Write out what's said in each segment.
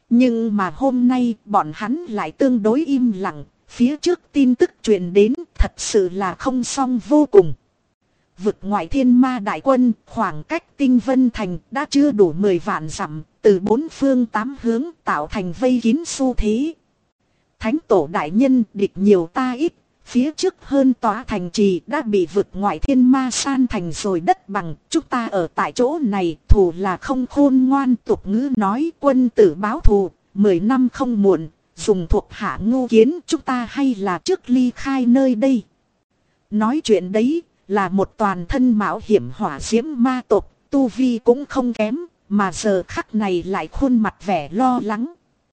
Nhưng mà hôm nay bọn hắn lại tương đối im lặng, phía trước tin tức truyền đến thật sự là không xong vô cùng. Vực ngoại thiên ma đại quân, khoảng cách Tinh Vân Thành đã chưa đủ 10 vạn dặm, từ bốn phương tám hướng tạo thành vây kín xu thế. Thánh tổ đại nhân, địch nhiều ta ít, phía trước hơn tòa thành trì đã bị vực ngoại thiên ma san thành rồi đất bằng. Chúng ta ở tại chỗ này, thù là không khôn ngoan, tục ngữ nói quân tử báo thù, 10 năm không muộn. Dùng thuộc hạ Ngô Kiến, chúng ta hay là trước ly khai nơi đây. Nói chuyện đấy là một toàn thân mạo hiểm hỏa diễm ma tộc, tu vi cũng không kém, mà giờ khắc này lại khuôn mặt vẻ lo lắng.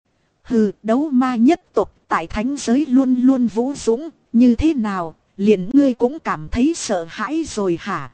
Hừ, đấu ma nhất tộc tại thánh giới luôn luôn vũ dũng, như thế nào, liền ngươi cũng cảm thấy sợ hãi rồi hả?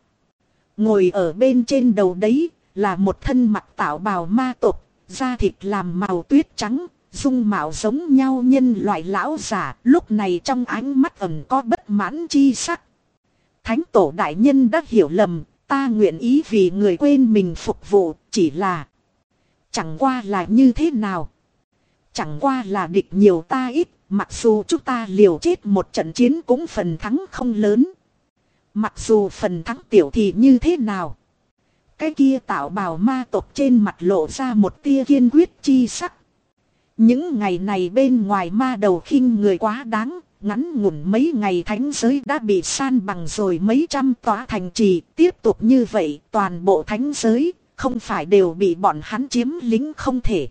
Ngồi ở bên trên đầu đấy là một thân mặc tạo bào ma tộc, da thịt làm màu tuyết trắng, dung mạo giống nhau nhân loại lão giả, lúc này trong ánh mắt ẩn có bất mãn chi sắc. Thánh tổ đại nhân đã hiểu lầm, ta nguyện ý vì người quên mình phục vụ, chỉ là chẳng qua là như thế nào? Chẳng qua là địch nhiều ta ít, mặc dù chúng ta liều chết một trận chiến cũng phần thắng không lớn. Mặc dù phần thắng tiểu thì như thế nào? Cái kia tạo bào ma tộc trên mặt lộ ra một tia kiên quyết chi sắc. Những ngày này bên ngoài ma đầu khinh người quá đáng, ngắn ngủn mấy ngày thánh giới đã bị san bằng rồi mấy trăm tòa thành trì, tiếp tục như vậy toàn bộ thánh giới không phải đều bị bọn hắn chiếm lĩnh không thể.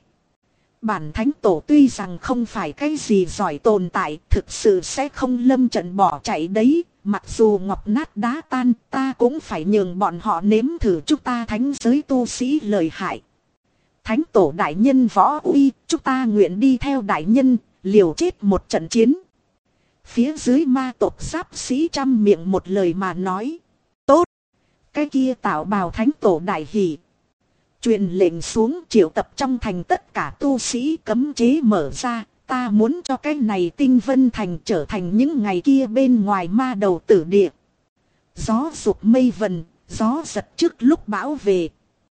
Bản thánh tổ tuy rằng không phải cái gì giỏi tồn tại, thực sự sẽ không lâm trận bỏ chạy đấy, mặc dù ngọc nát đá tan, ta cũng phải nhường bọn họ nếm thử chúng ta thánh giới tu sĩ lợi hại. Thánh tổ đại nhân võ uy, chúng ta nguyện đi theo đại nhân, liều chết một trận chiến. Phía dưới ma tộc giáp sĩ trăm miệng một lời mà nói. Tốt! Cái kia tạo bào thánh tổ đại hỷ. Truyền lệnh xuống triệu tập trong thành tất cả tu sĩ, cấm chế mở ra. Ta muốn cho cái này Tinh Vân Thành trở thành những ngày kia bên ngoài ma đầu tử địa. Gió dục mây vần, gió giật trước lúc bão về.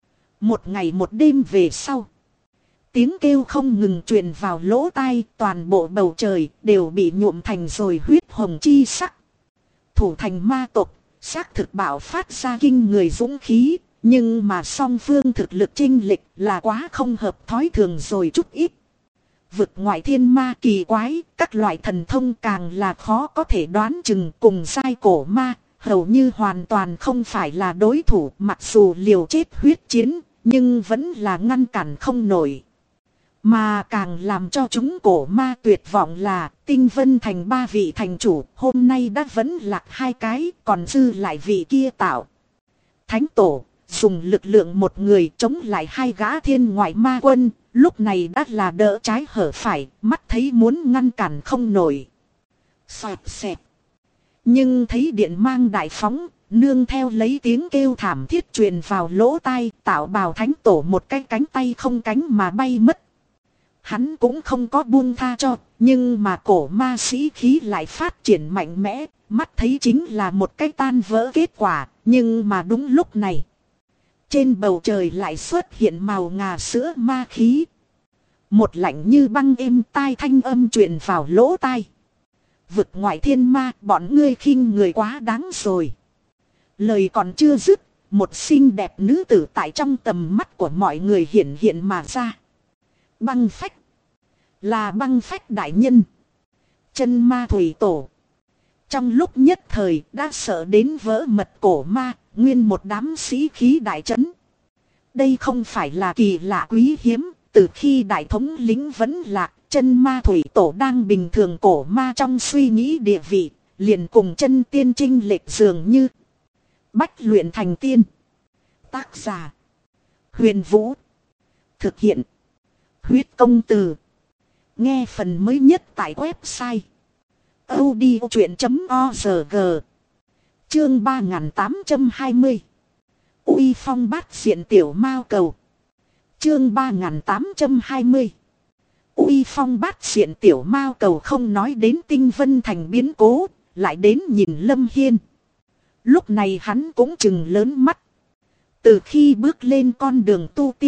Một ngày một đêm về sau. Tiếng kêu không ngừng truyền vào lỗ tai, toàn bộ bầu trời đều bị nhuộm thành rồi huyết hồng chi sắc. Thủ thành ma tộc, xác thực bạo phát ra kinh người dũng khí, nhưng mà song phương thực lực chênh lệch là quá không hợp thói thường rồi chút ít. Vực ngoại thiên ma kỳ quái, các loại thần thông càng là khó có thể đoán chừng, cùng giai cổ ma, hầu như hoàn toàn không phải là đối thủ, mặc dù liều chết huyết chiến, nhưng vẫn là ngăn cản không nổi. Mà càng làm cho chúng cổ ma tuyệt vọng là Tinh Vân Thành 3 vị thành chủ hôm nay đã vẫn lạc 2 cái, còn dư lại vị kia tạo. Thánh tổ dùng lực lượng một người chống lại 2 gã thiên ngoại ma quân, lúc này đã là đỡ trái hở phải, mắt thấy muốn ngăn cản không nổi. Xoẹt xẹt. Nhưng thấy điện mang đại phóng, nương theo lấy tiếng kêu thảm thiết truyền vào lỗ tai, tạo bào thánh tổ một cái cánh tay không cánh mà bay mất. Hắn cũng không có buông tha cho, nhưng mà cổ ma sĩ khí lại phát triển mạnh mẽ, mắt thấy chính là một cái tan vỡ kết quả, nhưng mà đúng lúc này. Trên bầu trời lại xuất hiện màu ngà sữa ma khí. Một lạnh như băng êm tai thanh âm truyền vào lỗ tai. Vực ngoại thiên ma, bọn ngươi khinh người quá đáng rồi. Lời còn chưa dứt, một xinh đẹp nữ tử tại trong tầm mắt của mọi người hiện mà ra. Băng phách. Là băng phách đại nhân. Chân ma thủy tổ. Trong lúc nhất thời đã sợ đến vỡ mật cổ ma, nguyên một đám sĩ khí đại trấn. Đây không phải là kỳ lạ quý hiếm, từ khi đại thống lĩnh vẫn lạc, chân ma thủy tổ đang bình thường cổ ma trong suy nghĩ địa vị, liền cùng chân tiên trinh lệch dường như. Bách luyện thành tiên. Tác giả. Huyền Vũ. Thực hiện. Huyết công từ. Nghe phần mới nhất tại website audiochuyện.org. Chương 3820. Uy phong bát diện tiểu mao cầu. Chương 3820. Uy phong bát diện tiểu mao cầu, không nói đến Tinh Vân Thành biến cố, lại đến nhìn Lâm Hiên. Lúc này hắn cũng chừng lớn mắt. Từ khi bước lên con đường tu tiên,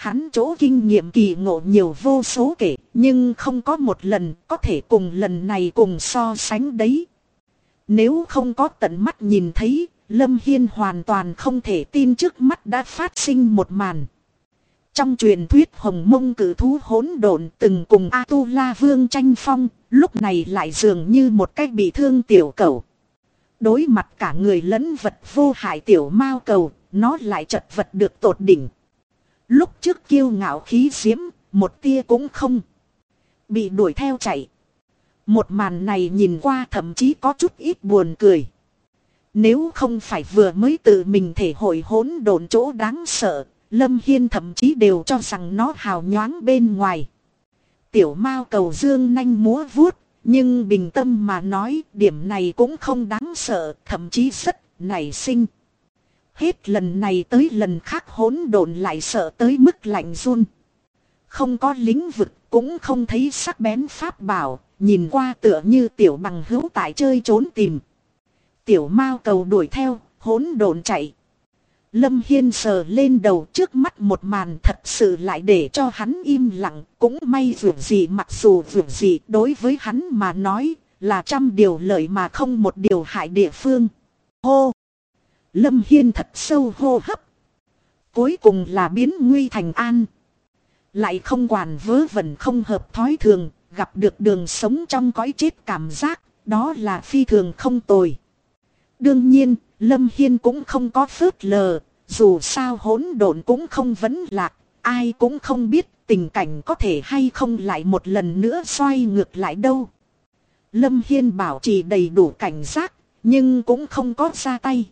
Hắn chỗ kinh nghiệm kỳ ngộ nhiều vô số kể, nhưng không có một lần có thể cùng lần này cùng so sánh đấy. Nếu không có tận mắt nhìn thấy, Lâm Hiên hoàn toàn không thể tin trước mắt đã phát sinh một màn. Trong truyền thuyết Hồng Mông cử thú hỗn độn từng cùng A-tu-la vương tranh phong, lúc này lại dường như một cách bị thương tiểu cẩu. Đối mặt cả người lẫn vật vô hại tiểu mao cầu, nó lại chật vật được tột đỉnh. Lúc trước kiêu ngạo khí diễm, một tia cũng không bị đuổi theo chạy. Một màn này nhìn qua thậm chí có chút ít buồn cười. Nếu không phải vừa mới tự mình thể hội hỗn độn chỗ đáng sợ, Lâm Hiên thậm chí đều cho rằng nó hào nhoáng bên ngoài. Tiểu mao cầu dương nanh múa vuốt, nhưng bình tâm mà nói điểm này cũng không đáng sợ, thậm chí rất nảy sinh. Hết lần này tới lần khác hỗn độn lại sợ tới mức lạnh run. Không có lĩnh vực, cũng không thấy sắc bén pháp bảo, nhìn qua tựa như tiểu bằng hữu tại chơi trốn tìm. Tiểu mao cầu đuổi theo, hỗn độn chạy. Lâm Hiên sờ lên đầu, trước mắt một màn thật sự lại để cho hắn im lặng. Cũng may vượt gì, mặc dù vượt gì đối với hắn mà nói là trăm điều lợi mà không một điều hại địa phương. Hô! Lâm Hiên thật sâu hô hấp. Cuối cùng là biến nguy thành an. Lại không quản vớ vẩn không hợp thói thường, gặp được đường sống trong cõi chết cảm giác, đó là phi thường không tồi. Đương nhiên, Lâm Hiên cũng không có phớt lờ, dù sao hỗn độn cũng không vấn lạc, ai cũng không biết tình cảnh có thể hay không lại một lần nữa xoay ngược lại đâu. Lâm Hiên bảo trì đầy đủ cảnh giác, nhưng cũng không có ra tay.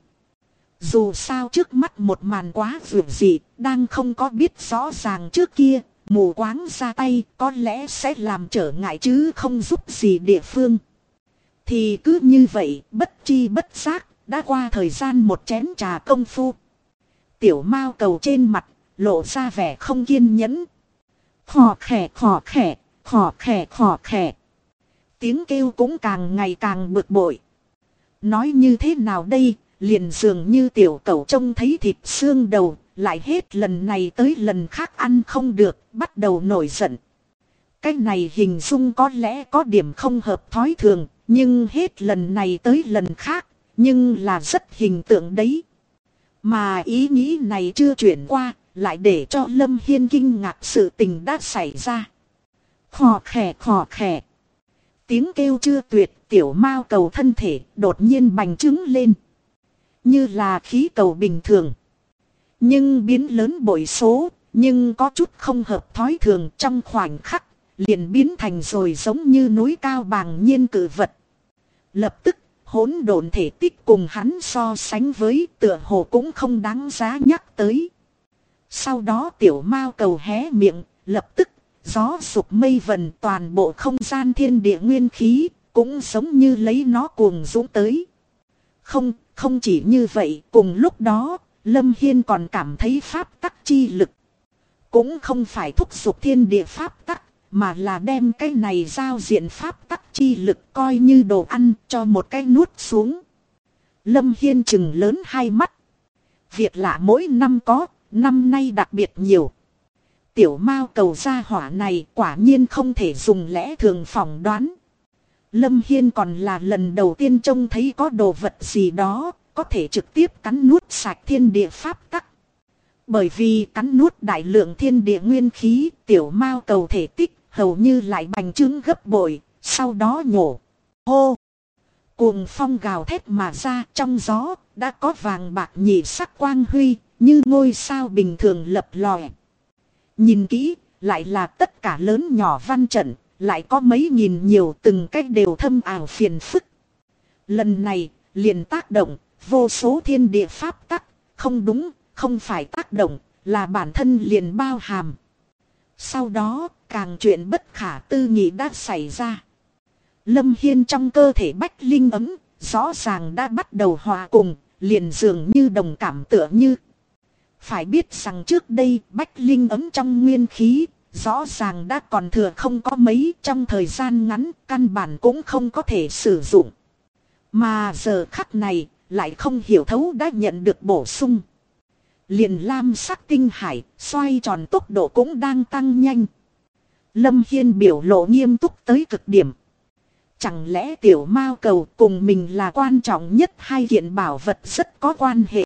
Dù sao trước mắt một màn quá vượt dị, đang không có biết rõ ràng trước kia, mù quáng ra tay có lẽ sẽ làm trở ngại chứ không giúp gì địa phương. Thì cứ như vậy, bất chi bất giác, đã qua thời gian một chén trà công phu. Tiểu mao cầu trên mặt, lộ ra vẻ không kiên nhẫn. Khò khẻ khò khẻ, khò khẻ khò khẻ. Tiếng kêu cũng càng ngày càng bực bội. Nói như thế nào đây, liền dường như tiểu cẩu trông thấy thịt xương đầu, lại hết lần này tới lần khác ăn không được, bắt đầu nổi giận. Cái này hình dung có lẽ có điểm không hợp thói thường, nhưng hết lần này tới lần khác, nhưng là rất hình tượng đấy. Mà ý nghĩ này chưa chuyển qua, lại để cho Lâm Hiên kinh ngạc sự tình đã xảy ra. Khò khẻ khò khẻ. Tiếng kêu chưa tuyệt, tiểu mao cầu thân thể đột nhiên bành trướng lên. Như là khí cầu bình thường. Nhưng biến lớn bội số, nhưng có chút không hợp thói thường, trong khoảnh khắc, liền biến thành rồi giống như núi cao bàng nhiên cự vật. Lập tức, hỗn độn thể tích cùng hắn so sánh với tựa hồ cũng không đáng giá nhắc tới. Sau đó tiểu mao cầu hé miệng, lập tức, gió sục mây vần, toàn bộ không gian thiên địa nguyên khí, cũng giống như lấy nó cuồng dũng tới. Không chỉ như vậy, cùng lúc đó, Lâm Hiên còn cảm thấy pháp tắc chi lực. Cũng không phải thúc giục thiên địa pháp tắc, mà là đem cái này giao diện pháp tắc chi lực coi như đồ ăn cho một cái nuốt xuống. Lâm Hiên chừng lớn hai mắt. Việc lạ mỗi năm có, năm nay đặc biệt nhiều. Tiểu mao cầu gia hỏa này quả nhiên không thể dùng lẽ thường phỏng đoán. Lâm Hiên còn là lần đầu tiên trông thấy có đồ vật gì đó, có thể trực tiếp cắn nuốt sạch thiên địa pháp tắc. Bởi vì cắn nuốt đại lượng thiên địa nguyên khí, tiểu mao cầu thể tích hầu như lại bành trướng gấp bội, sau đó nhổ. Hô! Cuồng phong gào thét mà ra, trong gió, đã có vàng bạc nhị sắc quang huy, như ngôi sao bình thường lập lòe. Nhìn kỹ, lại là tất cả lớn nhỏ văn trận, lại có mấy nghìn nhiều, từng cách đều thâm ảo phiền phức. Lần này, liền tác động, vô số thiên địa pháp tắc, không đúng, không phải tác động, là bản thân liền bao hàm. Sau đó, càng chuyện bất khả tư nghị đã xảy ra. Lâm Hiên trong cơ thể bách linh ấm, rõ ràng đã bắt đầu hòa cùng, liền dường như đồng cảm tựa như. Phải biết rằng trước đây bách linh ấm trong nguyên khí, rõ ràng đã còn thừa không có mấy, trong thời gian ngắn, căn bản cũng không có thể sử dụng. Mà giờ khắc này, lại không hiểu thấu đã nhận được bổ sung. liền lam sắc tinh hải, xoay tròn tốc độ cũng đang tăng nhanh. Lâm Hiên biểu lộ nghiêm túc tới cực điểm. Chẳng lẽ tiểu mao cầu cùng mình là quan trọng nhất hai kiện bảo vật rất có quan hệ.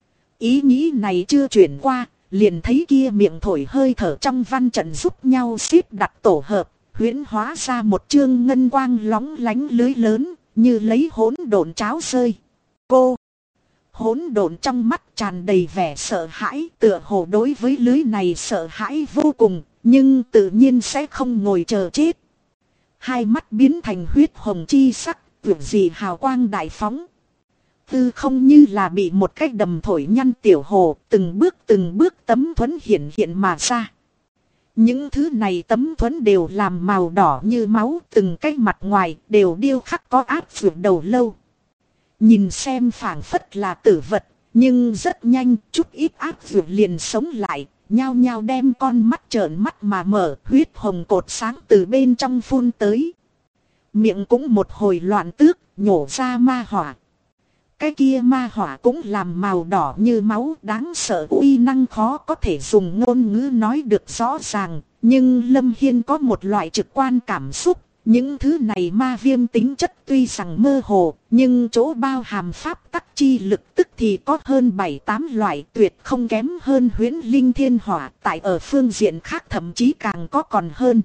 Ý nghĩ này chưa chuyển qua, liền thấy kia miệng thổi hơi thở trong văn trận giúp nhau xếp đặt tổ hợp, huyễn hóa ra một chương ngân quang lóng lánh lưới lớn, như lấy hỗn độn cháo rơi. Cô! Hỗn độn trong mắt tràn đầy vẻ sợ hãi, tựa hồ đối với lưới này sợ hãi vô cùng, nhưng tự nhiên sẽ không ngồi chờ chết. Hai mắt biến thành huyết hồng chi sắc, kiểu gì hào quang đại phóng. Tư không như là bị một cái đầm thổi nhăn tiểu hồ, từng bước tấm thuẫn hiện hiện mà ra. Những thứ này tấm thuẫn đều làm màu đỏ như máu, từng cái mặt ngoài đều điêu khắc có áp phượng đầu lâu. Nhìn xem phảng phất là tử vật, nhưng rất nhanh chút ít áp phượng liền sống lại, nhao nhao đem con mắt trợn mắt mà mở, huyết hồng cột sáng từ bên trong phun tới. Miệng cũng một hồi loạn tước, nhổ ra ma hỏa. Cái kia ma hỏa cũng làm màu đỏ như máu, đáng sợ, uy năng khó có thể dùng ngôn ngữ nói được rõ ràng. Nhưng Lâm Hiên có một loại trực quan cảm xúc. Những thứ này ma viêm tính chất tuy rằng mơ hồ, nhưng chỗ bao hàm pháp tắc chi lực tức thì có hơn 7-8 loại, tuyệt không kém hơn huyễn linh thiên hỏa. Tại ở phương diện khác thậm chí càng có còn hơn.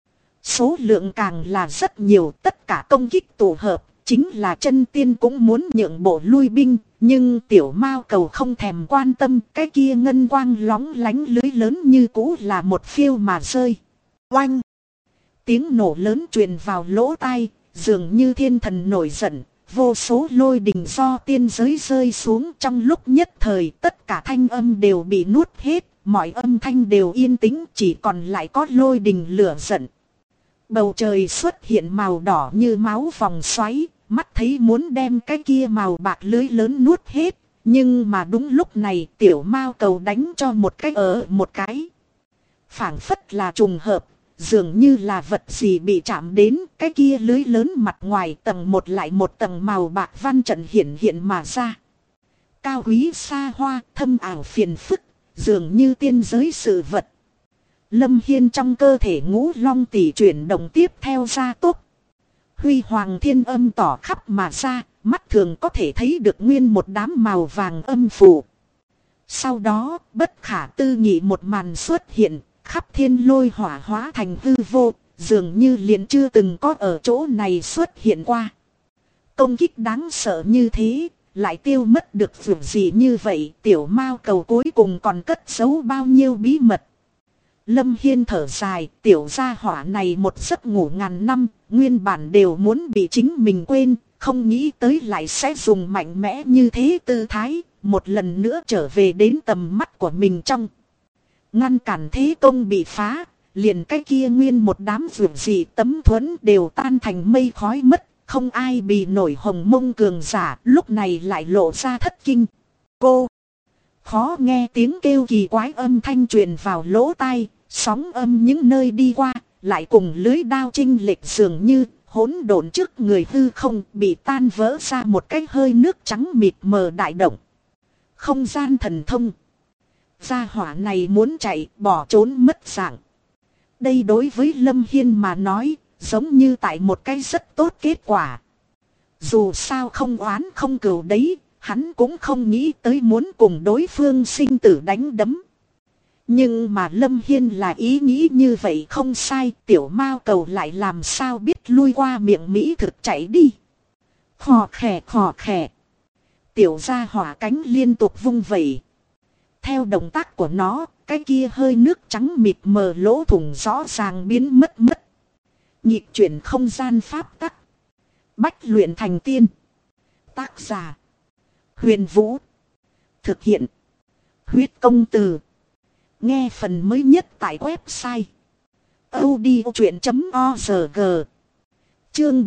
Số lượng càng là rất nhiều, tất cả công kích tổ hợp. Chính là chân tiên cũng muốn nhượng bộ lui binh, nhưng tiểu mao cầu không thèm quan tâm, cái kia ngân quang lóng lánh lưới lớn như cũ là một phiêu mà rơi. Oanh! Tiếng nổ lớn truyền vào lỗ tai, dường như thiên thần nổi giận, vô số lôi đình do tiên giới rơi xuống, trong lúc nhất thời tất cả thanh âm đều bị nuốt hết, mọi âm thanh đều yên tĩnh, chỉ còn lại có lôi đình lửa giận. Bầu trời xuất hiện màu đỏ như máu vòng xoáy, mắt thấy muốn đem cái kia màu bạc lưới lớn nuốt hết. Nhưng mà đúng lúc này tiểu mao cầu đánh cho một cái ở một cái. Phảng phất là trùng hợp, dường như là vật gì bị chạm đến, cái kia lưới lớn mặt ngoài tầng một lại một tầng màu bạc văn trận hiện hiện mà ra. Cao quý xa hoa, thâm ảo phiền phức, dường như tiên giới sự vật. Lâm Hiên trong cơ thể ngũ long tỷ chuyển động tiếp theo gia tốc. Huy hoàng thiên âm tỏ khắp mà ra, mắt thường có thể thấy được nguyên một đám màu vàng âm phủ. Sau đó, bất khả tư nghị một màn xuất hiện, khắp thiên lôi hỏa hóa thành hư vô, dường như liền chưa từng có ở chỗ này xuất hiện qua. Công kích đáng sợ như thế, lại tiêu mất được việc gì như vậy, tiểu mao cầu cuối cùng còn cất giấu bao nhiêu bí mật. Lâm Hiên thở dài, tiểu gia hỏa này một giấc ngủ ngàn năm, nguyên bản đều muốn bị chính mình quên, không nghĩ tới lại sẽ dùng mạnh mẽ như thế tư thái, một lần nữa trở về đến tầm mắt của mình trong. Ngăn cản thế công bị phá, liền cái kia nguyên một đám vượt dị tấm thuẫn đều tan thành mây khói mất, không ai bị nổi hồng mông cường giả, lúc này lại lộ ra thất kinh. Cô! Khó nghe tiếng kêu kỳ quái âm thanh truyền vào lỗ tai, sóng âm những nơi đi qua, lại cùng lưới đao chinh lệch dường như hỗn độn trước người hư không bị tan vỡ ra một cái hơi nước trắng mịt mờ đại động. Không gian thần thông. Gia hỏa này muốn chạy, bỏ trốn mất dạng. Đây đối với Lâm Hiên mà nói, giống như tại một cái rất tốt kết quả. Dù sao không oán không cừu đấy, hắn cũng không nghĩ tới muốn cùng đối phương sinh tử đánh đấm. Nhưng mà Lâm Hiên là ý nghĩ như vậy không sai, tiểu mao cầu lại làm sao biết lui qua miệng Mỹ thực chạy đi. Khò khè. Tiểu gia hỏa cánh liên tục vung vẩy. Theo động tác của nó, cái kia hơi nước trắng mịt mờ lỗ thủng rõ ràng biến mất. Nhịp chuyển không gian pháp tắc. Bách luyện thành tiên. Tác giả: Huyền Vũ. Thực hiện: Huyết Công Từ. Nghe phần mới nhất tại website audiochuyện.org. Chương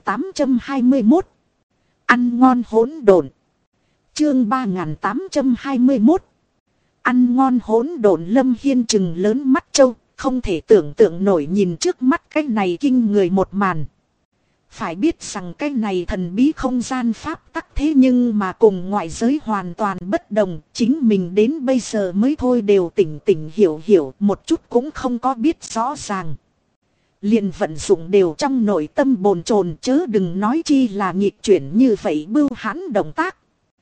3821. Ăn ngon hỗn độn. Chương 3821. Ăn ngon hỗn độn. Lâm Hiên trừng lớn mắt trâu, không thể tưởng tượng nổi nhìn trước mắt cái này kinh người một màn. Phải biết rằng cái này thần bí không gian pháp tắc thế nhưng mà cùng ngoại giới hoàn toàn bất đồng. Chính mình đến bây giờ mới thôi đều tỉnh tỉnh hiểu hiểu, một chút cũng không có biết rõ ràng. Liền vận dụng đều trong nội tâm bồn chồn, chớ đừng nói chi là nghịch chuyển như vậy bưu hãn động tác.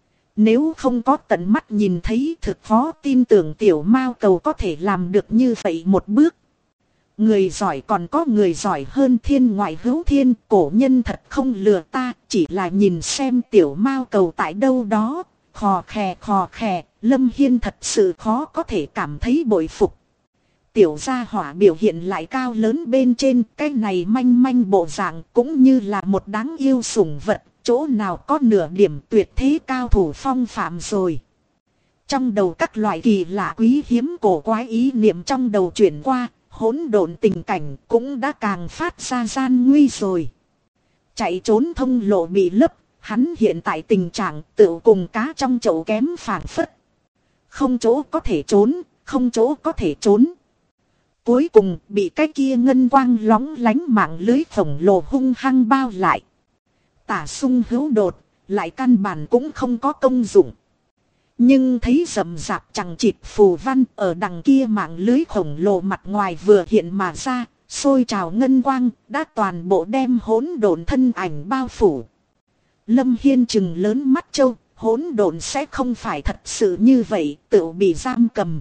Nếu không có tận mắt nhìn thấy, thực khó tin tưởng tiểu mao cầu có thể làm được như vậy một bước. Người giỏi còn có người giỏi hơn, thiên ngoại hữu thiên, cổ nhân thật không lừa ta, chỉ là nhìn xem tiểu mao cầu tại đâu đó, khò khè, Lâm Hiên thật sự khó có thể cảm thấy bội phục. Tiểu gia hỏa biểu hiện lại cao lớn bên trên, cái này manh manh bộ dạng cũng như là một đáng yêu sủng vật, chỗ nào có nửa điểm tuyệt thế cao thủ phong phạm rồi. Trong đầu các loại kỳ lạ quý hiếm cổ quái ý niệm trong đầu chuyển qua, hỗn độn tình cảnh cũng đã càng phát ra gian nguy rồi. Chạy trốn thông lộ bị lấp, hắn hiện tại tình trạng tựu cùng cá trong chậu kém phảng phất. Không chỗ có thể trốn, không chỗ có thể trốn. Cuối cùng bị cái kia ngân quang lóng lánh mạng lưới khổng lồ hung hăng bao lại. Tả sung hữu đột, lại căn bản cũng không có công dụng. Nhưng thấy rậm rạp chằng chịt phù văn ở đằng kia mạng lưới khổng lồ mặt ngoài vừa hiện mà ra, sôi trào ngân quang, đã toàn bộ đem hỗn độn thân ảnh bao phủ. Lâm Hiên trừng lớn mắt trâu, hỗn độn sẽ không phải thật sự như vậy, tự bị giam cầm.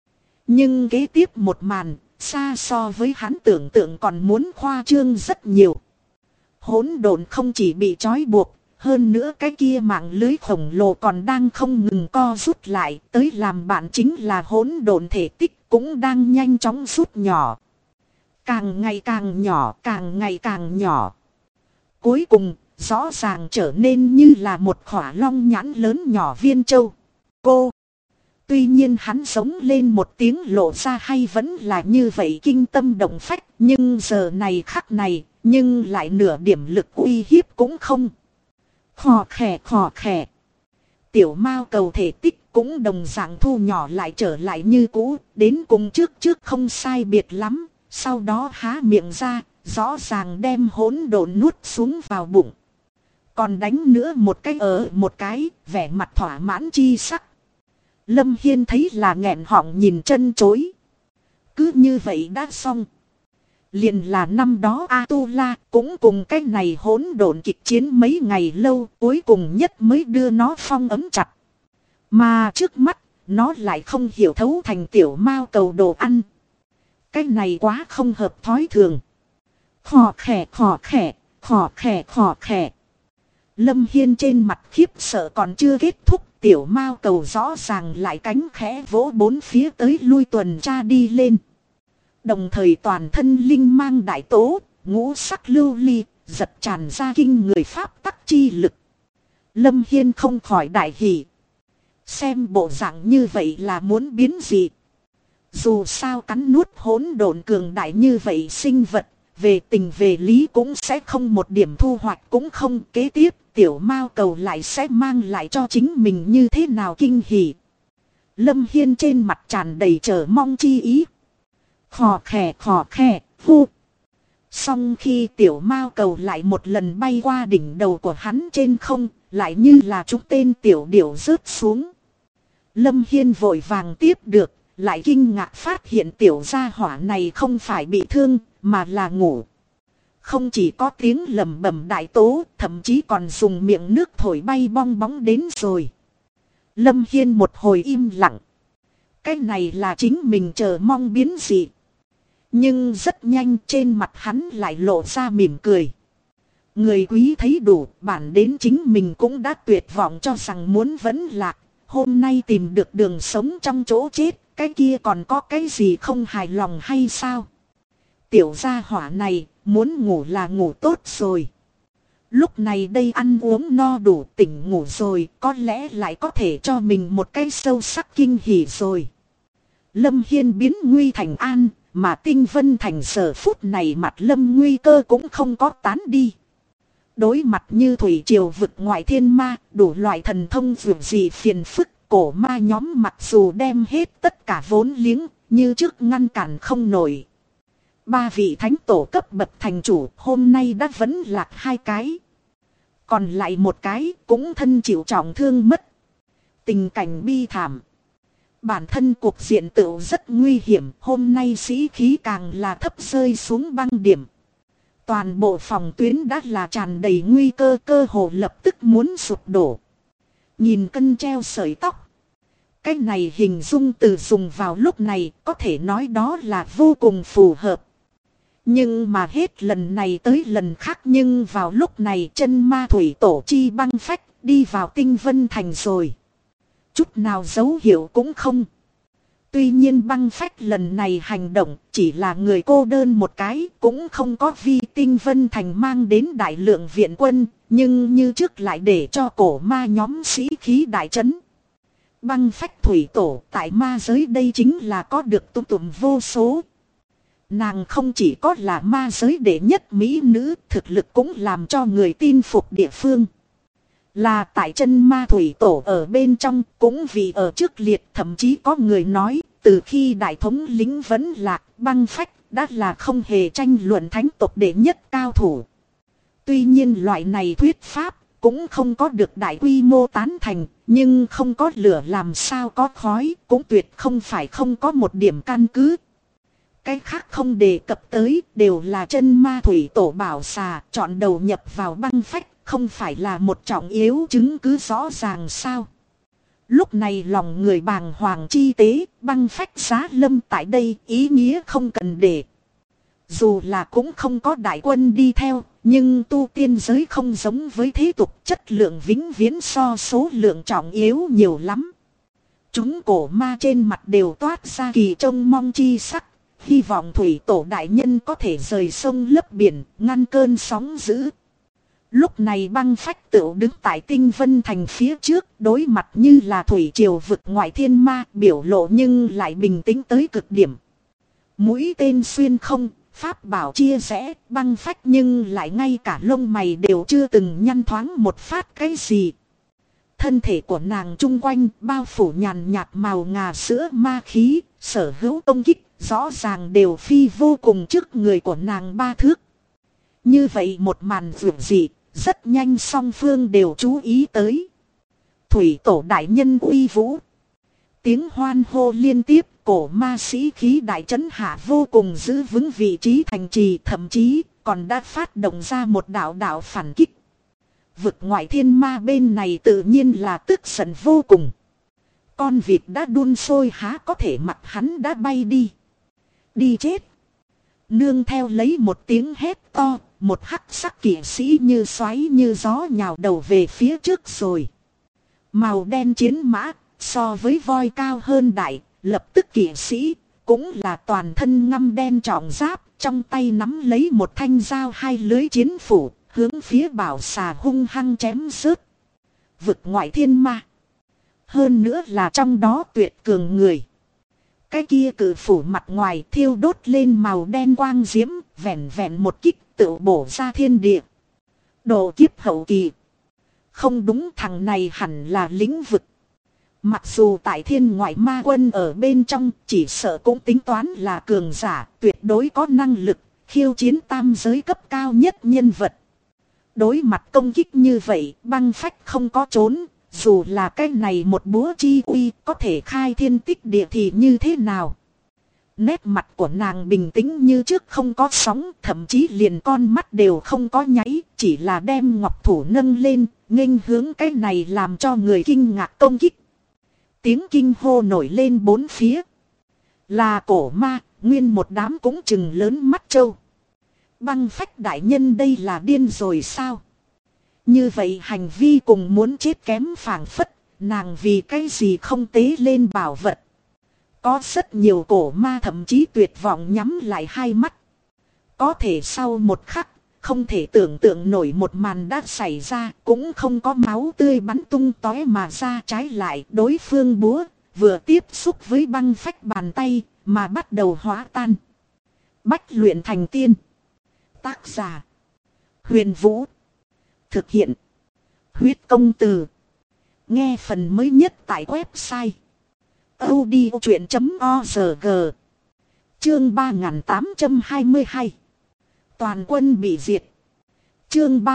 Nhưng kế tiếp một màn, xa so với hắn tưởng tượng còn muốn khoa trương rất nhiều. Hỗn độn không chỉ bị trói buộc, hơn nữa cái kia mạng lưới khổng lồ còn đang không ngừng co rút lại, tới làm bạn chính là hỗn độn thể tích cũng đang nhanh chóng rút nhỏ. Càng ngày càng nhỏ, càng ngày càng nhỏ. Cuối cùng, rõ ràng trở nên như là một khỏa long nhãn lớn nhỏ viên châu. Cô! Tuy nhiên hắn giống lên một tiếng lộ ra hay vẫn là như vậy kinh tâm động phách, nhưng giờ này khắc này, nhưng lại nửa điểm lực uy hiếp cũng không. Khò khè. Tiểu mao cầu thể tích cũng đồng dạng thu nhỏ lại trở lại như cũ, đến cùng trước không sai biệt lắm, sau đó há miệng ra, rõ ràng đem hỗn độn nuốt xuống vào bụng. Còn đánh nữa một cái ở một cái, vẻ mặt thỏa mãn chi sắc. Lâm Hiên thấy là nghẹn họng nhìn chân chối. Cứ như vậy đã xong. Liền là năm đó A-tu-la cũng cùng cái này hỗn độn kịch chiến mấy ngày lâu, cuối cùng nhất mới đưa nó phong ấm chặt. Mà trước mắt, nó lại không hiểu thấu thành tiểu mao cầu đồ ăn. Cái này quá không hợp thói thường. Khò khè. Lâm Hiên trên mặt khiếp sợ còn chưa kết thúc, tiểu mao cầu rõ ràng lại cánh khẽ vỗ bốn phía tới lui tuần tra đi lên. Đồng thời toàn thân linh mang đại tố, ngũ sắc lưu ly, giật tràn ra kinh người pháp tắc chi lực. Lâm Hiên không khỏi đại hỉ. Xem bộ dạng như vậy là muốn biến gì. Dù sao cắn nuốt hỗn độn cường đại như vậy sinh vật, về tình về lý cũng sẽ không một điểm thu hoạch cũng không. Kế tiếp tiểu mao cầu lại sẽ mang lại cho chính mình như thế nào kinh hỉ. Lâm Hiên trên mặt tràn đầy chờ mong chi ý. Khò khè, hu. Xong khi tiểu mao cầu lại một lần bay qua đỉnh đầu của hắn trên không, lại như là trúng tên tiểu điểu rớt xuống. Lâm Hiên vội vàng tiếp được, lại kinh ngạc phát hiện tiểu gia hỏa này không phải bị thương, mà là ngủ. Không chỉ có tiếng lẩm bẩm đại tố, thậm chí còn dùng miệng nước thổi bay bong bóng đến rồi. Lâm Hiên một hồi im lặng. Cái này là chính mình chờ mong biến dị. Nhưng rất nhanh trên mặt hắn lại lộ ra mỉm cười. Người quý thấy đủ, bản đến chính mình cũng đã tuyệt vọng cho rằng muốn vẫn lạc. Hôm nay tìm được đường sống trong chỗ chết, cái kia còn có cái gì không hài lòng hay sao? Tiểu gia hỏa này, muốn ngủ là ngủ tốt rồi. Lúc này đây ăn uống no đủ tỉnh ngủ rồi, có lẽ lại có thể cho mình một cái sâu sắc kinh hỉ rồi. Lâm Hiên biến nguy thành an, mà Tinh Vân Thành giờ phút này mặt Lâm nguy cơ cũng không có tán đi. Đối mặt như thủy triều vực ngoại thiên ma, đủ loại thần thông vượt gì phiền phức, cổ ma nhóm mặc dù đem hết tất cả vốn liếng, như trước ngăn cản không nổi. Ba vị thánh tổ cấp bậc thành chủ hôm nay đã vẫn lạc 2 cái. Còn lại một cái cũng thân chịu trọng thương mất. Tình cảnh bi thảm. Bản thân cuộc diện tựu rất nguy hiểm. Hôm nay sĩ khí càng là thấp rơi xuống băng điểm. Toàn bộ phòng tuyến đã là tràn đầy nguy cơ, cơ hồ lập tức muốn sụp đổ. Nhìn cân treo sợi tóc. Cái này hình dung từ dùng vào lúc này có thể nói đó là vô cùng phù hợp. Nhưng mà hết lần này tới lần khác, nhưng vào lúc này chân ma thủy tổ chi băng phách đi vào Tinh Vân Thành rồi. Chút nào dấu hiệu cũng không. Tuy nhiên băng phách lần này hành động chỉ là người cô đơn một cái, cũng không có vi Tinh Vân Thành mang đến đại lượng viện quân, nhưng như trước lại để cho cổ ma nhóm sĩ khí đại trấn. Băng phách thủy tổ tại ma giới đây chính là có được tung tụm vô số. Nàng không chỉ có là ma giới đệ nhất mỹ nữ, thực lực cũng làm cho người tin phục địa phương. Là tại chân ma thủy tổ ở bên trong, cũng vì ở trước liệt, thậm chí có người nói, từ khi đại thống lĩnh vẫn lạc, băng phách đã là không hề tranh luận thánh tộc đệ nhất cao thủ. Tuy nhiên loại này thuyết pháp cũng không có được đại quy mô tán thành, nhưng không có lửa làm sao có khói, cũng tuyệt không phải không có một điểm căn cứ. Cái khác không đề cập tới, đều là chân ma thủy tổ bảo xà chọn đầu nhập vào băng phách, không phải là một trọng yếu chứng cứ rõ ràng sao. Lúc này lòng người bàng hoàng chi tế, băng phách giá lâm tại đây ý nghĩa không cần để. Dù là cũng không có đại quân đi theo, nhưng tu tiên giới không giống với thế tục, chất lượng vĩnh viễn so số lượng trọng yếu nhiều lắm. Chúng cổ ma trên mặt đều toát ra kỳ trông mong chi sắc. Hy vọng thủy tổ đại nhân có thể rời sông lấp biển, ngăn cơn sóng dữ. Lúc này băng phách tựu đứng tại Tinh Vân Thành phía trước, đối mặt như là thủy triều vực ngoại thiên ma, biểu lộ nhưng lại bình tĩnh tới cực điểm. Mũi tên xuyên không, pháp bảo chia rẽ, băng phách nhưng lại ngay cả lông mày đều chưa từng nhăn thoáng một phát cái gì. Thân thể của nàng chung quanh bao phủ nhàn nhạt màu ngà sữa ma khí, sở hữu công kích rõ ràng đều phi vô cùng trước người của nàng 3 thước. Như vậy một màn vượt dị, rất nhanh song phương đều chú ý tới. Thủy tổ đại nhân uy vũ. Tiếng hoan hô liên tiếp, cổ ma sĩ khí đại trấn hạ vô cùng giữ vững vị trí thành trì, thậm chí còn đã phát động ra một đạo phản kích. Vực ngoại thiên ma bên này tự nhiên là tức giận vô cùng. Con vịt đã đun sôi há có thể mặc hắn đã bay đi. Đi chết. Nương theo lấy một tiếng hét to, một hắc sắc kỵ sĩ như xoáy như gió nhào đầu về phía trước rồi. Màu đen chiến mã, so với voi cao hơn đại, lập tức kỵ sĩ, cũng là toàn thân ngăm đen trọng giáp, trong tay nắm lấy một thanh dao 2 lưới chiến phủ, hướng phía bảo xà hung hăng chém rớt. Vực ngoại thiên ma. Hơn nữa là trong đó tuyệt cường người. Cái kia cự phủ mặt ngoài thiêu đốt lên màu đen quang diễm, vẹn vẹn một kích tự bổ ra thiên địa. Độ kiếp hậu kỳ. Không đúng, thằng này hẳn là lĩnh vực. Mặc dù tại thiên ngoại ma quân ở bên trong, chỉ sợ cũng tính toán là cường giả, tuyệt đối có năng lực, khiêu chiến tam giới cấp cao nhất nhân vật. Đối mặt công kích như vậy, băng phách không có trốn. Dù là cái này một búa chi uy có thể khai thiên tích địa thì như thế nào. Nét mặt của nàng bình tĩnh như trước không có sóng, thậm chí liền con mắt đều không có nháy, chỉ là đem ngọc thủ nâng lên, nghênh hướng cái này làm cho người kinh ngạc công kích. Tiếng kinh hô nổi lên bốn phía. Là cổ ma, nguyên một đám cũng chừng lớn mắt trâu. Băng phách đại nhân đây là điên rồi sao? Như vậy hành vi cùng muốn chết kém phảng phất, nàng vì cái gì không tế lên bảo vật. Có rất nhiều cổ ma thậm chí tuyệt vọng nhắm lại hai mắt. Có thể sau một khắc, không thể tưởng tượng nổi một màn đã xảy ra, cũng không có máu tươi bắn tung tóe mà ra, trái lại đối phương búa, vừa tiếp xúc với băng phách bàn tay, mà bắt đầu hóa tan. Bách luyện thành tiên. Tác giả: Huyền Vũ. Thực hiện: Huyết Công Từ. Nghe phần mới nhất tại website audiochuyện.org. Chương 3822. Toàn quân bị diệt. Chương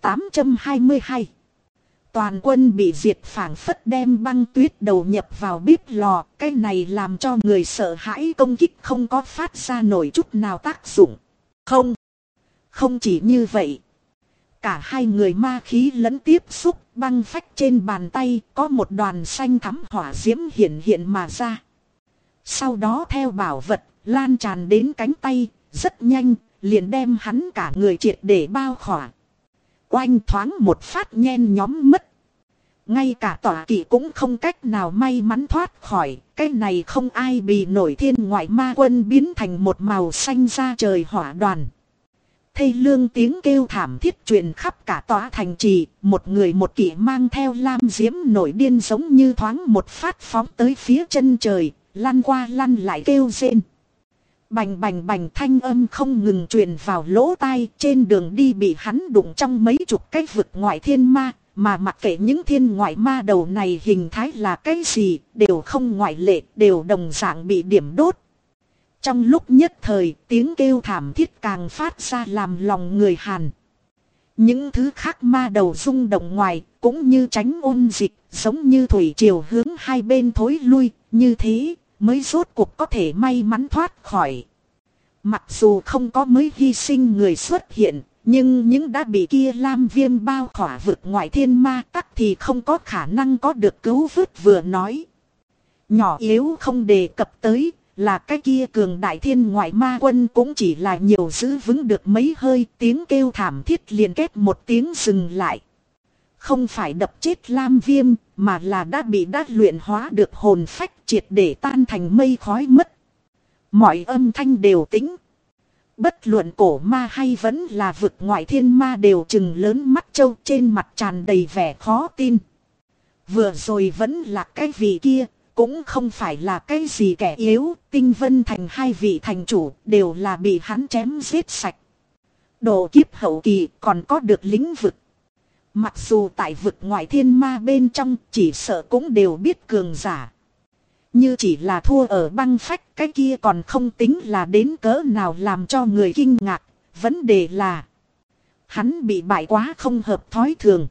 3822. Toàn quân bị diệt phảng phất đem băng tuyết đầu nhập vào bếp lò. Cái này làm cho người sợ hãi, công kích không có phát ra nổi chút nào tác dụng. Không chỉ như vậy. Cả hai người ma khí lẫn tiếp xúc, băng phách trên bàn tay có một đoàn xanh thắm hỏa diễm hiện mà ra. Sau đó theo bảo vật, lan tràn đến cánh tay, rất nhanh, liền đem hắn cả người triệt để bao khỏa. Oanh thoáng một phát nhen nhóm mất. Ngay cả tọa kỵ cũng không cách nào may mắn thoát khỏi, cái này không ai bì nổi thiên ngoại ma quân biến thành một màu xanh ra trời hỏa đoàn. Thê lương tiếng kêu thảm thiết truyền khắp cả tòa thành trì, một người một kỵ mang theo lam diễm nổi điên giống như thoáng một phát phóng tới phía chân trời, lăn qua lăn lại kêu rên. Bành bành bành thanh âm không ngừng truyền vào lỗ tai, trên đường đi bị hắn đụng trong mấy chục cái vực ngoại thiên ma, mà mặc kệ những thiên ngoại ma đầu này hình thái là cái gì, đều không ngoại lệ, đều đồng dạng bị điểm đốt. Trong lúc nhất thời, tiếng kêu thảm thiết càng phát ra làm lòng người Hàn. Những thứ khác ma đầu rung động ngoài, cũng như tránh ôn dịch, giống như thủy triều hướng hai bên thối lui, như thế mới rốt cuộc có thể may mắn thoát khỏi. Mặc dù không có mới hy sinh người xuất hiện, nhưng những đã bị kia lam viêm bao khỏa vực ngoại thiên ma tắc thì không có khả năng có được cứu vớt. Vừa nói nhỏ yếu không đề cập tới, là cái kia cường đại thiên ngoại ma quân cũng chỉ là nhiều giữ vững được mấy hơi, tiếng kêu thảm thiết liền kết một tiếng dừng lại. Không phải đập chết lam viêm, mà là đã luyện hóa được hồn phách triệt để tan thành mây khói mất. Mọi âm thanh đều tĩnh. Bất luận cổ ma hay vẫn là vực ngoại thiên ma đều trừng lớn mắt trâu, trên mặt tràn đầy vẻ khó tin. Vừa rồi vẫn là cái vị kia, cũng không phải là cái gì kẻ yếu, Tinh Vân Thành hai vị thành chủ đều là bị hắn chém giết sạch. Độ kiếp hậu kỳ còn có được lĩnh vực. Mặc dù tại vực ngoại thiên ma bên trong chỉ sợ cũng đều biết cường giả. Như chỉ là thua ở băng phách, cái kia còn không tính là đến cỡ nào làm cho người kinh ngạc. Vấn đề là hắn bị bại quá không hợp thói thường.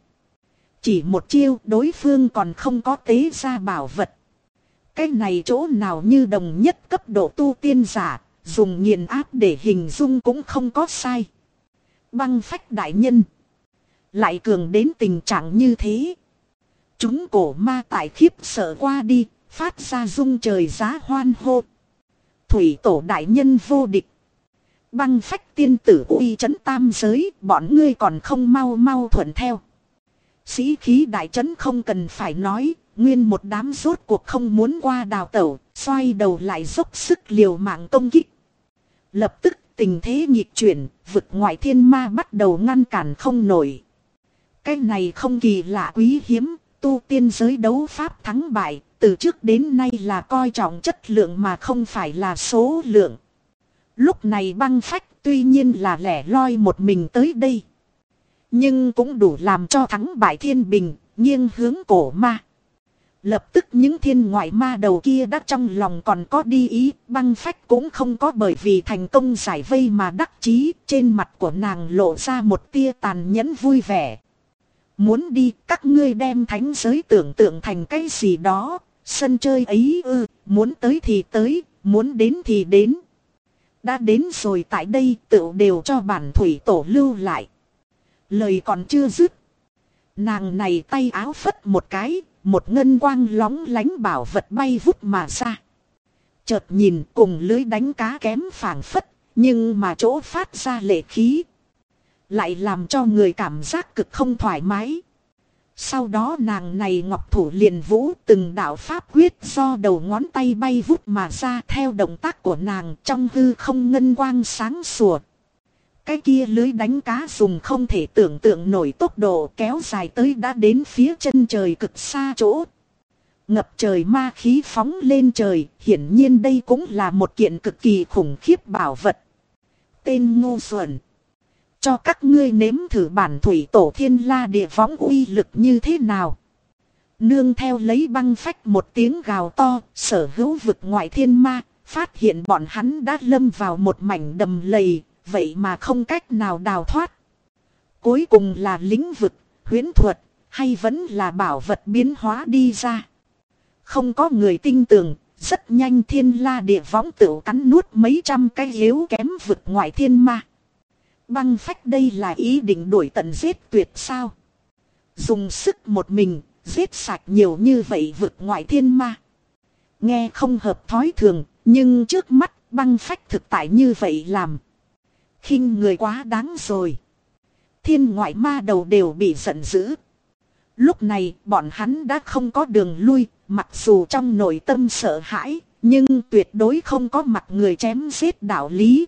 Chỉ một chiêu đối phương còn không có tế ra bảo vật. Cái này chỗ nào như đồng nhất cấp độ tu tiên giả, dùng nghiền áp để hình dung cũng không có sai. Băng phách đại nhân lại cường đến tình trạng như thế. Chúng cổ ma tại khiếp sợ qua đi, phát ra rung trời giá hoan hô. Thủy tổ đại nhân vô địch. Băng phách tiên tử uy trấn tam giới, bọn ngươi còn không mau mau thuận theo. Sĩ khí đại trấn không cần phải nói, nguyên một đám rốt cuộc không muốn qua đào tẩu, xoay đầu lại dốc sức liều mạng công kích. Lập tức tình thế nghịch chuyển, vực ngoại thiên ma bắt đầu ngăn cản không nổi. Cái này không kỳ lạ quý hiếm, tu tiên giới đấu pháp thắng bại, từ trước đến nay là coi trọng chất lượng mà không phải là số lượng. Lúc này băng phách tuy nhiên là lẻ loi một mình tới đây, nhưng cũng đủ làm cho thắng bại thiên bình, nghiêng hướng cổ ma. Lập tức những thiên ngoại ma đầu kia đã trong lòng còn có đi ý, băng phách cũng không có bởi vì thành công giải vây mà đắc chí, trên mặt của nàng lộ ra một tia tàn nhẫn vui vẻ. Muốn đi, các ngươi đem thánh giới tưởng tượng thành cái gì đó, sân chơi ấy ư, muốn tới thì tới, muốn đến thì đến. Đã đến rồi tại đây tựu đều cho bản thủy tổ lưu lại. Lời còn chưa dứt, nàng này tay áo phất một cái, một ngân quang lóng lánh bảo vật bay vút mà ra. Chợt nhìn cùng lưới đánh cá kém phảng phất, nhưng mà chỗ phát ra lệ khí lại làm cho người cảm giác cực không thoải mái. Sau đó nàng này ngọc thủ liền vũ, từng đạo pháp quyết do đầu ngón tay bay vút mà ra, theo động tác của nàng trong hư không ngân quang sáng sủa. Cái kia lưới đánh cá dùng không thể tưởng tượng nổi tốc độ kéo dài tới đã đến phía chân trời cực xa chỗ. Ngập trời ma khí phóng lên trời, hiển nhiên đây cũng là một kiện cực kỳ khủng khiếp bảo vật. Tên ngu xuẩn. Cho các ngươi nếm thử bản thủy tổ thiên la địa võng uy lực như thế nào. Nương theo lấy băng phách một tiếng gào to, sở hữu vực ngoại thiên ma, phát hiện bọn hắn đã lâm vào một mảnh đầm lầy, vậy mà không cách nào đào thoát. Cuối cùng là lĩnh vực, huyễn thuật, hay vẫn là bảo vật biến hóa đi ra. Không có người tin tưởng, rất nhanh Thiên La Địa Võng tựu cắn nuốt mấy trăm cái yếu kém vực ngoại thiên ma. Băng phách đây là ý định đuổi tận giết tuyệt sao? Dùng sức một mình, giết sạch nhiều như vậy vực ngoại thiên ma. Nghe không hợp thói thường, nhưng trước mắt băng phách thực tại như vậy làm. Khinh người quá đáng rồi. Thiên ngoại ma đầu đều bị giận dữ. Lúc này bọn hắn đã không có đường lui, mặc dù trong nội tâm sợ hãi, nhưng tuyệt đối không có mặt người chém giết đạo lý.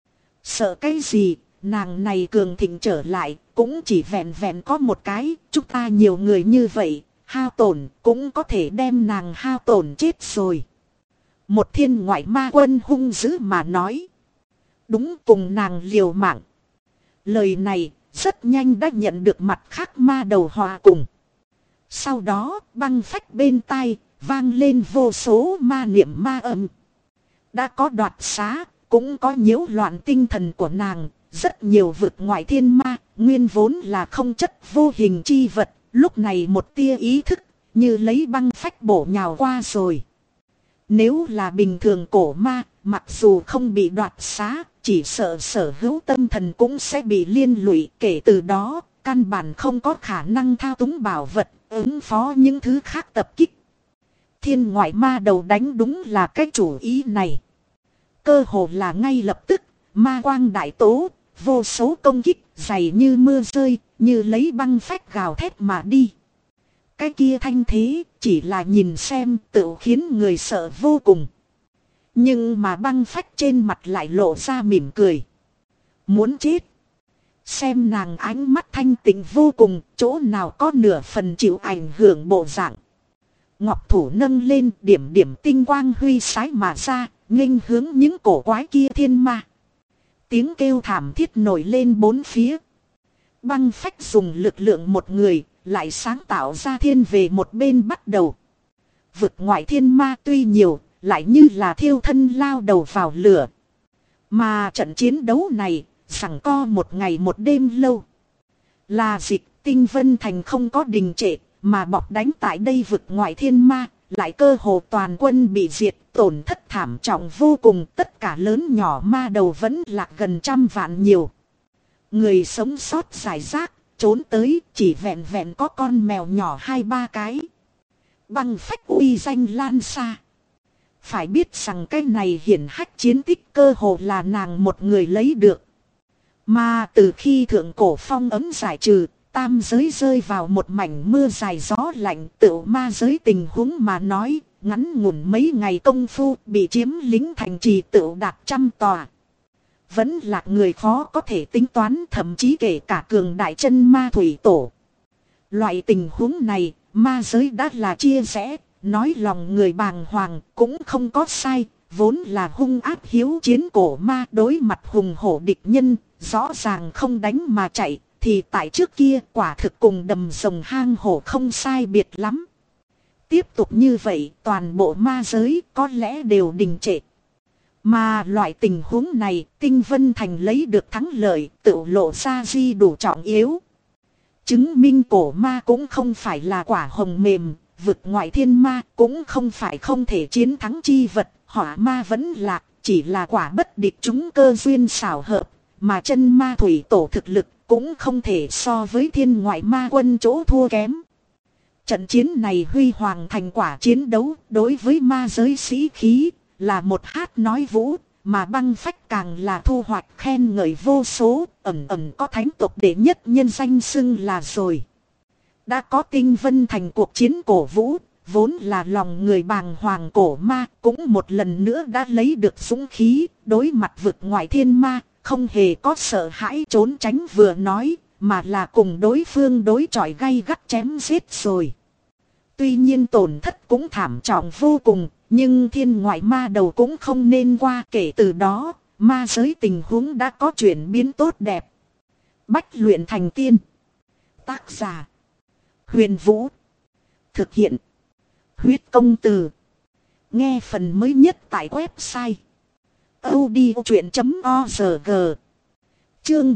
Sợ cái gì, nàng này cường thịnh trở lại, cũng chỉ vẹn vẹn có một cái, chúng ta nhiều người như vậy, hao tổn cũng có thể đem nàng hao tổn chết rồi. Một thiên ngoại ma quân hung dữ mà nói. Đúng cùng nàng liều mạng. Lời này rất nhanh đã nhận được mặt khác ma đầu hòa cùng. Sau đó băng phách bên tai vang lên vô số ma niệm ma âm. Đã có đoạt xá, cũng có nhiễu loạn tinh thần của nàng. Rất nhiều vực ngoại thiên ma, nguyên vốn là không chất vô hình chi vật. Lúc này một tia ý thức, như lấy băng phách bổ nhào qua rồi. Nếu là bình thường cổ ma, mặc dù không bị đoạt xá, chỉ sợ sở hữu tâm thần cũng sẽ bị liên lụy. Kể từ đó, căn bản không có khả năng thao túng bảo vật, ứng phó những thứ khác tập kích. Thiên ngoại ma đầu đánh đúng là cái chủ ý này. Cơ hồ là ngay lập tức, ma quang đại tố, vô số công kích, dày như mưa rơi, như lấy băng phách gào thét mà đi. Cái kia thanh thế, chỉ là nhìn xem tự khiến người sợ vô cùng. Nhưng mà băng phách trên mặt lại lộ ra mỉm cười. Muốn chết. Xem nàng ánh mắt thanh tịnh vô cùng, chỗ nào có nửa phần chịu ảnh hưởng bộ dạng. Ngọc thủ nâng lên, điểm điểm tinh quang huy sái mà ra, nghênh hướng những cổ quái kia thiên ma. Tiếng kêu thảm thiết nổi lên bốn phía. Băng phách dùng lực lượng một người, lại sáng tạo ra thiên về một bên bắt đầu. Vực ngoại thiên ma tuy nhiều, lại như là thiêu thân lao đầu vào lửa. Mà trận chiến đấu này, giằng co một ngày một đêm lâu. Là dịch Tinh Vân Thành không có đình trệ, mà bọc đánh tại đây vực ngoại thiên ma, lại cơ hồ toàn quân bị diệt, tổn thất thảm trọng vô cùng. Tất cả lớn nhỏ ma đầu vẫn lạc gần 100 vạn nhiều. Người sống sót rải rác, trốn tới chỉ vẹn vẹn có con mèo nhỏ 2-3 cái. Băng phách uy danh lan xa. Phải biết rằng cái này hiển hách chiến tích cơ hồ là nàng một người lấy được. Mà từ khi thượng cổ phong ấm giải trừ, tam giới rơi vào một mảnh mưa dài gió lạnh, tựu ma giới tình huống mà nói, ngắn ngủn mấy ngày công phu bị chiếm lính thành trì tựu đạt 100 tòa. Vẫn là người khó có thể tính toán, thậm chí kể cả cường đại chân ma thủy tổ. Loại tình huống này, ma giới đã là chia rẽ, nói lòng người bàng hoàng cũng không có sai, vốn là hung ác hiếu chiến cổ ma đối mặt hùng hổ địch nhân, rõ ràng không đánh mà chạy, thì tại trước kia quả thực cùng đầm rồng hang hổ không sai biệt lắm. Tiếp tục như vậy, toàn bộ ma giới có lẽ đều đình trệ. Mà loại tình huống này, Tinh Vân Thành lấy được thắng lợi, tự lộ ra di đủ trọng yếu. Chứng minh cổ ma cũng không phải là quả hồng mềm, vực ngoại thiên ma cũng không phải không thể chiến thắng chi vật, hỏa ma vẫn lạc, chỉ là quả bất địch chúng cơ duyên xảo hợp, mà chân ma thủy tổ thực lực cũng không thể so với thiên ngoại ma quân chỗ thua kém. Trận chiến này huy hoàng thành quả chiến đấu đối với ma giới sĩ khí là một hát nói vũ, mà băng phách càng là thu hoạch khen ngợi vô số, ẩn ẩn có thánh tộc đệ nhất nhân danh xưng là rồi. Đã có Tinh Vân Thành cuộc chiến cổ vũ, vốn là lòng người bàng hoàng cổ ma, cũng một lần nữa đã lấy được dũng khí, đối mặt vực ngoại thiên ma, không hề có sợ hãi trốn tránh vừa nói, mà là cùng đối phương đối chọi gay gắt chém giết rồi. Tuy nhiên tổn thất cũng thảm trọng vô cùng, nhưng thiên ngoại ma đầu cũng không nên qua. Kể từ đó, ma giới tình huống đã có chuyển biến tốt đẹp. Bách luyện thành tiên. Tác giả Huyền Vũ. Thực hiện Huyết Công Từ. nghe phần mới nhất tại website audiochuyện.org. Chương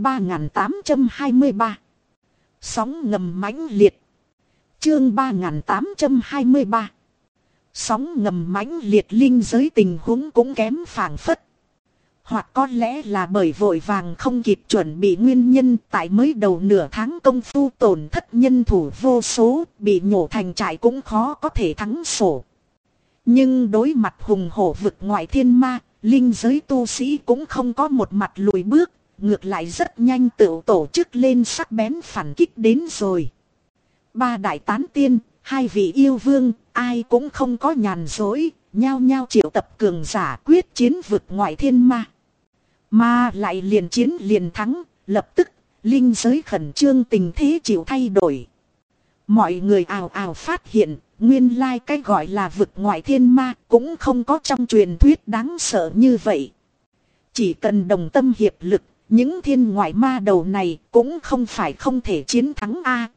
3823. Sóng ngầm mãnh liệt. Chương 3823. Sóng ngầm mãnh liệt, linh giới tình huống cũng kém phảng phất. Hoặc có lẽ là bởi vội vàng không kịp chuẩn bị nguyên nhân, tại mới đầu nửa tháng công phu tổn thất nhân thủ vô số, bị nhổ thành trại cũng khó có thể thắng sổ. Nhưng đối mặt hùng hổ vực ngoại thiên ma, linh giới tu sĩ cũng không có một mặt lùi bước, ngược lại rất nhanh tự tổ chức lên sắc bén phản kích đến rồi. Ba đại tán tiên, hai vị yêu vương, ai cũng không có nhàn rỗi, nhao nhao triệu tập cường giả quyết chiến vực ngoại thiên ma. Mà lại liền chiến liền thắng, lập tức, linh giới khẩn trương, tình thế chịu thay đổi. Mọi người ào ào phát hiện, nguyên lai cái gọi là vực ngoại thiên ma cũng không có trong truyền thuyết đáng sợ như vậy. Chỉ cần đồng tâm hiệp lực, những thiên ngoại ma đầu này cũng không phải không thể chiến thắng a.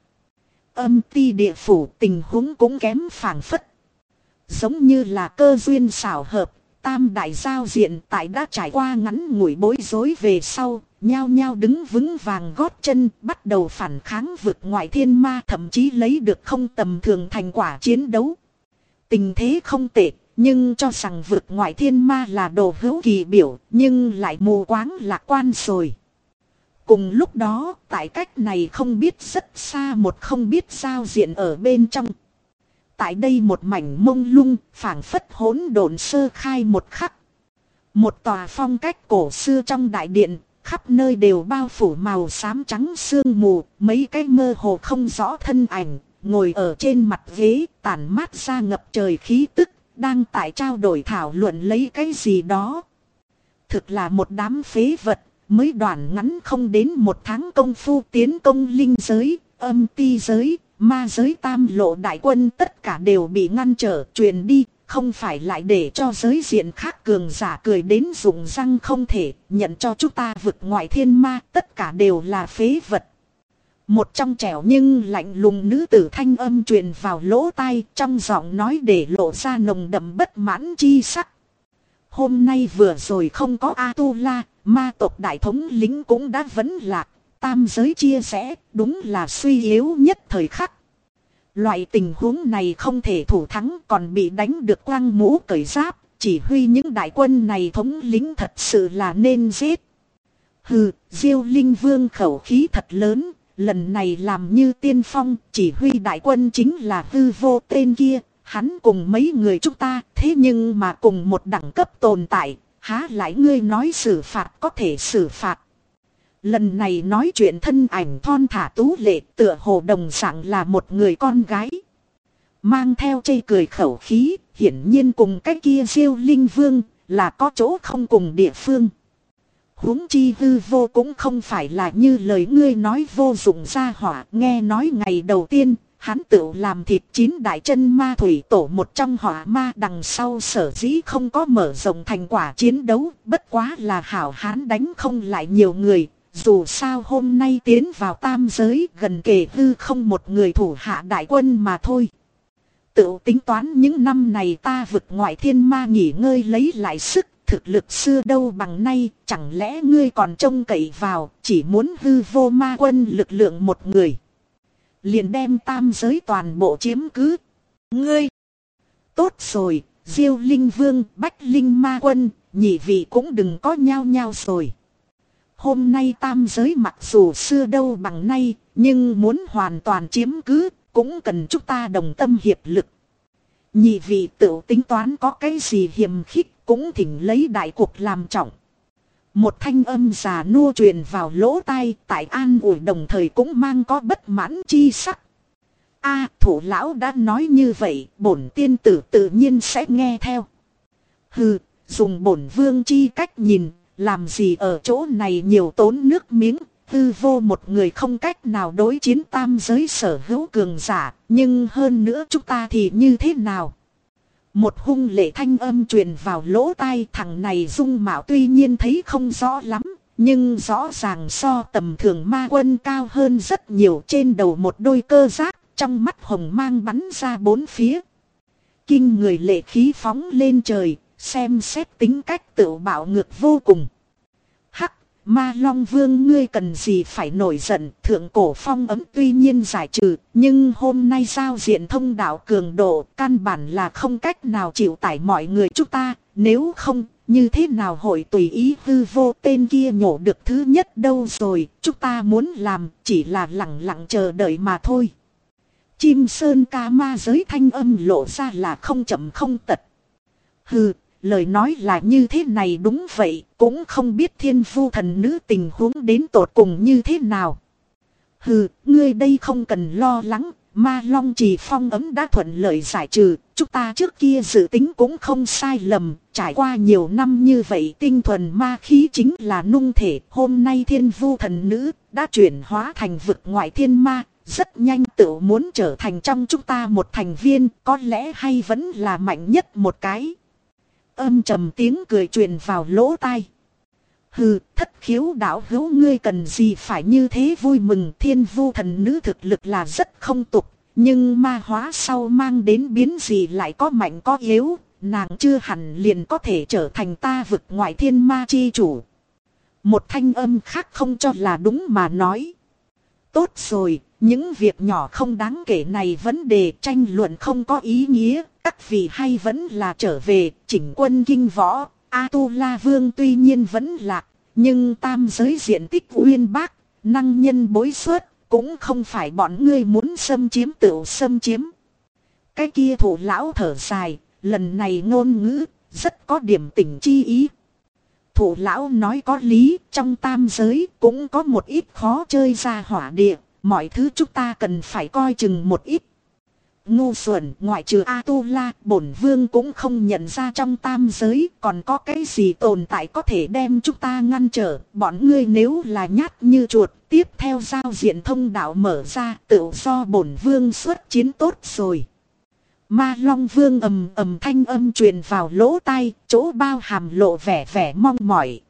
Âm ti địa phủ tình huống cũng kém phảng phất. Giống như là cơ duyên xảo hợp, tam đại giao diện tại đã trải qua ngắn ngủi bối rối về sau, nhao nhao đứng vững vàng gót chân, bắt đầu phản kháng vực ngoại thiên ma, thậm chí lấy được không tầm thường thành quả chiến đấu. Tình thế không tệ, nhưng cho rằng vực ngoại thiên ma là đồ hữu kỳ biểu, nhưng lại mù quáng lạc quan rồi. Cùng lúc đó, tại cách này không biết rất xa một không biết giao diện ở bên trong. Tại đây một mảnh mông lung, phảng phất hỗn độn sơ khai một khắc. Một tòa phong cách cổ xưa trong đại điện, khắp nơi đều bao phủ màu xám trắng sương mù, mấy cái mơ hồ không rõ thân ảnh, ngồi ở trên mặt ghế, tản mát ra ngập trời khí tức, đang tại trao đổi thảo luận lấy cái gì đó. Thực là một đám phế vật, mới đoạn ngắn không đến một tháng công phu tiến công linh giới, âm ti giới, ma giới tam lộ đại quân tất cả đều bị ngăn trở truyền đi, không phải lại để cho giới diện khác cường giả cười đến rụng răng không thể, nhận cho chúng ta vực ngoại thiên ma tất cả đều là phế vật. Một trong trẻo nhưng lạnh lùng nữ tử thanh âm truyền vào lỗ tai, trong giọng nói để lộ ra nồng đậm bất mãn chi sắc. Hôm nay vừa rồi không có A-tu-la, ma tộc đại thống lĩnh cũng đã vấn lạc, tam giới chia rẽ, đúng là suy yếu nhất thời khắc. Loại tình huống này không thể thủ thắng, còn bị đánh được quăng mũ cởi giáp, chỉ huy những đại quân này thống lĩnh thật sự là nên giết. Hừ, Diêu Linh Vương khẩu khí thật lớn, lần này làm như tiên phong, chỉ huy đại quân chính là hư vô tên kia. Hắn cùng mấy người chúng ta, thế nhưng mà cùng một đẳng cấp tồn tại, há lại ngươi nói xử phạt có thể xử phạt. Lần này nói chuyện thân ảnh thon thả tú lệ, tựa hồ đồng dạng là một người con gái. Mang theo chây cười khẩu khí, hiển nhiên cùng cái kia Diêu Linh Vương là có chỗ không cùng địa phương. Huống chi hư vô cũng không phải là như lời ngươi nói vô dụng ra hỏa, nghe nói ngày đầu tiên. Hắn tự làm thịt 9 đại chân ma thủy tổ một trong hỏa ma, đằng sau sở dĩ không có mở rộng thành quả chiến đấu, bất quá là hảo hán đánh không lại nhiều người. Dù sao hôm nay tiến vào tam giới, gần kề hư không một người thủ hạ đại quân mà thôi. Tự tính toán những năm này ta vực ngoại thiên ma nghỉ ngơi lấy lại sức, thực lực xưa đâu bằng nay, chẳng lẽ ngươi còn trông cậy vào, chỉ muốn hư vô ma quân lực lượng một người. Liền đem tam giới toàn bộ chiếm cứ. Ngươi! Tốt rồi, Diêu Linh Vương, Bách Linh Ma Quân, nhị vị cũng đừng có nhao nhao rồi. Hôm nay tam giới mặc dù xưa đâu bằng nay, nhưng muốn hoàn toàn chiếm cứ, cũng cần chúng ta đồng tâm hiệp lực. Nhị vị tự tính toán có cái gì hiềm khích, cũng thỉnh lấy đại cuộc làm trọng. Một thanh âm già nua truyền vào lỗ tai, tại an ủi đồng thời cũng mang có bất mãn chi sắc. Thủ lão đã nói như vậy, bổn tiên tử tự nhiên sẽ nghe theo. Hừ, dùng bổn vương chi cách nhìn, làm gì ở chỗ này nhiều tốn nước miếng. Hư vô một người không cách nào đối chiến tam giới sở hữu cường giả, nhưng hơn nữa chúng ta thì như thế nào? Một hung lệ thanh âm truyền vào lỗ tai, thằng này dung mạo tuy nhiên thấy không rõ lắm, nhưng rõ ràng so tầm thường ma quân cao hơn rất nhiều, trên đầu một đôi cơ giác, trong mắt hồng mang bắn ra bốn phía. kinh người lệ khí phóng lên trời, xem xét tính cách tự bạo ngược vô cùng. Hắc, Ma Long Vương ngươi cần gì phải nổi giận, thượng cổ phong ấm tuy nhiên giải trừ, nhưng hôm nay giao diện thông đạo cường độ, căn bản là không cách nào chịu tải mọi người chúng ta, nếu không, như thế nào hội tùy ý hư vô tên kia nhổ được thứ nhất đâu rồi, chúng ta muốn làm chỉ là lặng lặng chờ đợi mà thôi. Chim sơn ca ma giới thanh âm lộ ra là không chậm không tật. Hừ, lời nói là như thế này đúng vậy, cũng không biết thiên vu thần nữ tình huống đến tột cùng như thế nào. Hừ, ngươi đây không cần lo lắng, Ma Long Trì phong ấm đã thuận lợi giải trừ, chúng ta trước kia dự tính cũng không sai lầm, trải qua nhiều năm như vậy tinh thuần ma khí chính là nung thể, hôm nay thiên vu thần nữ đã chuyển hóa thành vực ngoại thiên ma, rất nhanh tự muốn trở thành trong chúng ta một thành viên, có lẽ hay vẫn là mạnh nhất một cái. Âm trầm tiếng cười truyền vào lỗ tai. Hừ, thất khiếu đạo hữu ngươi cần gì phải như thế vui mừng, thiên vu thần nữ thực lực là rất không tục, nhưng ma hóa sau mang đến biến gì lại có mạnh có yếu, nàng chưa hẳn liền có thể trở thành ta vực ngoại thiên ma chi chủ. Một thanh âm khác không cho là đúng mà nói. Tốt rồi, những việc nhỏ không đáng kể này vấn đề tranh luận không có ý nghĩa, các vị hay vẫn là trở về, chỉnh quân kinh võ. A-tu-la vương tuy nhiên vẫn lạc, nhưng tam giới diện tích uyên bác, năng nhân bối xuất, cũng không phải bọn ngươi muốn xâm chiếm tự xâm chiếm. Cái kia thủ lão thở dài, lần này ngôn ngữ, rất có điểm tình chi ý. Thủ lão nói có lý, trong tam giới cũng có một ít khó chơi ra hỏa địa, mọi thứ chúng ta cần phải coi chừng một ít. Ngu xuẩn, ngoại trừ A-tu-la, bổn vương cũng không nhận ra trong tam giới còn có cái gì tồn tại có thể đem chúng ta ngăn trở. Bọn ngươi nếu là nhát như chuột, tiếp theo giao diện thông đạo mở ra, tự do bổn vương xuất chiến tốt rồi. Ma Long Vương ầm ầm thanh âm truyền vào lỗ tai, chỗ bao hàm lộ vẻ mong mỏi.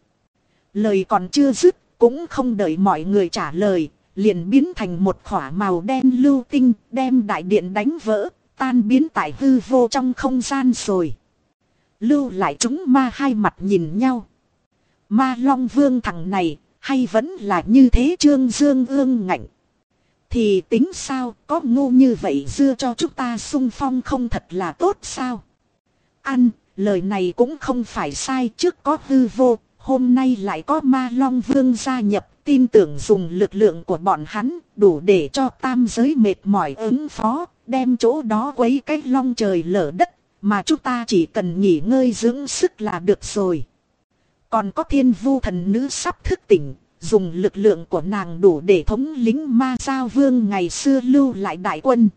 Lời còn chưa dứt, cũng không đợi mọi người trả lời, liền biến thành một khỏa màu đen lưu tinh, đem đại điện đánh vỡ, tan biến tại hư vô trong không gian rồi. Lưu lại chúng ma hai mặt nhìn nhau. Ma Long Vương thằng này, hay vẫn là như thế trương dương ương ngạnh. Thì tính sao, có ngu như vậy dưa cho chúng ta xung phong không thật là tốt sao? Ăn, lời này cũng không phải sai, trước có hư vô, hôm nay lại có Ma Long Vương gia nhập, tin tưởng dùng lực lượng của bọn hắn đủ để cho tam giới mệt mỏi ứng phó, đem chỗ đó quấy cái long trời lở đất, mà chúng ta chỉ cần nghỉ ngơi dưỡng sức là được rồi. Còn có thiên vu thần nữ sắp thức tỉnh, dùng lực lượng của nàng đủ để thống lĩnh Ma Giao Vương ngày xưa lưu lại đại quân.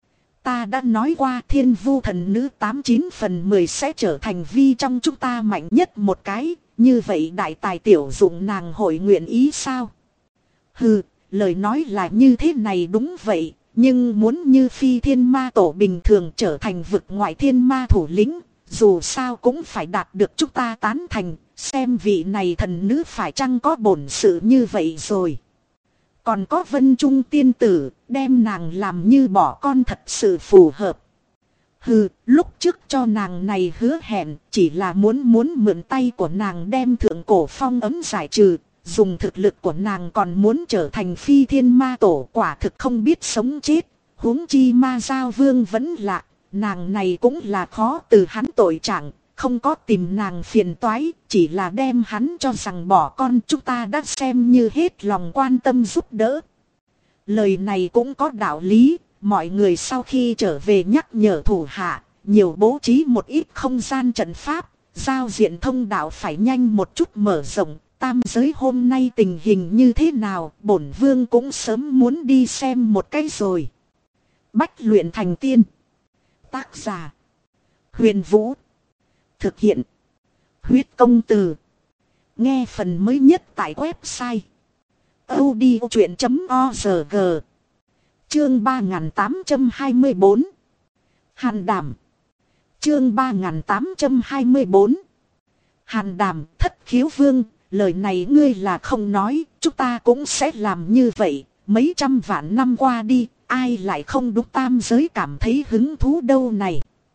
Ta đã nói qua thiên vu thần nữ 89 phần 10 sẽ trở thành vi trong chúng ta mạnh nhất một cái, như vậy đại tài tiểu dụng nàng hội nguyện ý sao? Hừ, lời nói là như thế này đúng vậy, nhưng muốn như phi thiên ma tổ bình thường trở thành vực ngoại thiên ma thủ lĩnh, dù sao cũng phải đạt được chúng ta tán thành, xem vị này thần nữ phải chăng có bổn sự như vậy rồi. Còn có Vân Trung tiên tử, đem nàng làm như bỏ con thật sự phù hợp. Hừ, lúc trước cho nàng này hứa hẹn, chỉ là muốn mượn tay của nàng đem thượng cổ phong ấm giải trừ, dùng thực lực của nàng còn muốn trở thành phi thiên ma tổ, quả thực không biết sống chết, huống chi Ma Giao Vương vẫn lạ, nàng này cũng là khó từ hắn tội trạng, không có tìm nàng phiền toái, chỉ là đem hắn cho rằng bỏ con, chúng ta đã xem như hết lòng quan tâm giúp đỡ. Lời này cũng có đạo lý, mọi người sau khi trở về nhắc nhở thủ hạ, nhiều bố trí một ít không gian trận pháp, giao diện thông đạo phải nhanh một chút mở rộng, tam giới hôm nay tình hình như thế nào, bổn vương cũng sớm muốn đi xem một cái rồi. Bách luyện thành tiên. Tác giả: Huyền Vũ. Thực hiện: Huyết Công Từ. Nghe phần mới nhất tại website audiochuyện.org. Chương 3824. Hàn Đảm. Chương 3824. Hàn Đảm, thất khiếu vương, lời này ngươi là không nói, chúng ta cũng sẽ làm như vậy, mấy trăm vạn năm qua đi, ai lại không đúc tam giới cảm thấy hứng thú đâu này.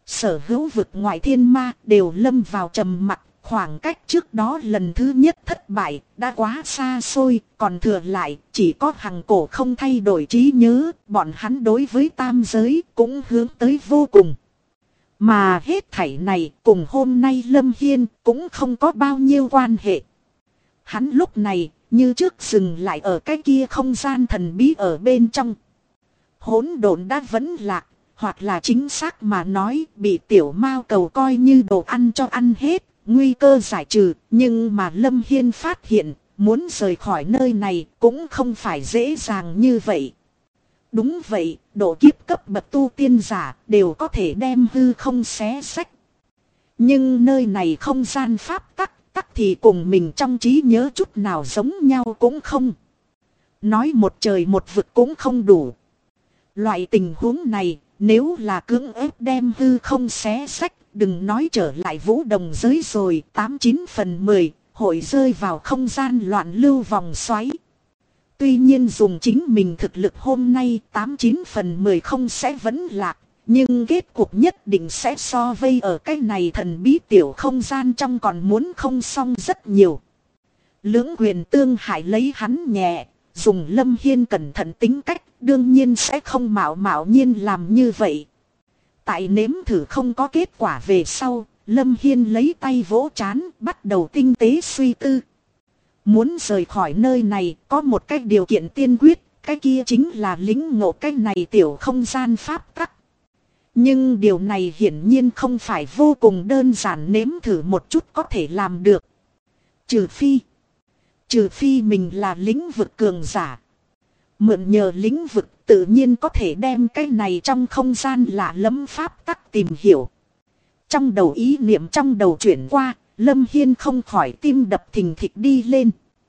Sở hữu vực ngoại thiên ma đều lâm vào trầm mặc, khoảng cách trước đó lần thứ nhất thất bại đã quá xa xôi, còn thừa lại chỉ có hằng cổ không thay đổi trí nhớ, bọn hắn đối với tam giới cũng hướng tới vô cùng. Mà hết thảy này cùng hôm nay Lâm Hiên cũng không có bao nhiêu quan hệ. Hắn lúc này như trước dừng lại ở cái kia không gian thần bí ở bên trong. Hỗn độn đã vẫn lạc, hoặc là chính xác mà nói bị tiểu mao cầu coi như đồ ăn cho ăn hết, nguy cơ giải trừ. Nhưng mà Lâm Hiên phát hiện, muốn rời khỏi nơi này cũng không phải dễ dàng như vậy. Đúng vậy, độ kiếp cấp bậc tu tiên giả đều có thể đem hư không xé xách. Nhưng nơi này không gian pháp tắc thì cùng mình trong trí nhớ chút nào giống nhau cũng không. Nói một trời một vực cũng không đủ. Loại tình huống này, nếu là cưỡng ép đem hư không xé xách, đừng nói trở lại vũ đồng giới rồi, 89/10, hội rơi vào không gian loạn lưu vòng xoáy. Tuy nhiên dùng chính mình thực lực hôm nay 89/10 không sẽ vẫn lạc, nhưng kết cục nhất định sẽ so vây ở cái này thần bí tiểu không gian trong còn muốn không xong rất nhiều. Lưỡng quyền tương hại lấy hắn nhẹ, dùng Lâm Hiên cẩn thận tính cách, đương nhiên sẽ không mạo nhiên làm như vậy. Tại nếm thử không có kết quả về sau, Lâm Hiên lấy tay vỗ trán, bắt đầu tinh tế suy tư. Muốn rời khỏi nơi này có một cái điều kiện tiên quyết, cái kia chính là lĩnh ngộ cái này tiểu không gian pháp tắc. Nhưng điều này hiển nhiên không phải vô cùng đơn giản, nếm thử một chút có thể làm được. Trừ phi mình là lĩnh vực cường giả. Mượn nhờ lĩnh vực tự nhiên có thể đem cái này trong không gian lạ lẫm pháp tắc tìm hiểu. Trong đầu ý niệm trong đầu chuyển qua, Lâm Hiên không khỏi tim đập thình thịch đi lên.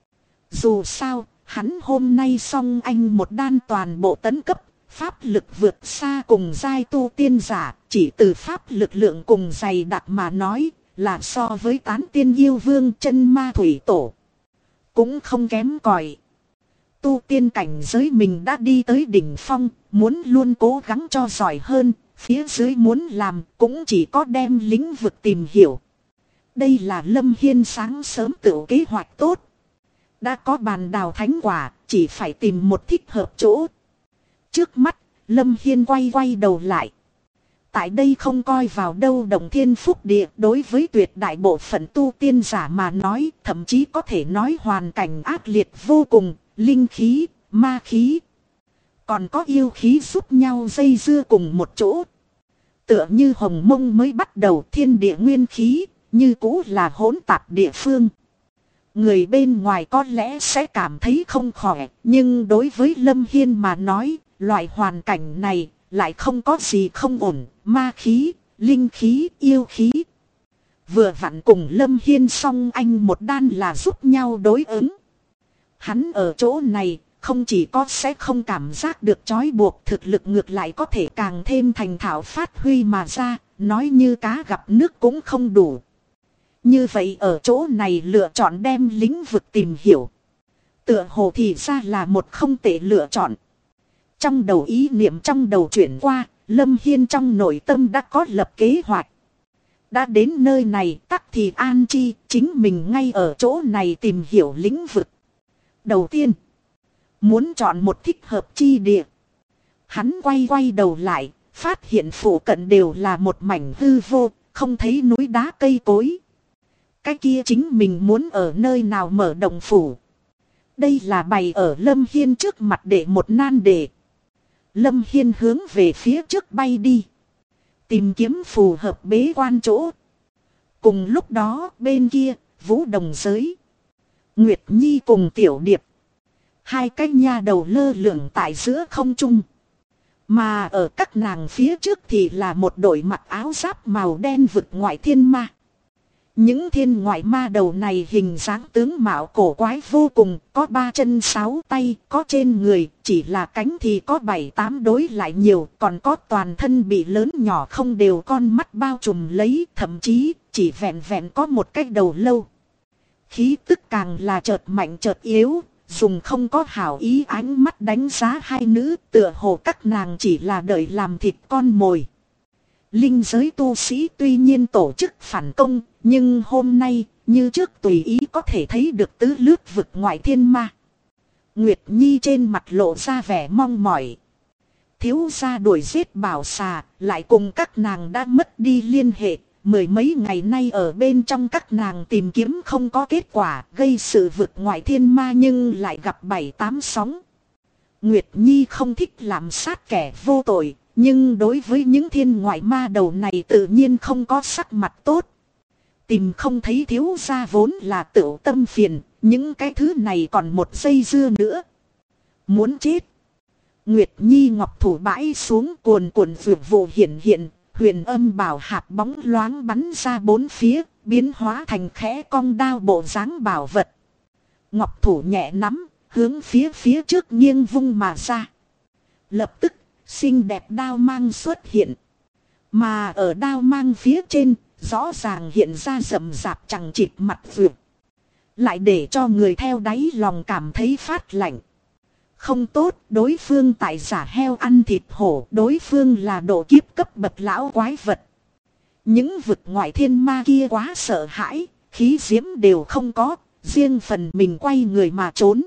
Dù sao, hắn hôm nay xong anh một đan toàn bộ tấn cấp, pháp lực vượt xa cùng giai tu tiên giả, chỉ từ pháp lực lượng cùng dày đặc mà nói, là so với tán tiên yêu vương chân ma thủy tổ. Cũng không kém cỏi. Tu tiên cảnh giới mình đã đi tới đỉnh phong, muốn luôn cố gắng cho giỏi hơn, phía dưới muốn làm cũng chỉ có đem lĩnh vực tìm hiểu. Đây là Lâm Hiên sáng sớm tự kế hoạch tốt. Đã có bàn đào thánh quả, chỉ phải tìm một thích hợp chỗ. Trước mắt, Lâm Hiên quay đầu lại. Tại đây không coi vào đâu Động Thiên Phúc Địa, đối với tuyệt đại bộ phận tu tiên giả mà nói, thậm chí có thể nói hoàn cảnh ác liệt vô cùng, linh khí, ma khí. Còn có yêu khí giúp nhau dây dưa cùng một chỗ. Tựa như Hồng Mông mới bắt đầu thiên địa nguyên khí, như cũ là hỗn tạp địa phương. Người bên ngoài có lẽ sẽ cảm thấy không khỏe, nhưng đối với Lâm Hiên mà nói, loại hoàn cảnh này lại không có gì không ổn, ma khí, linh khí, yêu khí. Vừa vặn cùng Lâm Hiên xong anh một đan là giúp nhau đối ứng. Hắn ở chỗ này, không chỉ có sẽ không cảm giác được trói buộc, thực lực ngược lại có thể càng thêm thành thạo phát huy mà ra, nói như cá gặp nước cũng không đủ. Như vậy ở chỗ này lựa chọn đem lĩnh vực tìm hiểu. Tựa hồ thì ra là một không tệ lựa chọn. Trong đầu ý niệm trong đầu chuyển qua, Lâm Hiên trong nội tâm đã có lập kế hoạch. Đã đến nơi này tắc thì an chi, chính mình ngay ở chỗ này tìm hiểu lĩnh vực. Đầu tiên, muốn chọn một thích hợp chi địa. Hắn quay đầu lại, phát hiện phụ cận đều là một mảnh hư vô, không thấy núi đá cây cối. Cái kia chính mình muốn ở nơi nào mở động phủ. Đây là bày ở Lâm Hiên trước mặt để một nan đề. Lâm Hiên hướng về phía trước bay đi. Tìm kiếm phù hợp bế quan chỗ. Cùng lúc đó bên kia, vũ đồng giới. Nguyệt Nhi cùng Tiểu Điệp. Hai cái nha đầu lơ lửng tại giữa không trung. Mà ở các nàng phía trước thì là một đội mặc áo giáp màu đen vực ngoại thiên ma. Những thiên ngoại ma đầu này hình dáng tướng mạo cổ quái vô cùng, có 3 chân 6 tay, có trên người, chỉ là cánh thì có 7-8 đối lại nhiều, còn có toàn thân bị lớn nhỏ không đều con mắt bao trùm lấy, thậm chí chỉ vẹn vẹn có một cái đầu lâu. Khí tức càng là chợt mạnh chợt yếu, dùng không có hảo ý ánh mắt đánh giá hai nữ, tựa hồ các nàng chỉ là đợi làm thịt con mồi. Linh giới tu sĩ tuy nhiên tổ chức phản công, nhưng hôm nay, như trước tùy ý có thể thấy được tứ lướt vực ngoại thiên ma. Nguyệt Nhi trên mặt lộ ra vẻ mong mỏi. Thiếu gia đuổi giết Bảo Xà, lại cùng các nàng đã mất đi liên hệ. Mười mấy ngày nay ở bên trong các nàng tìm kiếm không có kết quả, gây sự vực ngoại thiên ma nhưng lại gặp 7-8 sóng. Nguyệt Nhi không thích làm sát kẻ vô tội, nhưng đối với những thiên ngoại ma đầu này tự nhiên không có sắc mặt tốt. Tìm không thấy thiếu gia vốn là tửu tâm phiền, những cái thứ này còn một giây dưa nữa. Muốn chết. Nguyệt Nhi ngọc thủ bãi xuống, cuồn cuộn vượt vụ hiện hiện, huyền âm bảo hạt bóng loáng bắn ra bốn phía, biến hóa thành khẽ cong đao bộ dáng bảo vật. Ngọc thủ nhẹ nắm, hướng phía trước nghiêng vung mà ra. Lập tức, xinh đẹp đao mang xuất hiện. Mà ở đao mang phía trên, rõ ràng hiện ra rậm rạp chằng chịt mặt vượt. Lại để cho người theo đáy lòng cảm thấy phát lạnh. Không tốt, đối phương tại giả heo ăn thịt hổ, đối phương là độ kiếp cấp bậc lão quái vật. Những vực ngoại thiên ma kia quá sợ hãi, khí diễm đều không có, riêng phần mình quay người mà trốn.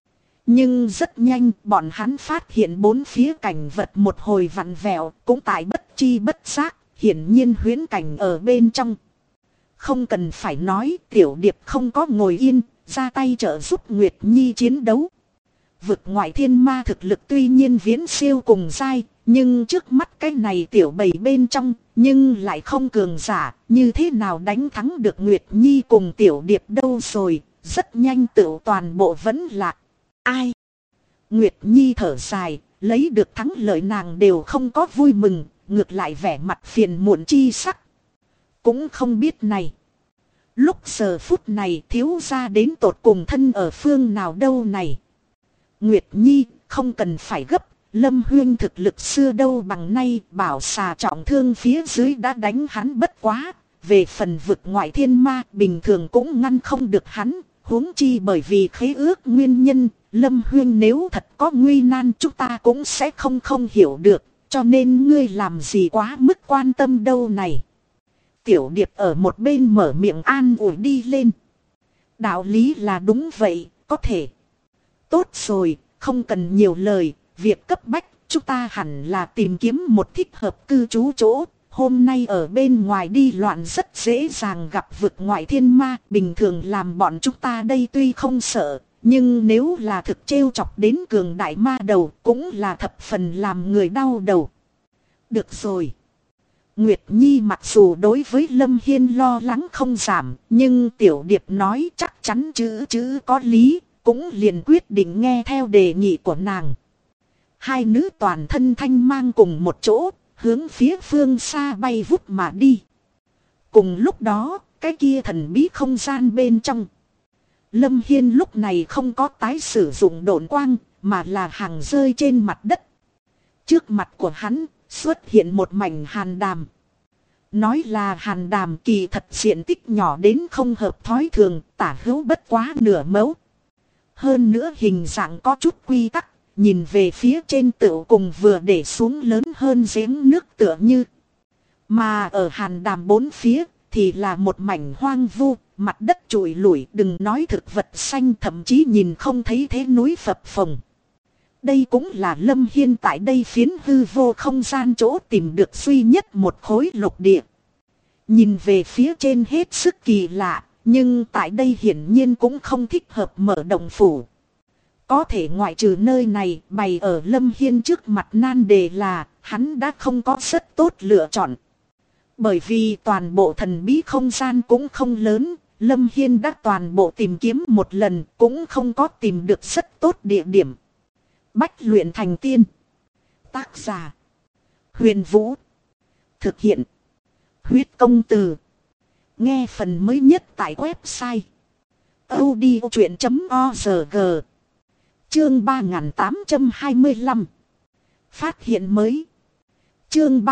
Nhưng rất nhanh bọn hắn phát hiện bốn phía cảnh vật một hồi vặn vẹo, cũng tại bất chi bất giác, hiển nhiên huyễn cảnh ở bên trong. Không cần phải nói, Tiểu Điệp không có ngồi yên, ra tay trợ giúp Nguyệt Nhi chiến đấu. Vực ngoại thiên ma thực lực tuy nhiên viễn siêu cùng giai, nhưng trước mắt cái này tiểu bầy bên trong, nhưng lại không cường giả, như thế nào đánh thắng được Nguyệt Nhi cùng Tiểu Điệp đâu rồi, rất nhanh tựu toàn bộ vẫn lạc. Ai? Nguyệt Nhi thở dài, lấy được thắng lợi nàng đều không có vui mừng, ngược lại vẻ mặt phiền muộn chi sắc. Cũng không biết này. Lúc giờ phút này thiếu gia đến tột cùng thân ở phương nào đâu này. Nguyệt Nhi không cần phải gấp, Lâm Huyên thực lực xưa đâu bằng nay, Bảo Xà trọng thương phía dưới đã đánh hắn bất quá. Về phần vực ngoại thiên ma bình thường cũng ngăn không được hắn, huống chi bởi vì khế ước nguyên nhân, Lâm Huyên nếu thật có nguy nan chúng ta cũng sẽ không hiểu được, cho nên ngươi làm gì quá mức quan tâm đâu này. Tiểu Điệp ở một bên mở miệng an ủi đi lên. Đạo lý là đúng vậy, có thể. Tốt rồi, không cần nhiều lời, việc cấp bách, chúng ta hẳn là tìm kiếm một thích hợp cư trú chỗ. Hôm nay ở bên ngoài đi loạn rất dễ dàng gặp vực ngoại thiên ma, bình thường làm bọn chúng ta đây tuy không sợ, nhưng nếu là thực trêu chọc đến cường đại ma đầu cũng là thập phần làm người đau đầu. Được rồi. Nguyệt Nhi mặc dù đối với Lâm Hiên lo lắng không giảm, nhưng Tiểu Điệp nói chắc chắn chữ có lý, cũng liền quyết định nghe theo đề nghị của nàng. Hai nữ toàn thân thanh mang cùng một chỗ, hướng phía phương xa bay vút mà đi. Cùng lúc đó, cái kia thần bí không gian bên trong. Lâm Hiên lúc này không có tái sử dụng độn quang, mà là hàng rơi trên mặt đất. Trước mặt của hắn, xuất hiện một mảnh hàn đàm. Nói là hàn đàm kỳ thật diện tích nhỏ đến không hợp thói thường, tả hữu bất quá nửa mẫu. Hơn nữa hình dạng có chút quy tắc, nhìn về phía trên tựu cùng vừa để xuống lớn hơn giếng nước tựa như. Mà ở hàn đàm bốn phía thì là một mảnh hoang vu, mặt đất trụi lủi, đừng nói thực vật xanh, thậm chí nhìn không thấy thế núi phập phồng. Đây cũng là Lâm Hiên tại đây phiến hư vô không gian chỗ tìm được duy nhất một khối lục địa. Nhìn về phía trên hết sức kỳ lạ, nhưng tại đây hiển nhiên cũng không thích hợp mở động phủ. Có thể ngoại trừ nơi này, bày ở Lâm Hiên trước mặt nan đề là, hắn đã không có rất tốt lựa chọn. Bởi vì toàn bộ thần bí không gian cũng không lớn, Lâm Hiên đã toàn bộ tìm kiếm một lần, cũng không có tìm được rất tốt địa điểm. Bách luyện thành tiên. Tác giả: Huyền Vũ. Thực hiện: Huyết Công Từ. Nghe phần mới nhất tại website audiochuyện.org. Chương 3825. Phát hiện mới. Chương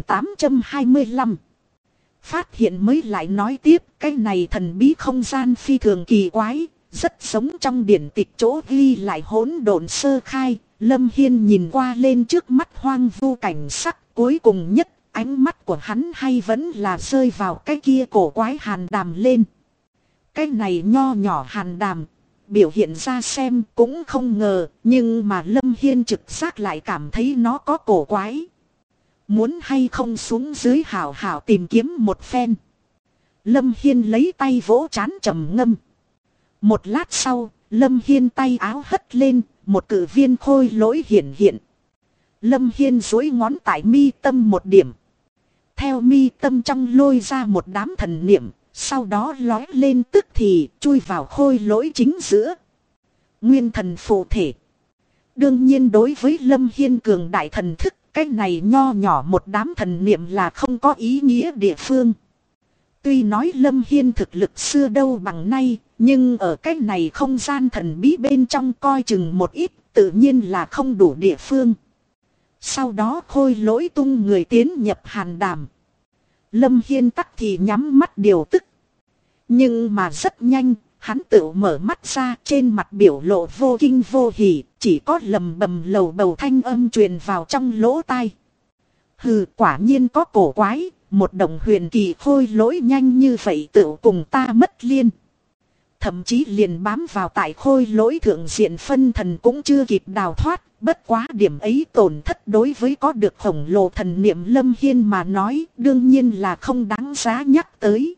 3825. Phát hiện mới lại nói tiếp, cái này thần bí không gian phi thường kỳ quái, rất giống trong điển tịch chỗ ghi lại hỗn độn sơ khai. Lâm Hiên nhìn qua lên trước mắt hoang vu cảnh sắc, cuối cùng nhất ánh mắt của hắn hay vẫn là rơi vào cái kia cổ quái hàn đàm lên. Cái này nho nhỏ hàn đàm, biểu hiện ra xem cũng không ngờ, nhưng mà Lâm Hiên trực giác lại cảm thấy nó có cổ quái. Muốn hay không xuống dưới hảo hảo tìm kiếm một phen. Lâm Hiên lấy tay vỗ trán trầm ngâm. Một lát sau, Lâm Hiên tay áo hất lên, một cự viên khôi lỗi hiện. Lâm Hiên duỗi ngón tại mi tâm một điểm. Theo mi tâm trong lôi ra một đám thần niệm, sau đó lói lên tức thì chui vào khôi lỗi chính giữa. Nguyên thần phụ thể. Đương nhiên đối với Lâm Hiên cường đại thần thức, cái này nho nhỏ một đám thần niệm là không có ý nghĩa địa phương. Tuy nói Lâm Hiên thực lực xưa đâu bằng nay, nhưng ở cái này không gian thần bí bên trong coi chừng một ít, tự nhiên là không đủ địa phương. Sau đó khôi lỗi tung người tiến nhập hàn đàm. Lâm Hiên tắc thì nhắm mắt điều tức. Nhưng mà rất nhanh, hắn tự mở mắt ra, trên mặt biểu lộ vô kinh vô hỉ, chỉ có lầm bầm lầu bầu thanh âm truyền vào trong lỗ tai. Hừ, quả nhiên có cổ quái, một đồng huyền kỳ khôi lỗi nhanh như vậy tự cùng ta mất liên. Thậm chí liền bám vào tại khôi lỗi thượng diện phân thần cũng chưa kịp đào thoát, bất quá điểm ấy tổn thất đối với có được khổng lồ thần niệm Lâm Hiên mà nói, đương nhiên là không đáng giá nhắc tới.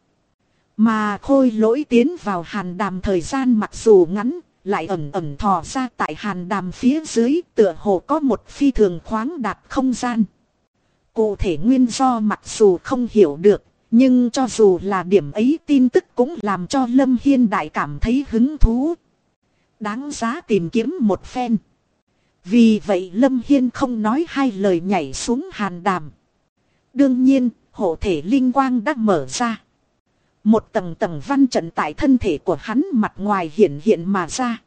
Mà khôi lỗi tiến vào hàn đàm thời gian mặc dù ngắn, lại ẩn ẩn thò ra tại hàn đàm phía dưới, tựa hồ có một phi thường khoáng đạt không gian. Cụ thể nguyên do mặc dù không hiểu được, nhưng cho dù là điểm ấy tin tức cũng làm cho Lâm Hiên đại cảm thấy hứng thú. Đáng giá tìm kiếm một phen. Vì vậy Lâm Hiên không nói hai lời nhảy xuống hàn đàm. Đương nhiên, hộ thể linh quang đã mở ra. Một tầng tầng văn trận tại thân thể của hắn mặt ngoài hiện mà ra.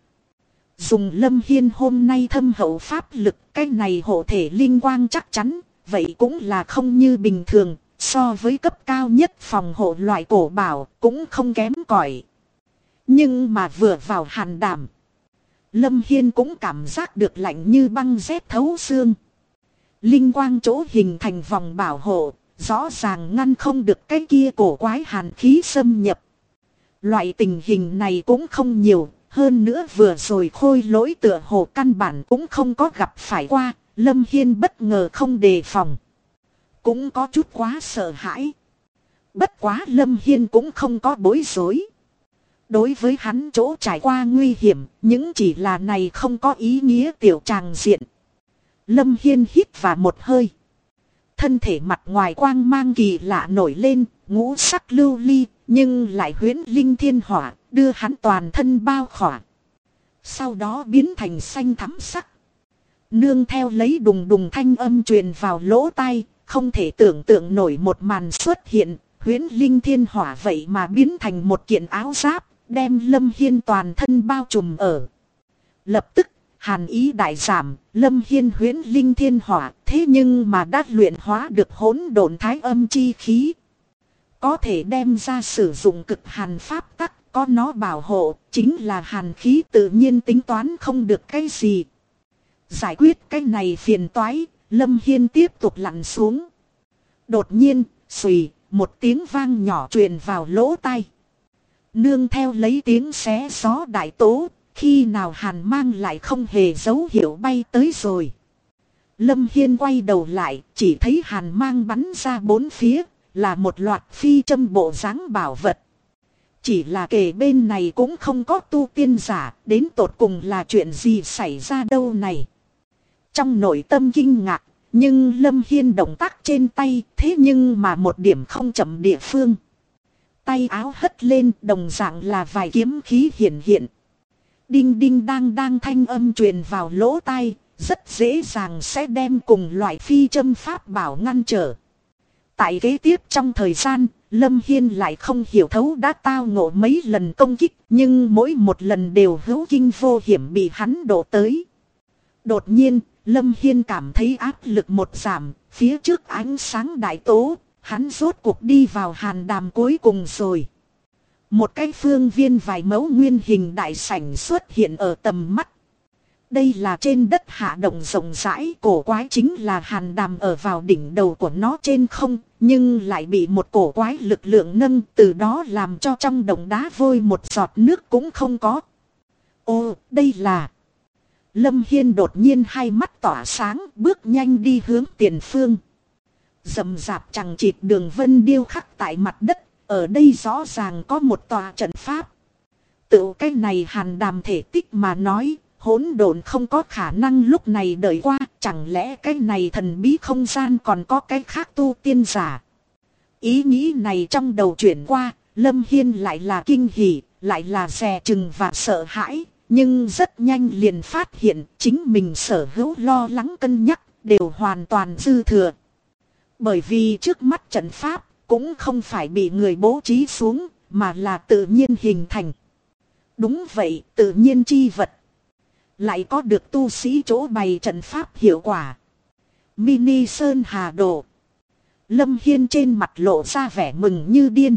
Dùng Lâm Hiên hôm nay thâm hậu pháp lực, cái này hộ thể linh quang chắc chắn, vậy cũng là không như bình thường, so với cấp cao nhất phòng hộ loại cổ bảo cũng không kém cỏi. Nhưng mà vừa vào hàn đàm, Lâm Hiên cũng cảm giác được lạnh như băng rét thấu xương. Linh quang chỗ hình thành vòng bảo hộ, rõ ràng ngăn không được cái kia cổ quái hàn khí xâm nhập. Loại tình hình này cũng không nhiều, hơn nữa vừa rồi khôi lỗi tựa hồ căn bản cũng không có gặp phải qua, Lâm Hiên bất ngờ không đề phòng. Cũng có chút quá sợ hãi. Bất quá Lâm Hiên cũng không có bối rối. Đối với hắn chỗ trải qua nguy hiểm, những chỉ là này không có ý nghĩa tiểu tràng diện. Lâm Hiên hít vào một hơi. Thân thể mặt ngoài quang mang kỳ lạ nổi lên, ngũ sắc lưu ly, nhưng lại huyễn linh thiên hỏa, đưa hắn toàn thân bao khỏa. Sau đó biến thành xanh thắm sắc. Nương theo lấy đùng đùng thanh âm truyền vào lỗ tai, không thể tưởng tượng nổi một màn xuất hiện, huyễn linh thiên hỏa vậy mà biến thành một kiện áo giáp, đem Lâm Hiên toàn thân bao trùm ở. Lập tức, hàn ý đại giảm, Lâm Hiên huyễn linh thiên hỏa, thế nhưng mà đã luyện hóa được hỗn độn thái âm chi khí. Có thể đem ra sử dụng cực hàn pháp tắc, có nó bảo hộ, chính là hàn khí tự nhiên tính toán không được cái gì. Giải quyết cái này phiền toái, Lâm Hiên tiếp tục lặn xuống. Đột nhiên, xùy, một tiếng vang nhỏ truyền vào lỗ tai. Nương theo lấy tiếng xé gió đại tố, khi nào hàn mang lại không hề dấu hiệu bay tới rồi. Lâm Hiên quay đầu lại, chỉ thấy hàn mang bắn ra bốn phía, là một loạt phi châm bộ dáng bảo vật. Chỉ là kề bên này cũng không có tu tiên giả, đến tột cùng là chuyện gì xảy ra đâu này. Trong nội tâm kinh ngạc, nhưng Lâm Hiên động tác trên tay, thế nhưng mà một điểm không chậm địa phương. Tay áo hất lên, đồng dạng là vài kiếm khí hiện. Đinh đinh đang thanh âm truyền vào lỗ tai, rất dễ dàng sẽ đem cùng loại phi châm pháp bảo ngăn trở. Tại kế tiếp trong thời gian, Lâm Hiên lại không hiểu thấu đã tao ngộ mấy lần công kích, nhưng mỗi một lần đều hữu kinh vô hiểm bị hắn đổ tới. Đột nhiên, Lâm Hiên cảm thấy áp lực một giảm, phía trước ánh sáng đại tố, hắn rốt cuộc đi vào hàn đàm cuối cùng rồi. Một cái phương viên vài mẫu nguyên hình đại sảnh xuất hiện ở tầm mắt. Đây là trên đất hạ động rộng rãi, cổ quái chính là hàn đàm ở vào đỉnh đầu của nó trên không, nhưng lại bị một cổ quái lực lượng nâng, từ đó làm cho trong động đá vôi một giọt nước cũng không có. Ô, đây là... Lâm Hiên đột nhiên hai mắt tỏa sáng, bước nhanh đi hướng tiền phương. Rậm rạp chằng chịt đường vân điêu khắc tại mặt đất, ở đây rõ ràng có một tòa trận pháp. Tự cái này hàn đàm thể tích mà nói, hỗn độn không có khả năng lúc này đợi qua, chẳng lẽ cái này thần bí không gian còn có cái khác tu tiên giả. Ý nghĩ này trong đầu chuyển qua, Lâm Hiên lại là kinh hỉ, lại là dè chừng và sợ hãi, nhưng rất nhanh liền phát hiện chính mình sở hữu lo lắng cân nhắc đều hoàn toàn dư thừa. Bởi vì trước mắt trận pháp cũng không phải bị người bố trí xuống, mà là tự nhiên hình thành. Đúng vậy, tự nhiên chi vật. Lại có được tu sĩ chỗ bày trận pháp hiệu quả. Mini Sơn Hà Đồ. Lâm Hiên trên mặt lộ ra vẻ mừng như điên.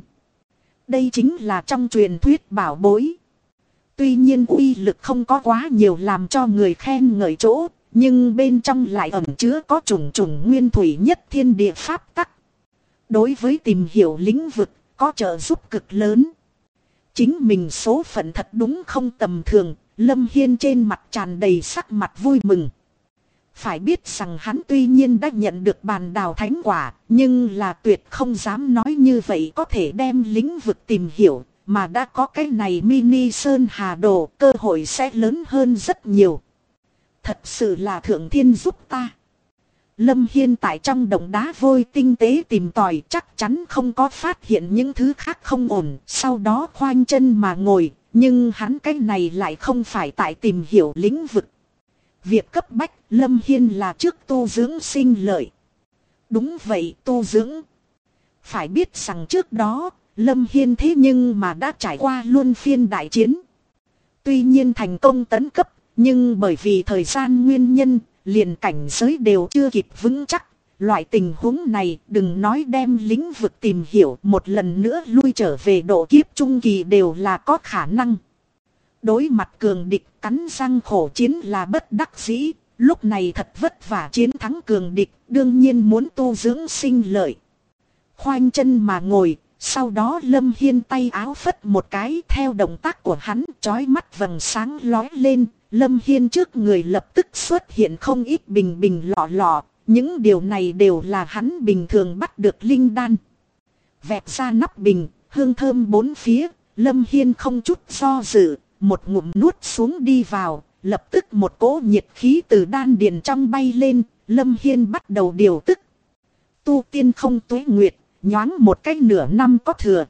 Đây chính là trong truyền thuyết bảo bối. Tuy nhiên uy lực không có quá nhiều làm cho người khen ngợi chỗ, nhưng bên trong lại ẩn chứa có trùng trùng nguyên thủy nhất thiên địa pháp tắc. Đối với tìm hiểu lĩnh vực, có trợ giúp cực lớn. Chính mình số phận thật đúng không tầm thường, Lâm Hiên trên mặt tràn đầy sắc mặt vui mừng. Phải biết rằng hắn tuy nhiên đã nhận được bàn đào thánh quả, nhưng là tuyệt không dám nói như vậy có thể đem lĩnh vực tìm hiểu, mà đã có cái này mini Sơn Hà Đồ, cơ hội sẽ lớn hơn rất nhiều. Thật sự là thượng thiên giúp ta. Lâm Hiên tại trong động đá vôi tinh tế tìm tòi, chắc chắn không có phát hiện những thứ khác không ổn, sau đó khoanh chân mà ngồi, nhưng hắn cái này lại không phải tại tìm hiểu lĩnh vực. Việc cấp bách, Lâm Hiên là trước tu dưỡng sinh lợi. Đúng vậy, tu dưỡng. Phải biết rằng trước đó, Lâm Hiên thế nhưng mà đã trải qua luân phiên đại chiến. Tuy nhiên thành công tấn cấp, nhưng bởi vì thời gian nguyên nhân, liền cảnh giới đều chưa kịp vững chắc. Loại tình huống này đừng nói đem lĩnh vực tìm hiểu, một lần nữa lui trở về độ kiếp trung kỳ đều là có khả năng. Đối mặt cường địch cắn răng khổ chiến là bất đắc dĩ, lúc này thật vất vả chiến thắng cường địch, đương nhiên muốn tu dưỡng sinh lợi. Khoanh chân mà ngồi, sau đó Lâm Hiên tay áo phất một cái, theo động tác của hắn chói mắt vầng sáng lói lên, Lâm Hiên trước người lập tức xuất hiện không ít bình bình lọ lọ, những điều này đều là hắn bình thường bắt được linh đan. Vẹt ra nắp bình, hương thơm bốn phía, Lâm Hiên không chút do dự, một ngụm nuốt xuống đi vào, lập tức một cỗ nhiệt khí từ đan điền trong bay lên, Lâm Hiên bắt đầu điều tức. Tu tiên không tuế nguyệt, nhoáng một cách nửa năm có thừa.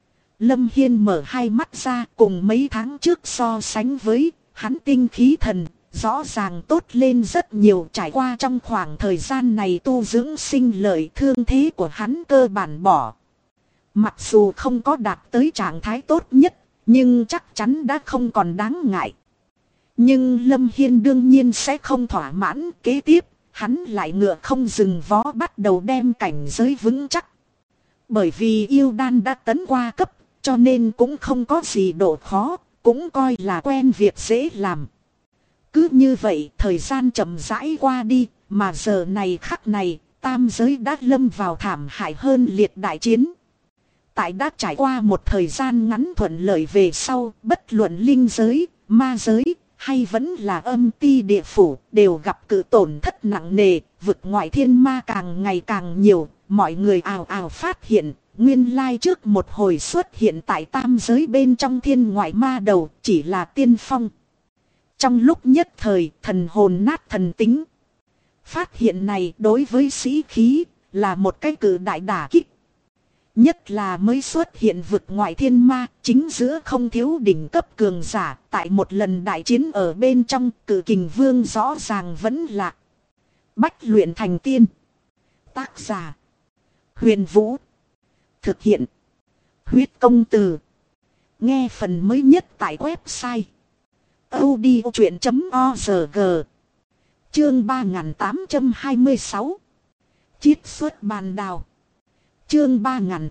Lâm Hiên mở hai mắt ra, cùng mấy tháng trước so sánh với, hắn tinh khí thần, rõ ràng tốt lên rất nhiều. Trải qua trong khoảng thời gian này tu dưỡng sinh lợi, thương thế của hắn cơ bản bỏ. Mặc dù không có đạt tới trạng thái tốt nhất, nhưng chắc chắn đã không còn đáng ngại. Nhưng Lâm Hiên đương nhiên sẽ không thỏa mãn, kế tiếp, hắn lại ngựa không dừng vó bắt đầu đem cảnh giới vững chắc. Bởi vì yêu đan đã tấn qua cấp, cho nên cũng không có gì độ khó, cũng coi là quen việc dễ làm. Cứ như vậy thời gian chậm rãi qua đi, mà giờ này khắc này, tam giới đã lâm vào thảm hại hơn liệt đại chiến. Tại đã trải qua một thời gian ngắn thuận lợi về sau, bất luận linh giới, ma giới, hay vẫn là âm ti địa phủ, đều gặp cự tổn thất nặng nề, vực ngoại thiên ma càng ngày càng nhiều, mọi người ào ào phát hiện, nguyên lai trước một hồi xuất hiện tại tam giới bên trong thiên ngoại ma đầu, chỉ là tiên phong. Trong lúc nhất thời, thần hồn nát thần tính. Phát hiện này đối với sĩ khí, là một cái cự đại đả kích. Nhất là mới xuất hiện vực ngoại thiên ma, chính giữa không thiếu đỉnh cấp cường giả, tại một lần đại chiến ở bên trong, cự kình vương rõ ràng vẫn lạc. Bách luyện thành tiên. Tác giả: Huyền Vũ. Thực hiện: Huyết Công Từ. Nghe phần mới nhất tại website audiochuyện.org. Chương 3826. Chiết xuất bàn đào. Chương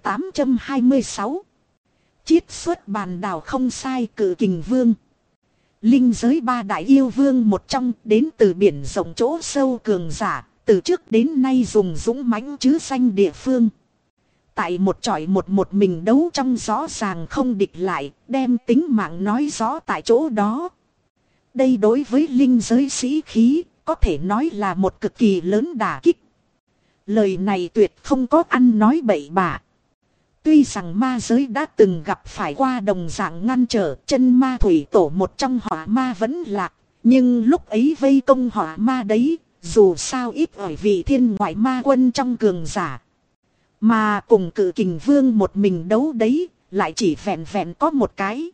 3826. Chiết xuất bàn đào không sai, cự kình vương. Linh giới ba đại yêu vương một trong, đến từ biển rộng chỗ sâu cường giả, từ trước đến nay dùng dũng mãnh chứ danh địa phương. Tại một chọi một mình đấu trong rõ ràng không địch lại, đem tính mạng nói rõ tại chỗ đó. Đây đối với linh giới sĩ khí, có thể nói là một cực kỳ lớn đả kích. Lời này tuyệt không có ăn nói bậy bạ. Tuy rằng ma giới đã từng gặp phải qua đồng dạng ngăn trở, chân ma thủy tổ một trong hỏa ma vẫn lạc, nhưng lúc ấy vây công hỏa ma đấy, dù sao ít ở vị thiên ngoại ma quân trong cường giả. Mà cùng cự kình vương một mình đấu đấy, lại chỉ vẹn vẹn có một cái.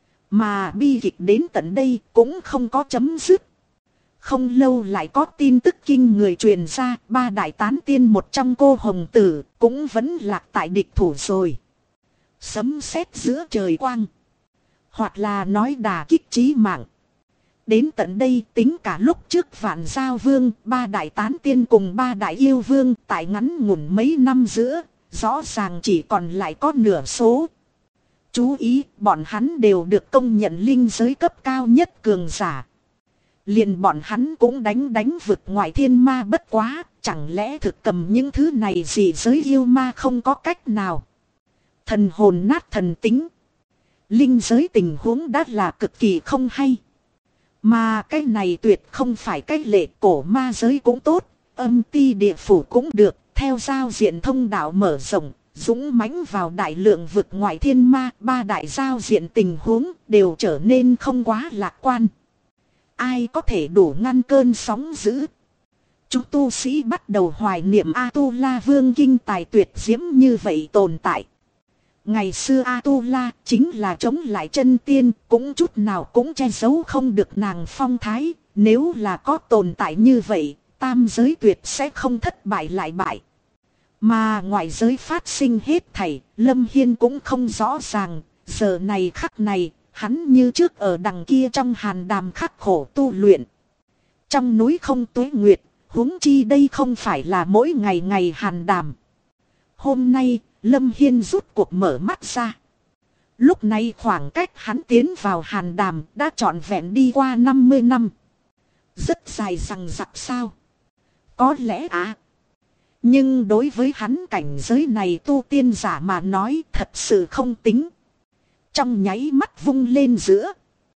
Mà bi kịch đến tận đây cũng không có chấm dứt. Không lâu lại có tin tức kinh người truyền ra, ba đại tán tiên một trong cô hồng tử cũng vẫn lạc tại địch thủ rồi. Sấm sét giữa trời quang, hoặc là nói đả kích chí mạng. Đến tận đây tính cả lúc trước Vạn Giao Vương, ba đại tán tiên cùng ba đại yêu vương tại ngắn ngủn mấy năm giữa, rõ ràng chỉ còn lại có nửa số. Chú ý, bọn hắn đều được công nhận linh giới cấp cao nhất cường giả. Liền bọn hắn cũng đánh vực ngoại thiên ma bất quá, chẳng lẽ thực cầm những thứ này gì giới yêu ma không có cách nào. Thần hồn nát thần tính. Linh giới tình huống đã là cực kỳ không hay. Mà cái này tuyệt không phải cái lệ, cổ ma giới cũng tốt, âm ti địa phủ cũng được, theo giao diện thông đạo mở rộng, dũng mãnh vào đại lượng vực ngoại thiên ma, ba đại giao diện tình huống đều trở nên không quá lạc quan. Ai có thể đủ ngăn cơn sóng dữ? Chúng tu sĩ bắt đầu hoài niệm A-tu-la vương kinh tài tuyệt diễm như vậy tồn tại. Ngày xưa A-tu-la chính là chống lại chân tiên, cũng chút nào cũng che giấu không được nàng phong thái. Nếu là có tồn tại như vậy, tam giới tuyệt sẽ không thất bại lại bại. Mà ngoại giới phát sinh hết thảy, Lâm Hiên cũng không rõ ràng. Giờ này khắc này, hắn như trước ở đằng kia trong hàn đàm khắc khổ tu luyện. Trong núi không tuế nguyệt, huống chi đây không phải là mỗi ngày ngày hàn đàm. Hôm nay, Lâm Hiên rút cuộc mở mắt ra. Lúc này khoảng cách hắn tiến vào hàn đàm đã trọn vẹn đi qua 50 năm. Rất dài rằng rặc sao? Có lẽ nhưng đối với hắn cảnh giới này tu tiên giả mà nói thật sự không tính. Trong nháy mắt vung lên giữa.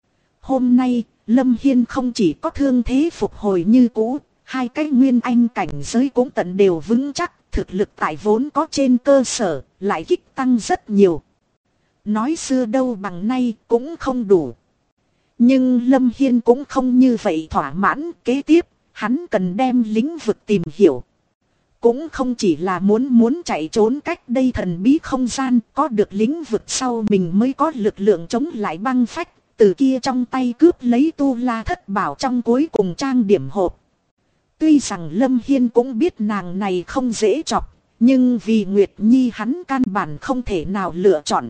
Hôm nay, Lâm Hiên không chỉ có thương thế phục hồi như cũ, hai cái nguyên anh cảnh giới cũng tận đều vững chắc. Thực lực tại vốn có trên cơ sở, lại kích tăng rất nhiều. Nói xưa đâu bằng nay cũng không đủ. Nhưng Lâm Hiên cũng không như vậy thỏa mãn. Kế tiếp, hắn cần đem lĩnh vực tìm hiểu. Cũng không chỉ là muốn chạy trốn cách đây thần bí không gian. Có được lĩnh vực sau mình mới có lực lượng chống lại băng phách. Từ kia trong tay cướp lấy tu la thất bảo trong cuối cùng trang điểm hộp. Tuy rằng Lâm Hiên cũng biết nàng này không dễ chọc, nhưng vì Nguyệt Nhi hắn căn bản không thể nào lựa chọn.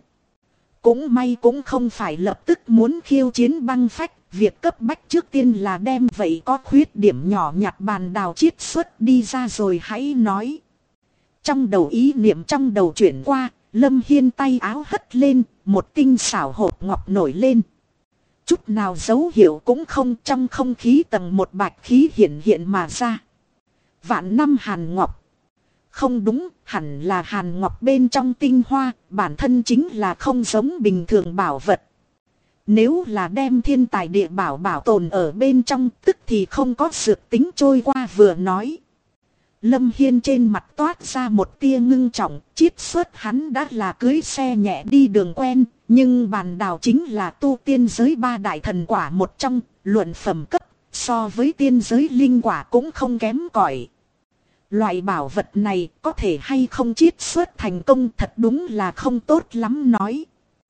Cũng may cũng không phải lập tức muốn khiêu chiến băng phách, việc cấp bách trước tiên là đem vậy có khuyết điểm nhỏ nhặt bàn đào chiết xuất đi ra rồi hãy nói. Trong đầu ý niệm trong đầu chuyển qua, Lâm Hiên tay áo hất lên, một tinh xảo hộp ngọc nổi lên. Chút nào dấu hiệu cũng không, trong không khí tầng một bạch khí hiện mà ra. Vạn năm hàn ngọc. Không đúng, hẳn là hàn ngọc bên trong tinh hoa, bản thân chính là không giống bình thường bảo vật. Nếu là đem thiên tài địa bảo tồn ở bên trong, tức thì không có dược tính trôi qua vừa nói. Lâm Hiên trên mặt toát ra một tia ngưng trọng, chiết xuất hắn đã là cưới xe nhẹ đi đường quen, nhưng bàn đào chính là tu tiên giới ba đại thần quả một trong, luận phẩm cấp, so với tiên giới linh quả cũng không kém cỏi. Loại bảo vật này có thể hay không chiết xuất thành công thật đúng là không tốt lắm nói.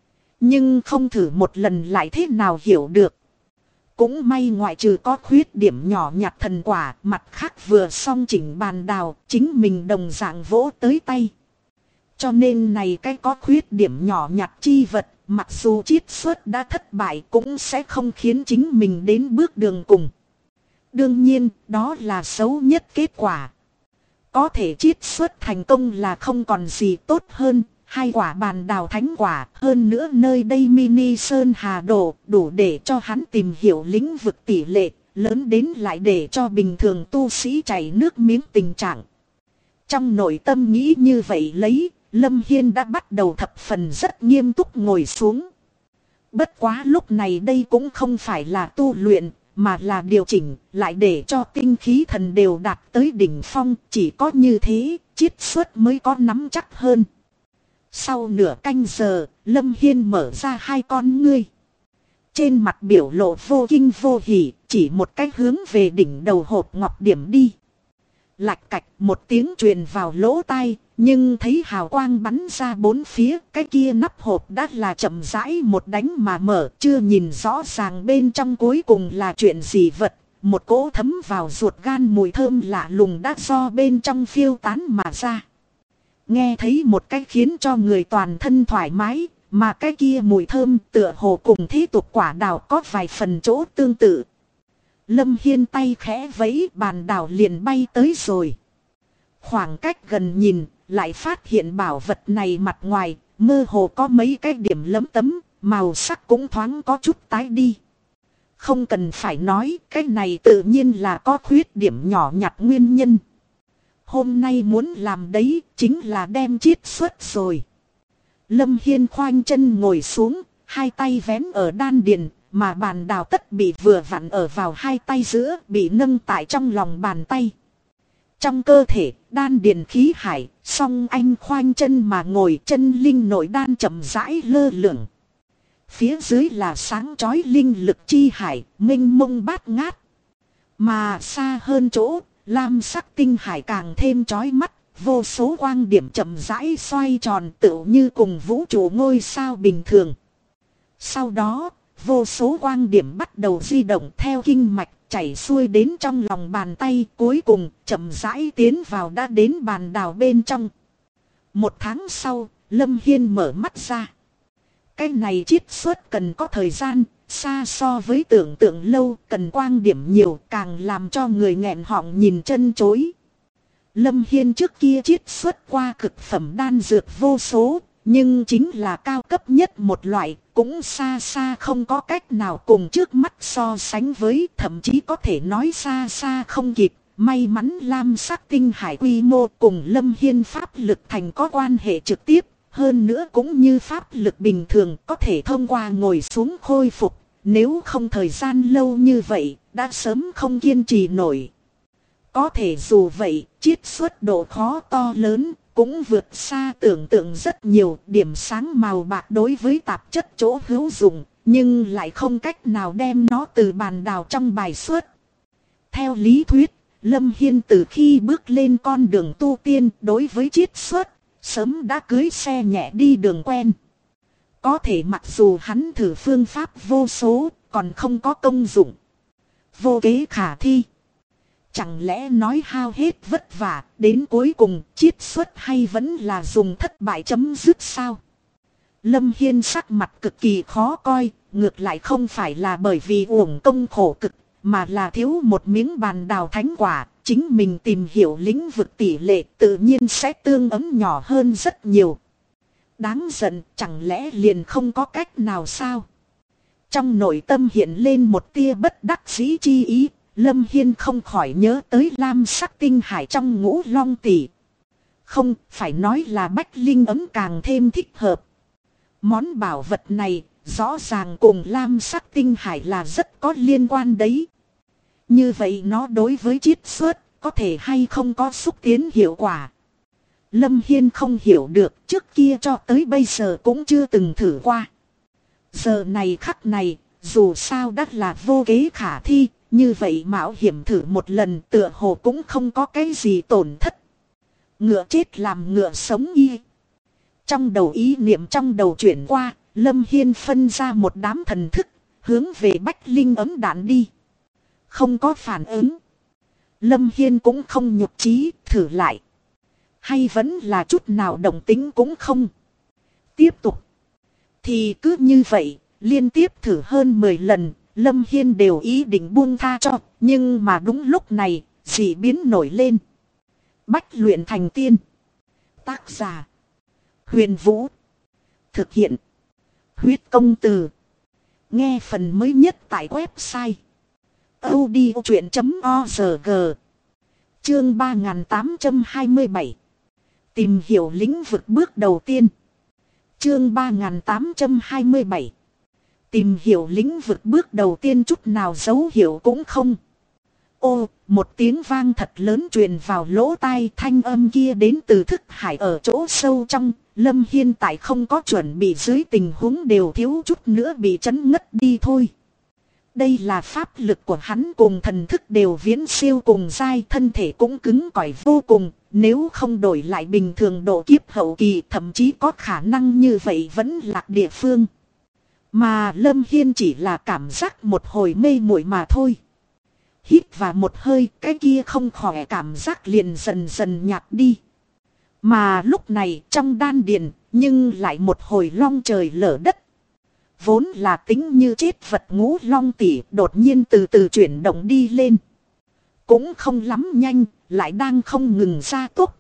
Nhưng không thử một lần lại thế nào hiểu được. Cũng may ngoại trừ có khuyết điểm nhỏ nhặt thần quả, mặt khác vừa xong chỉnh bàn đào, chính mình đồng dạng vỗ tới tay. Cho nên này cái có khuyết điểm nhỏ nhặt chi vật, mặc dù chiết xuất đã thất bại cũng sẽ không khiến chính mình đến bước đường cùng. Đương nhiên, đó là xấu nhất kết quả. Có thể chiết xuất thành công là không còn gì tốt hơn, 2 quả bàn đào thánh quả, hơn nữa nơi đây mini sơn hà đồ, đủ để cho hắn tìm hiểu lĩnh vực tỷ lệ, lớn đến lại để cho bình thường tu sĩ chảy nước miếng tình trạng. Trong nội tâm nghĩ như vậy lấy, Lâm Hiên đã bắt đầu thập phần rất nghiêm túc ngồi xuống. Bất quá lúc này đây cũng không phải là tu luyện, mà là điều chỉnh, lại để cho tinh khí thần đều đạt tới đỉnh phong, chỉ có như thế, chiết xuất mới có nắm chắc hơn. Sau nửa canh giờ, Lâm Hiên mở ra 2 con ngươi. Trên mặt biểu lộ vô kinh vô hỉ, chỉ một cách hướng về đỉnh đầu hộp ngọc điểm đi. Lạch cạch một tiếng truyền vào lỗ tai, nhưng thấy hào quang bắn ra 4 phía, cái kia nắp hộp đã là chậm rãi một đánh mà mở, chưa nhìn rõ ràng bên trong cuối cùng là chuyện gì vật. Một cỗ thấm vào ruột gan mùi thơm lạ lùng đã do bên trong phiêu tán mà ra. Nghe thấy một cách khiến cho người toàn thân thoải mái, mà cái kia mùi thơm tựa hồ cùng thế tục quả đào có vài phần chỗ tương tự. Lâm Hiên tay khẽ vẫy, bàn đào liền bay tới rồi. Khoảng cách gần nhìn, lại phát hiện bảo vật này mặt ngoài, mơ hồ có mấy cái điểm lấm tấm, màu sắc cũng thoáng có chút tái đi. Không cần phải nói, cái này tự nhiên là có khuyết điểm nhỏ nhặt nguyên nhân. Hôm nay muốn làm đấy, chính là đem chiết xuất rồi. Lâm Hiên khoanh chân ngồi xuống, 2 tay vén ở đan điền, mà bàn đào tất bị vừa vặn ở vào 2 tay giữa, bị nâng tại trong lòng bàn tay. Trong cơ thể, đan điền khí hải, song anh khoanh chân mà ngồi, chân linh nội đan chậm rãi lơ lửng. Phía dưới là sáng chói linh lực chi hải, mênh mông bát ngát. Mà xa hơn chỗ, lam sắc tinh hải càng thêm chói mắt, vô số quang điểm chậm rãi xoay tròn tựu như cùng vũ trụ ngôi sao bình thường. Sau đó, vô số quang điểm bắt đầu di động theo kinh mạch chảy xuôi đến trong lòng bàn tay, cuối cùng chậm rãi tiến vào đã đến bàn đào bên trong. 1 tháng sau, Lâm Hiên mở mắt ra. Cái này chiết xuất cần có thời gian, xa so với tưởng tượng lâu, cần quang điểm nhiều, càng làm cho người nghẹn họng nhìn chân chối. Lâm Hiên trước kia chiết xuất qua cực phẩm đan dược vô số, nhưng chính là cao cấp nhất một loại, cũng xa xa không có cách nào cùng trước mắt so sánh với, thậm chí có thể nói xa xa không kịp. May mắn lam sắc tinh hải quy mô cùng Lâm Hiên pháp lực thành có quan hệ trực tiếp, hơn nữa cũng như pháp lực bình thường có thể thông qua ngồi xuống khôi phục, nếu không thời gian lâu như vậy, đã sớm không kiên trì nổi. Có thể dù vậy, chiết xuất độ khó to lớn, cũng vượt xa tưởng tượng rất nhiều. Điểm sáng màu bạc đối với tạp chất chỗ hữu dụng, nhưng lại không cách nào đem nó từ bàn đào trong bài xuất. Theo lý thuyết, Lâm Hiên từ khi bước lên con đường tu tiên đối với chiết xuất, sớm đã cưới xe nhẹ đi đường quen. Có thể mặc dù hắn thử phương pháp vô số, còn không có công dụng. Vô kế khả thi. Chẳng lẽ nói hao hết vất vả, đến cuối cùng chiết xuất hay vẫn là dùng thất bại chấm dứt sao? Lâm Hiên sắc mặt cực kỳ khó coi, ngược lại không phải là bởi vì uổng công khổ cực, mà là thiếu một miếng bàn đào thánh quả. Chính mình tìm hiểu lĩnh vực tỷ lệ tự nhiên sẽ tương ứng nhỏ hơn rất nhiều. Đáng giận, chẳng lẽ liền không có cách nào sao? Trong nội tâm hiện lên một tia bất đắc dĩ chi ý, Lâm Hiên không khỏi nhớ tới lam sắc tinh hải trong Ngũ Long Tỷ. Không, phải nói là Bách Linh ấm càng thêm thích hợp. Món bảo vật này, rõ ràng cùng lam sắc tinh hải là rất có liên quan đấy. Như vậy nó đối với chiết xuất, có thể hay không có xúc tiến hiệu quả. Lâm Hiên không hiểu được, trước kia cho tới bây giờ cũng chưa từng thử qua. Giờ này khắc này, dù sao đã là vô kế khả thi, như vậy mạo hiểm thử một lần tựa hồ cũng không có cái gì tổn thất. Ngựa chết làm ngựa sống y. Trong đầu ý niệm trong đầu chuyển qua, Lâm Hiên phân ra một đám thần thức, hướng về Bách Linh ấm đạn đi. Không có phản ứng. Lâm Hiên cũng không nhục chí, thử lại. Hay vẫn là chút nào động tính cũng không. Tiếp tục. Thì cứ như vậy, liên tiếp thử hơn 10 lần, Lâm Hiên đều ý định buông tha cho. Nhưng mà đúng lúc này, dị biến nổi lên. Bách luyện thành tiên. Tác giả. Huyền Vũ. Thực hiện. Huyết công từ. Nghe phần mới nhất tại website audiochuyện.org. Chương 3827. Tìm hiểu lĩnh vực bước đầu tiên. Chương 3827. Tìm hiểu lĩnh vực bước đầu tiên chút nào dấu hiệu cũng không. Ô, một tiếng vang thật lớn truyền vào lỗ tai, thanh âm kia đến từ thức hải ở chỗ sâu trong. Lâm Hiên tại không có chuẩn bị dưới tình huống đều thiếu chút nữa bị chấn ngất đi thôi. Đây là pháp lực của hắn cùng thần thức đều viễn siêu cùng dai, thân thể cũng cứng cỏi vô cùng. Nếu không đổi lại bình thường độ kiếp hậu kỳ, thậm chí có khả năng như vậy vẫn lạc địa phương. Mà Lâm Hiên chỉ là cảm giác một hồi mê muội mà thôi. Hít vào một hơi, cái kia không khỏe cảm giác liền dần dần nhạt đi. Mà lúc này trong đan điền, nhưng lại một hồi long trời lở đất. Vốn là tính như chết vật ngũ long tỷ đột nhiên từ từ chuyển động đi lên. Cũng không lắm nhanh, lại đang không ngừng ra tốc.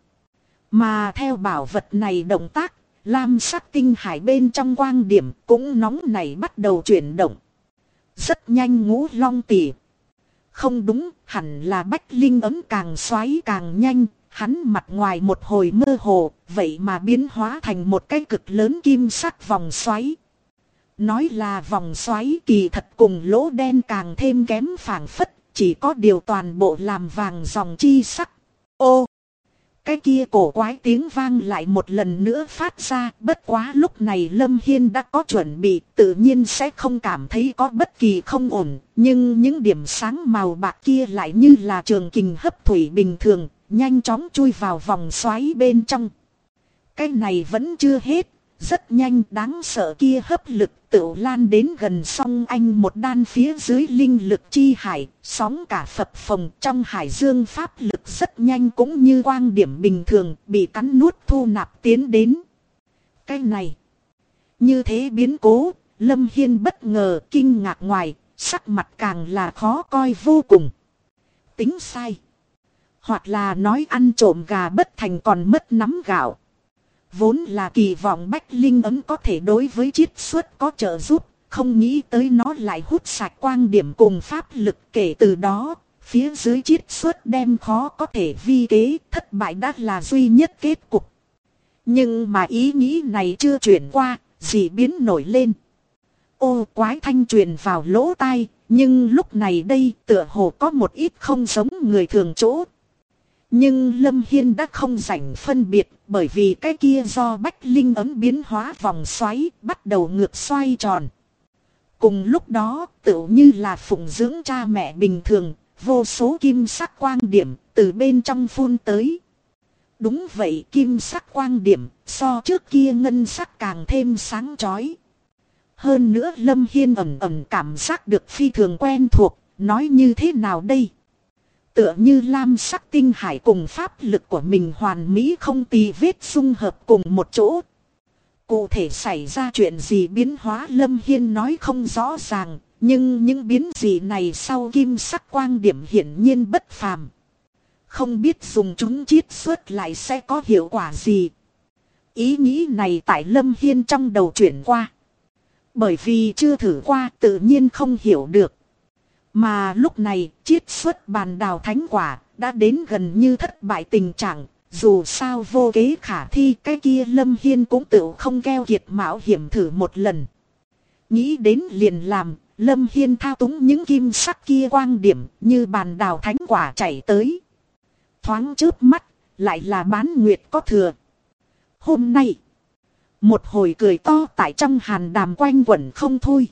Mà theo bảo vật này động tác, lam sắc tinh hải bên trong quang điểm cũng nóng này bắt đầu chuyển động. Rất nhanh ngũ long tỷ. Không đúng, hẳn là bách linh ấm càng xoáy càng nhanh. Hắn mặt ngoài một hồi mơ hồ, vậy mà biến hóa thành một cái cực lớn kim sắc vòng xoáy. Nói là vòng xoáy kỳ thật cùng lỗ đen càng thêm kém phảng phất, chỉ có điều toàn bộ làm vàng dòng chi sắc. Ô! Cái kia cổ quái tiếng vang lại một lần nữa phát ra, bất quá lúc này Lâm Hiên đã có chuẩn bị, tự nhiên sẽ không cảm thấy có bất kỳ không ổn, nhưng những điểm sáng màu bạc kia lại như là trường kình hấp thủy bình thường, nhanh chóng chui vào vòng xoáy bên trong. Cái này vẫn chưa hết, rất nhanh đáng sợ kia hấp lực tự lan đến gần song anh một đan phía dưới linh lực chi hải, sóng cả phập phồng trong hải dương pháp lực rất nhanh cũng như quang điểm bình thường bị cắn nuốt thu nạp tiến đến. Cái này, như thế biến cố, Lâm Hiên bất ngờ kinh ngạc ngoài, sắc mặt càng là khó coi vô cùng. Tính sai. Hoặc là nói ăn trộm gà bất thành còn mất nắm gạo. Vốn là kỳ vọng bách linh ấm có thể đối với chiết xuất có trợ giúp, không nghĩ tới nó lại hút sạch quang điểm cùng pháp lực, kể từ đó, phía dưới chiết xuất đem khó có thể vi kế, thất bại đã là duy nhất kết cục. Nhưng mà ý nghĩ này chưa chuyển qua, dị biến nổi lên. Ô quái thanh truyền vào lỗ tai, nhưng lúc này đây tựa hồ có một ít không giống người thường chỗ. Nhưng Lâm Hiên đã không rảnh phân biệt, bởi vì cái kia do bách linh ấm biến hóa vòng xoáy bắt đầu ngược xoay tròn. Cùng lúc đó, tựu như là phụng dưỡng cha mẹ bình thường, vô số kim sắc quang điểm từ bên trong phun tới. Đúng vậy, kim sắc quang điểm so trước kia ngân sắc càng thêm sáng chói. Hơn nữa Lâm Hiên ẩn ẩn cảm giác được phi thường quen thuộc, nói như thế nào đây? Tựa như lam sắc tinh hải cùng pháp lực của mình hoàn mỹ không tì vết xung hợp cùng một chỗ. Cụ thể xảy ra chuyện gì biến hóa Lâm Hiên nói không rõ ràng, nhưng những biến gì này sau kim sắc quang điểm hiển nhiên bất phàm. Không biết dùng chúng chiết xuất lại sẽ có hiệu quả gì. Ý nghĩ này tại Lâm Hiên trong đầu chuyển qua. Bởi vì chưa thử qua tự nhiên không hiểu được. Mà lúc này chiết xuất bàn đào thánh quả đã đến gần như thất bại tình trạng. Dù sao vô kế khả thi, cái kia Lâm Hiên cũng tự không keo kiệt mạo hiểm thử một lần. Nghĩ đến liền làm, Lâm Hiên thao túng những kim sắc kia quang điểm như bàn đào thánh quả chảy tới. Thoáng chớp mắt, lại là bán nguyệt có thừa. Hôm nay, một hồi cười to tại trong hàn đàm quanh quẩn không thôi.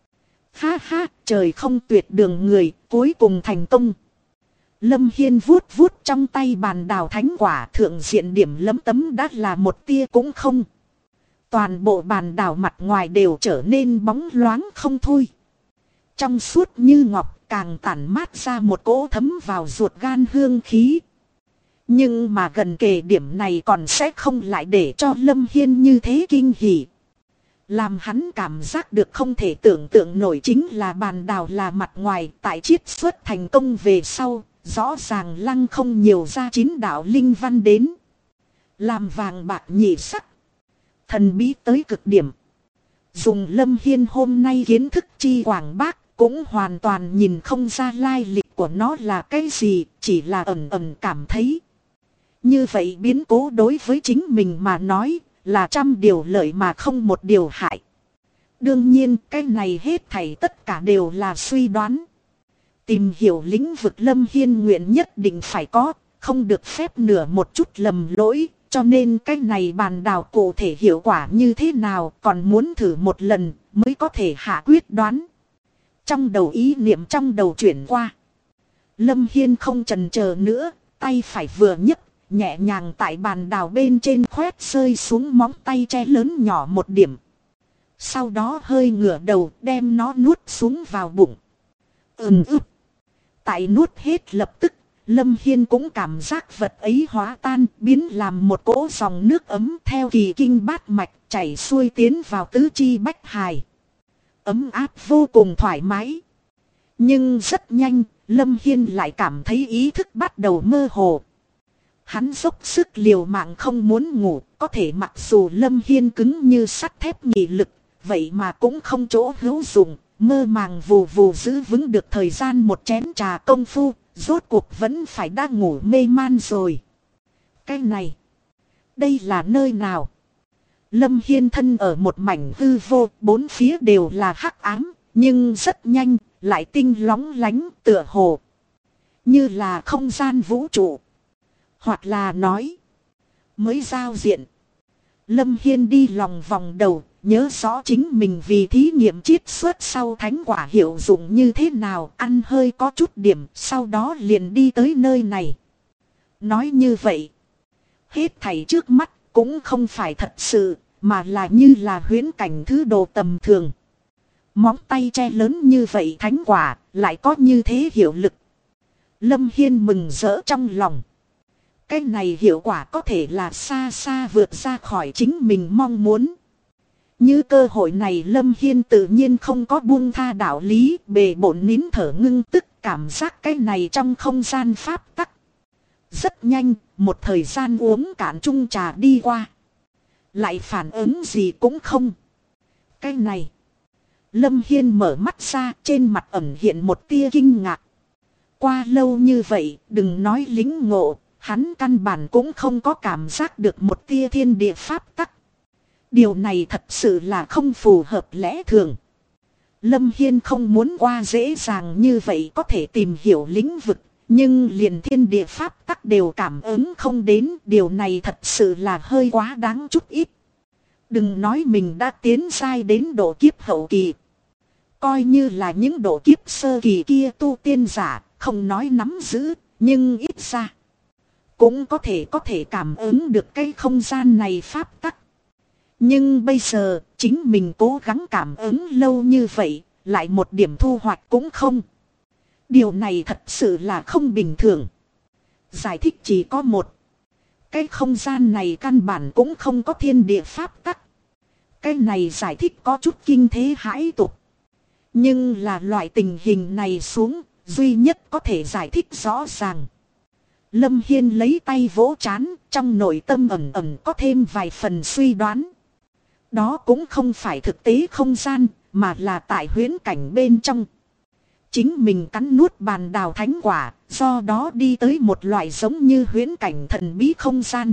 Ha ha, trời không tuyệt đường người, cuối cùng thành công. Lâm Hiên vuốt vuốt trong tay bàn đào thánh quả, thượng diện điểm lấm tấm đã là một tia cũng không. Toàn bộ bàn đào mặt ngoài đều trở nên bóng loáng không thôi. Trong suốt như ngọc, càng tản mát ra một cỗ thấm vào ruột gan hương khí. Nhưng mà gần kề điểm này còn sẽ không lại để cho Lâm Hiên như thế kinh hỉ. Làm hắn cảm giác được không thể tưởng tượng nổi chính là bàn đào là mặt ngoài tại chiết xuất thành công về sau, rõ ràng lăng không nhiều ra 9 đạo linh văn đến. Làm vàng bạc nhị sắc. Thần bí tới cực điểm. Dùng Lâm Hiên hôm nay kiến thức chi quảng bác, cũng hoàn toàn nhìn không ra lai lịch của nó là cái gì, chỉ là ẩn ẩn cảm thấy. Như vậy biến cố đối với chính mình mà nói, là trăm điều lợi mà không một điều hại. Đương nhiên cái này hết thảy tất cả đều là suy đoán. Tìm hiểu lĩnh vực Lâm Hiên nguyện nhất định phải có, không được phép nửa một chút lầm lỗi. Cho nên cái này bàn đào cụ thể hiệu quả như thế nào còn muốn thử một lần mới có thể hạ quyết đoán. Trong đầu ý niệm trong đầu chuyển qua. Lâm Hiên không chần chờ nữa, tay phải vừa nhấc, nhẹ nhàng tại bàn đào bên trên khoét rơi xuống móng tay tre lớn nhỏ một điểm. Sau đó hơi ngửa đầu đem nó nuốt xuống vào bụng. Tại nuốt hết lập tức, Lâm Hiên cũng cảm giác vật ấy hóa tan biến làm một cỗ dòng nước ấm theo kỳ kinh bát mạch chảy xuôi tiến vào tứ chi bách hài. Ấm áp vô cùng thoải mái. Nhưng rất nhanh, Lâm Hiên lại cảm thấy ý thức bắt đầu mơ hồ. Hắn dốc sức liều mạng không muốn ngủ, có thể mặc dù Lâm Hiên cứng như sắt thép nghị lực, vậy mà cũng không chỗ hữu dụng, mơ màng vù vù giữ vững được thời gian một chén trà công phu. Rốt cuộc vẫn phải đang ngủ mê man rồi. Cái này, đây là nơi nào? Lâm Hiên thân ở một mảnh hư vô, bốn phía đều là hắc ám, nhưng rất nhanh, lại tinh lóng lánh tựa hồ. Như là không gian vũ trụ. Hoặc là nói, mới giao diện. Lâm Hiên đi lòng vòng đầu, nhớ rõ chính mình vì thí nghiệm chiết xuất sau thánh quả hiệu dụng như thế nào, ăn hơi có chút điểm, sau đó liền đi tới nơi này. Nói như vậy, hết thảy trước mắt cũng không phải thật sự, mà là như là huyễn cảnh thứ đồ tầm thường. Móng tay tre lớn như vậy thánh quả, lại có như thế hiệu lực. Lâm Hiên mừng rỡ trong lòng. Cái này hiệu quả có thể là xa xa vượt ra khỏi chính mình mong muốn. Như cơ hội này Lâm Hiên tự nhiên không có buông tha đạo lý, bề bộn nín thở ngưng tức cảm giác cái này trong không gian pháp tắc. Rất nhanh, một thời gian uống cạn chung trà đi qua. Lại phản ứng gì cũng không. Cái này. Lâm Hiên mở mắt ra, trên mặt ẩn hiện một tia kinh ngạc. Qua lâu như vậy, đừng nói lĩnh ngộ, hắn căn bản cũng không có cảm giác được một tia thiên địa pháp tắc. Điều này thật sự là không phù hợp lẽ thường. Lâm Hiên không muốn qua dễ dàng như vậy có thể tìm hiểu lĩnh vực, nhưng liền thiên địa pháp tắc đều cảm ứng không đến, điều này thật sự là hơi quá đáng chút ít. Đừng nói mình đã tiến sai đến độ kiếp hậu kỳ. Coi như là những độ kiếp sơ kỳ kia tu tiên giả, không nói nắm giữ, nhưng ít ra cũng có thể cảm ứng được cái không gian này pháp tắc. Nhưng bây giờ, chính mình cố gắng cảm ứng lâu như vậy, lại một điểm thu hoạch cũng không. Điều này thật sự là không bình thường. Giải thích chỉ có một. Cái không gian này căn bản cũng không có thiên địa pháp tắc. Cái này giải thích có chút kinh thế hãi tục. Nhưng là loại tình hình này xuống, duy nhất có thể giải thích rõ ràng. Lâm Hiên lấy tay vỗ trán, trong nội tâm ẩn ẩn có thêm vài phần suy đoán. Đó cũng không phải thực tế không gian, mà là tại huyễn cảnh bên trong. Chính mình cắn nuốt bàn đào thánh quả, do đó đi tới một loại giống như huyễn cảnh thần bí không gian.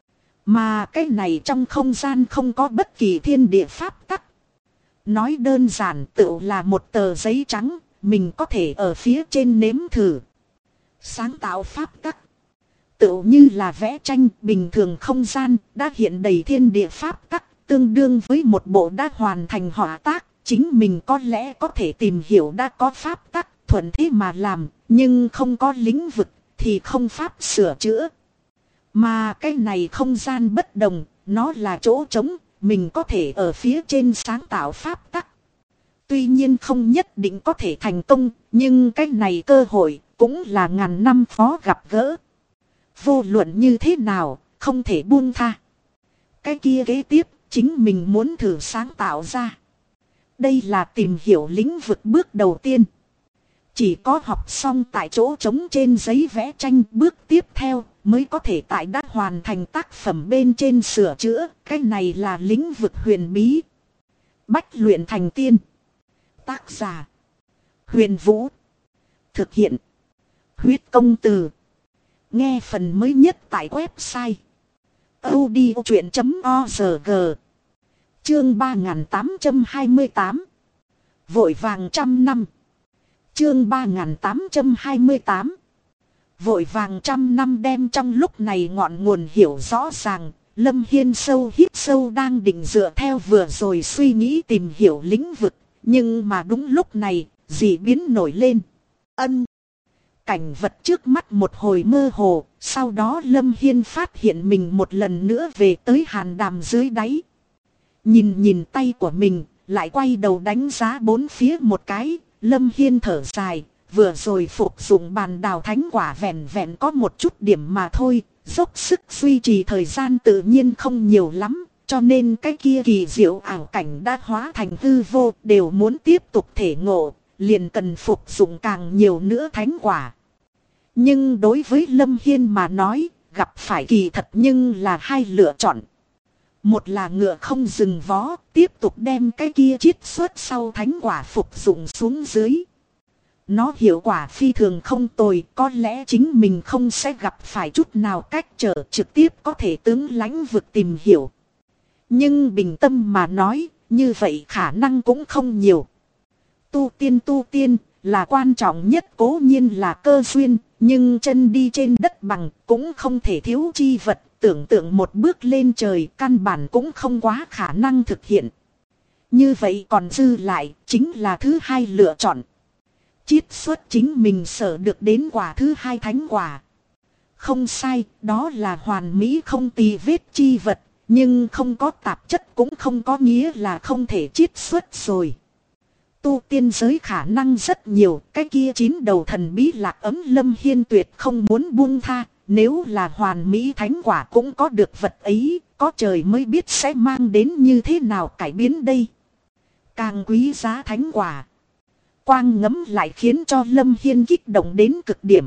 Mà cái này trong không gian không có bất kỳ thiên địa pháp tắc. Nói đơn giản tựu là một tờ giấy trắng, mình có thể ở phía trên nếm thử. Sáng tạo pháp tắc. Tựu như là vẽ tranh bình thường không gian đã hiện đầy thiên địa pháp tắc, tương đương với một bộ đã hoàn thành họa tác. Chính mình có lẽ có thể tìm hiểu đã có pháp tắc thuận thế mà làm, nhưng không có lĩnh vực thì không pháp sửa chữa. Mà cái này không gian bất đồng, nó là chỗ trống, mình có thể ở phía trên sáng tạo pháp tắc. Tuy nhiên không nhất định có thể thành công, nhưng cái này cơ hội cũng là ngàn năm khó gặp gỡ. Vô luận như thế nào, không thể buông tha. Cái kia kế tiếp, chính mình muốn thử sáng tạo ra. Đây là tìm hiểu lĩnh vực bước đầu tiên. Chỉ có học xong tại chỗ trống trên giấy vẽ tranh, bước tiếp theo mới có thể tại đã hoàn thành tác phẩm bên trên sửa chữa. Cái này là lĩnh vực huyền bí. Bách luyện thành tiên. Tác giả Huyền Vũ. Thực hiện Huyết Công Từ. Nghe phần mới nhất tại website audiochuyện.org. Chương 3828. Vội vàng trăm năm. Chương 3828. Vội vàng trăm năm. Đem trong lúc này ngọn nguồn hiểu rõ ràng. Lâm Hiên sâu hít sâu đang định dựa theo vừa rồi suy nghĩ tìm hiểu lĩnh vực. Nhưng mà đúng lúc này, dị biến nổi lên. Cảnh vật trước mắt một hồi mơ hồ, sau đó Lâm Hiên phát hiện mình một lần nữa về tới hàn đàm dưới đáy. Nhìn tay của mình, lại quay đầu đánh giá bốn phía một cái, Lâm Hiên thở dài, vừa rồi phục dụng bàn đào thánh quả vẹn vẹn có một chút điểm mà thôi, dốc sức duy trì thời gian tự nhiên không nhiều lắm, cho nên cái kia kỳ diệu ảo cảnh đã hóa thành hư vô, đều muốn tiếp tục thể ngộ, liền cần phục dụng càng nhiều nữa thánh quả. Nhưng đối với Lâm Hiên mà nói, gặp phải kỳ thật nhưng là hai lựa chọn. Một là ngựa không dừng vó, tiếp tục đem cái kia chiết xuất sau thánh quả phục dụng xuống dưới. Nó hiệu quả phi thường không tồi, có lẽ chính mình không sẽ gặp phải chút nào cách trở, trực tiếp có thể tướng lãnh vực tìm hiểu. Nhưng bình tâm mà nói, như vậy khả năng cũng không nhiều. Tu tiên là quan trọng nhất, cố nhiên là cơ duyên, nhưng chân đi trên đất bằng cũng không thể thiếu chi vật, tưởng tượng một bước lên trời căn bản cũng không quá khả năng thực hiện. Như vậy còn dư lại chính là thứ hai lựa chọn. Chiết xuất chính mình sở được đến quả thứ hai thánh quả. Không sai, đó là hoàn mỹ không tì vết chi vật, nhưng không có tạp chất cũng không có nghĩa là không thể chiết xuất rồi. Tu tiên giới khả năng rất nhiều, cái kia 9 đầu thần bí lạc ấm Lâm Hiên tuyệt không muốn buông tha, nếu là hoàn mỹ thánh quả cũng có được vật ấy, có trời mới biết sẽ mang đến như thế nào cải biến đây. Càng quý giá thánh quả, quang ngấm lại khiến cho Lâm Hiên kích động đến cực điểm.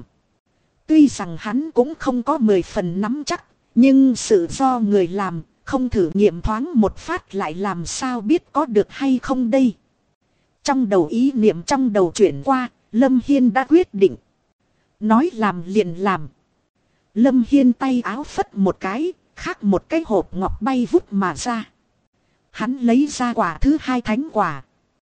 Tuy rằng hắn cũng không có 10 phần nắm chắc, nhưng sự do người làm, không thử nghiệm thoáng một phát lại làm sao biết có được hay không đây. Trong đầu ý niệm trong đầu chuyển qua, Lâm Hiên đã quyết định. Nói làm liền làm. Lâm Hiên tay áo phất một cái, khác một cái hộp ngọc bay vút mà ra. Hắn lấy ra quả thứ hai thánh quả.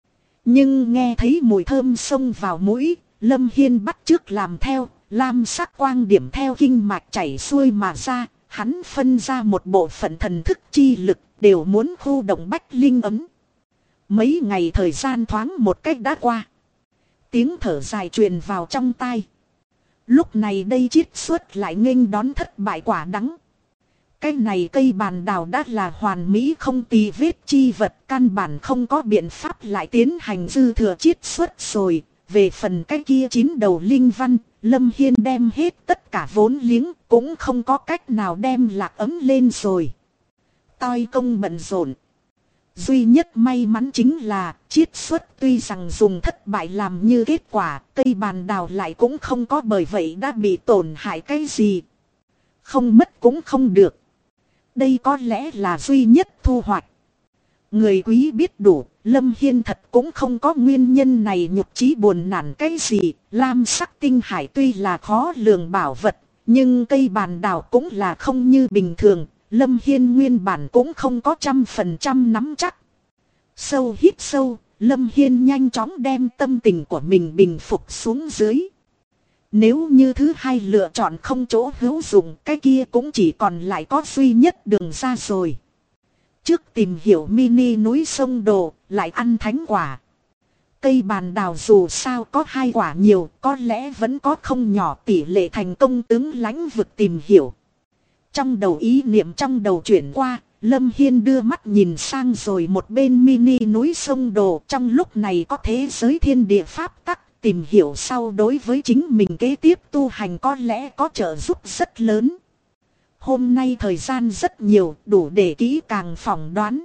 Nhưng nghe thấy mùi thơm xông vào mũi, Lâm Hiên bắt chước làm theo, lam sắc quang điểm theo kinh mạch chảy xuôi mà ra. Hắn phân ra một bộ phận thần thức chi lực, đều muốn khu động bách linh ấm. Mấy ngày thời gian thoáng một cách đã qua. Tiếng thở dài truyền vào trong tai. Lúc này đây chiết xuất lại nghênh đón thất bại quả đắng. Cái này cây bàn đào đã là hoàn mỹ không tì vết chi vật, căn bản không có biện pháp lại tiến hành dư thừa chiết xuất rồi. Về phần cái kia 9 đầu linh văn, Lâm Hiên đem hết tất cả vốn liếng, cũng không có cách nào đem lạc ấm lên rồi. Toi công bận rộn. Duy nhất may mắn chính là chiết xuất tuy rằng dùng thất bại làm như kết quả, cây bàn đào lại cũng không có bởi vậy đã bị tổn hại cái gì. Không mất cũng không được. Đây có lẽ là duy nhất thu hoạch. Người quý biết đủ, Lâm Hiên thật cũng không có nguyên nhân này nhục chí buồn nản cái gì. Lam sắc tinh hải tuy là khó lường bảo vật, nhưng cây bàn đào cũng là không như bình thường. Lâm Hiên nguyên bản cũng không có 100% nắm chắc. Sâu hít sâu, Lâm Hiên nhanh chóng đem tâm tình của mình bình phục xuống dưới. Nếu như thứ hai lựa chọn không chỗ hữu dụng, cái kia cũng chỉ còn lại có duy nhất đường ra rồi. Trước tìm hiểu mini núi sông đồ, lại ăn thánh quả. Cây bàn đào dù sao có 2 quả nhiều, có lẽ vẫn có không nhỏ tỷ lệ thành công tướng lãnh vực tìm hiểu. Trong đầu ý niệm trong đầu chuyển qua, Lâm Hiên đưa mắt nhìn sang rồi một bên mini núi sông đồ. Trong lúc này có thế giới thiên địa pháp tắc, tìm hiểu sau đối với chính mình kế tiếp tu hành có lẽ có trợ giúp rất lớn. Hôm nay thời gian rất nhiều, đủ để kỹ càng phỏng đoán.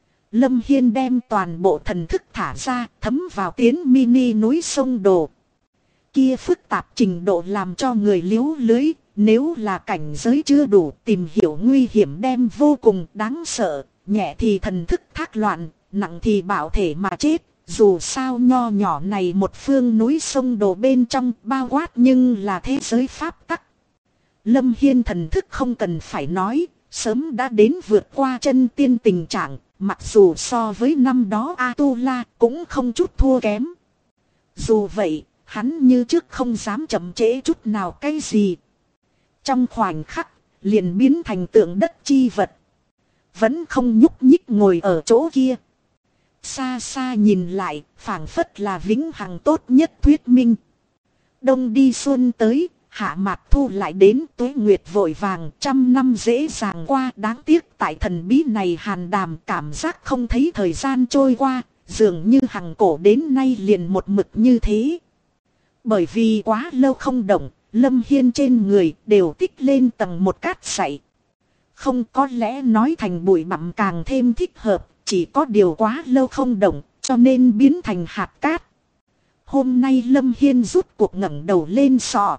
Lâm Hiên đem toàn bộ thần thức thả ra, thấm vào tiến mini núi sông đồ. Kia phức tạp trình độ làm cho người liếu lưới, nếu là cảnh giới chưa đủ tìm hiểu nguy hiểm đem vô cùng đáng sợ, nhẹ thì thần thức thác loạn, nặng thì bạo thể mà chết. Dù sao nho nhỏ này một phương núi sông đổ bên trong bao quát nhưng là thế giới pháp tắc. Lâm Hiên thần thức không cần phải nói, sớm đã đến vượt qua chân tiên tình trạng, mặc dù so với năm đó A-tu-la cũng không chút thua kém. Dù vậy, hắn như trước không dám chậm trễ chút nào cái gì. Trong khoảnh khắc, liền biến thành tượng đất chi vật. Vẫn không nhúc nhích ngồi ở chỗ kia. Xa xa nhìn lại, phảng phất là vĩnh hằng tốt nhất thuyết minh. Đông đi xuân tới, hạ mạc thu lại đến, tuế nguyệt vội vàng, 100 năm dễ dàng qua. Đáng tiếc tại thần bí này hàn đàm cảm giác không thấy thời gian trôi qua, dường như hằng cổ đến nay liền một mực như thế. Bởi vì quá lâu không động, Lâm Hiên trên người đều tích lên tầng một cát sậy. Không, có lẽ nói thành bụi bặm càng thêm thích hợp, chỉ có điều quá lâu không động, cho nên biến thành hạt cát. Hôm nay Lâm Hiên rút cuộc ngẩng đầu lên sọ.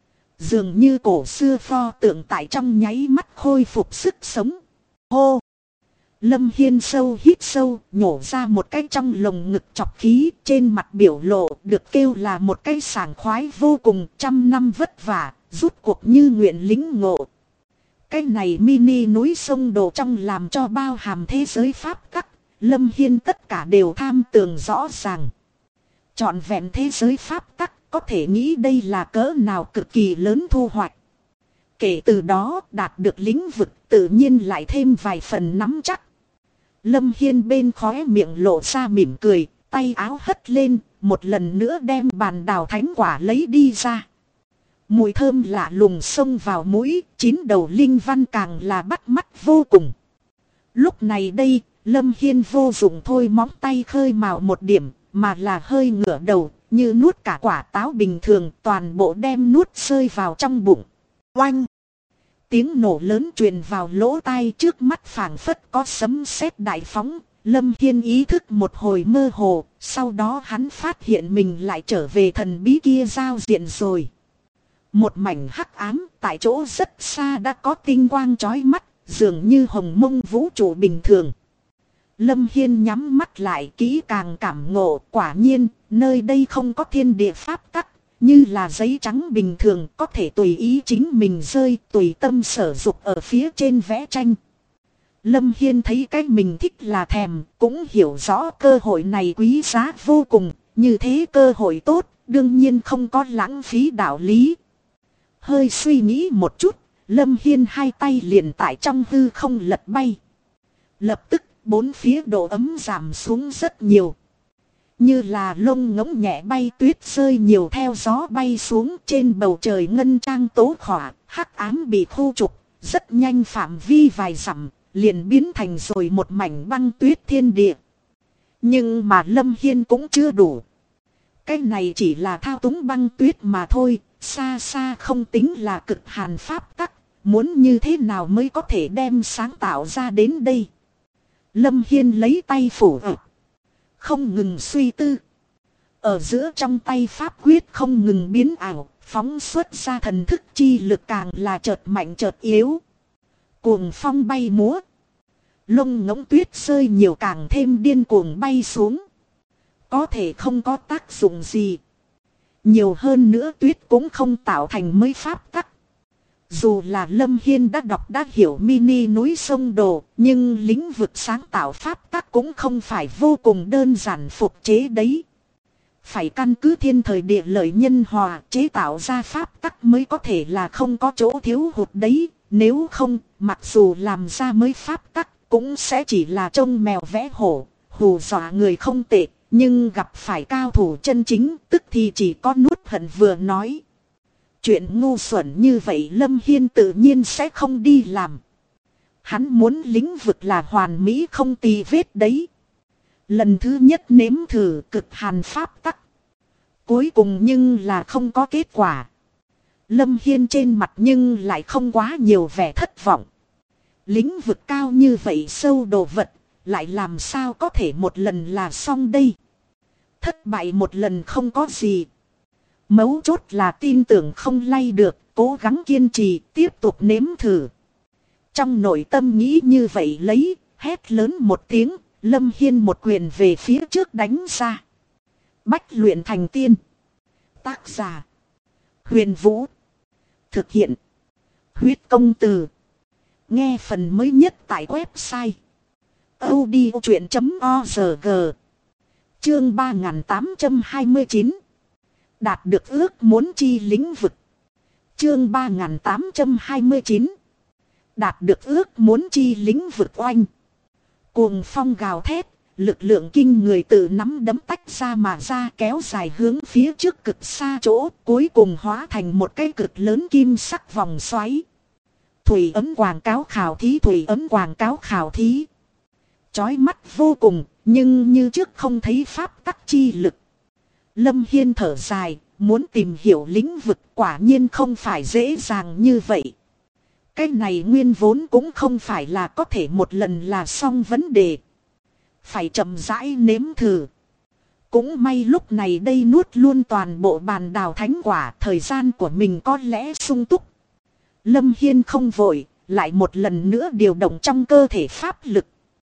Dường như cổ xưa pho tượng tại trong nháy mắt khôi phục sức sống. Hô! Lâm Hiên sâu hít sâu, nhổ ra một cái trong lồng ngực chọc khí, trên mặt biểu lộ được kêu là một cái sảng khoái vô cùng, 100 năm vất vả, rút cuộc như nguyện lĩnh ngộ. Cái này mini núi sông đồ trong làm cho bao hàm thế giới pháp tắc, Lâm Hiên tất cả đều tham tường rõ ràng. Trọn vẹn thế giới pháp tắc, có thể nghĩ đây là cỡ nào cực kỳ lớn thu hoạch. Kể từ đó đạt được lĩnh vực tự nhiên lại thêm vài phần nắm chắc. Lâm Hiên bên khóe miệng lộ ra mỉm cười, tay áo hất lên, một lần nữa đem bàn đào thánh quả lấy đi ra. Mùi thơm lạ lùng xông vào mũi, 9 đầu linh văn càng là bắt mắt vô cùng. Lúc này đây, Lâm Hiên vô dụng thôi móng tay khơi mào một điểm, mà là hơi ngửa đầu, như nuốt cả quả táo bình thường, toàn bộ đem nuốt rơi vào trong bụng. Oanh! Tiếng nổ lớn truyền vào lỗ tai, trước mắt phảng phất có sấm sét đại phóng. Lâm Hiên ý thức một hồi mơ hồ, sau đó hắn phát hiện mình lại trở về thần bí kia giao diện rồi. Một mảnh hắc ám, tại chỗ rất xa đã có tinh quang chói mắt, dường như hồng mông vũ trụ bình thường. Lâm Hiên nhắm mắt lại kỹ càng cảm ngộ, quả nhiên, nơi đây không có thiên địa pháp tắc, như là giấy trắng bình thường, có thể tùy ý chính mình rơi, tùy tâm sở dục ở phía trên vẽ tranh. Lâm Hiên thấy cái mình thích là thèm, cũng hiểu rõ cơ hội này quý giá vô cùng, như thế cơ hội tốt, đương nhiên không có lãng phí đạo lý. Hơi suy nghĩ một chút, Lâm Hiên hai tay liền tại trong hư không lật bay. Lập tức, bốn phía độ ấm giảm xuống rất nhiều. Như là lông ngỗng nhẹ bay, tuyết rơi nhiều theo gió bay xuống, trên bầu trời ngân trang tố khỏa, hắc ám bị khu trục, rất nhanh phạm vi vài dặm, liền biến thành rồi một mảnh băng tuyết thiên địa. Nhưng mà Lâm Hiên cũng chưa đủ. Cái này chỉ là thao túng băng tuyết mà thôi, xa xa không tính là cực hàn pháp tắc, muốn như thế nào mới có thể đem sáng tạo ra đến đây. Lâm Hiên lấy tay phủ ực, không ngừng suy tư. Ở giữa trong tay pháp quyết không ngừng biến ảo, phóng xuất ra thần thức chi lực càng là chợt mạnh chợt yếu. Cuồng phong bay múa, lông ngỗng tuyết rơi nhiều càng thêm điên cuồng bay xuống. Có thể không có tác dụng gì. Nhiều hơn nữa tuyết cũng không tạo thành mới pháp tắc. Dù là Lâm Hiên đã đọc đã hiểu mini núi sông đồ, nhưng lĩnh vực sáng tạo pháp tắc cũng không phải vô cùng đơn giản phục chế đấy. Phải căn cứ thiên thời địa lợi nhân hòa chế tạo ra pháp tắc mới có thể là không có chỗ thiếu hụt đấy. Nếu không, mặc dù làm ra mới pháp tắc cũng sẽ chỉ là trông mèo vẽ hổ, hù dọa người không tệ. Nhưng gặp phải cao thủ chân chính tức thì chỉ có nuốt hận vừa nói. Chuyện ngu xuẩn như vậy Lâm Hiên tự nhiên sẽ không đi làm. Hắn muốn lĩnh vực là hoàn mỹ không tì vết đấy. Lần thứ nhất nếm thử cực hàn pháp tắc. Cuối cùng nhưng là không có kết quả. Lâm Hiên trên mặt nhưng lại không quá nhiều vẻ thất vọng. Lĩnh vực cao như vậy sâu đồ vật, lại làm sao có thể một lần là xong đây. Thất bại một lần không có gì. Mấu chốt là tin tưởng không lay được, cố gắng kiên trì, tiếp tục nếm thử. Trong nội tâm nghĩ như vậy lấy, hét lớn một tiếng, Lâm Hiên một quyền về phía trước đánh ra. Bách luyện thành tiên. Tác giả: Huyền Vũ. Thực hiện: Huyết Công Từ. Nghe phần mới nhất tại website audiochuyện.org. Chương 3829. Đạt được ước muốn chi lĩnh vực. Chương 3829. Đạt được ước muốn chi lĩnh vực oanh. Cuồng phong gào thét, lực lượng kinh người tự nắm đấm tách ra mà ra kéo dài hướng phía trước cực xa chỗ, cuối cùng hóa thành một cái cực lớn kim sắc vòng xoáy. Thủy ấm quảng cáo khảo thí, thủy ấm quảng cáo khảo thí. Chói mắt vô cùng, nhưng như trước không thấy pháp tắc chi lực. Lâm Hiên thở dài, muốn tìm hiểu lĩnh vực quả nhiên không phải dễ dàng như vậy. Cái này nguyên vốn cũng không phải là có thể một lần là xong vấn đề. Phải chậm rãi nếm thử. Cũng may lúc này đây nuốt luôn toàn bộ bàn đào thánh quả, thời gian của mình có lẽ sung túc. Lâm Hiên không vội, lại một lần nữa điều động trong cơ thể pháp lực.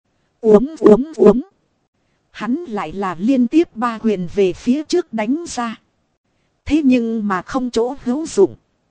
Uống. Hắn lại là liên tiếp 3 quyền về phía trước đánh ra. Thế nhưng mà không chỗ hữu dụng.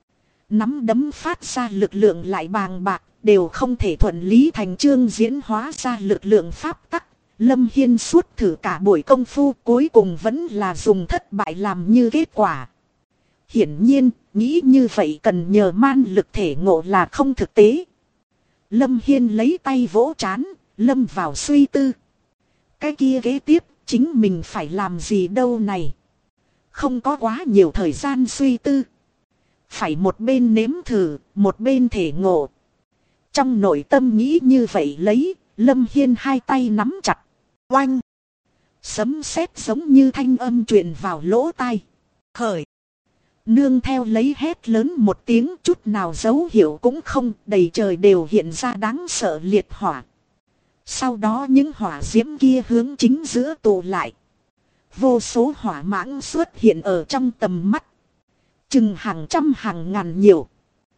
Nắm đấm phát ra lực lượng lại bàng bạc, đều không thể thuận lý thành chương diễn hóa ra lực lượng pháp tắc. Lâm Hiên suốt thử cả buổi công phu, cuối cùng vẫn là dùng thất bại làm như kết quả. Hiển nhiên, nghĩ như vậy cần nhờ man lực thể ngộ là không thực tế. Lâm Hiên lấy tay vỗ trán, lâm vào suy tư. Cái kia kế tiếp, chính mình phải làm gì đâu này. Không có quá nhiều thời gian suy tư. Phải một bên nếm thử, một bên thể ngộ. Trong nội tâm nghĩ như vậy lấy, Lâm Hiên hai tay nắm chặt. Oanh! Sấm sét giống như thanh âm truyền vào lỗ tai. Khởi! Nương theo lấy hét lớn một tiếng, chút nào dấu hiệu cũng không, đầy trời đều hiện ra đáng sợ liệt hỏa. Sau đó những hỏa diễm kia hướng chính giữa tụ lại. Vô số hỏa mãng xuất hiện ở trong tầm mắt. Chừng hàng trăm hàng ngàn nhiều.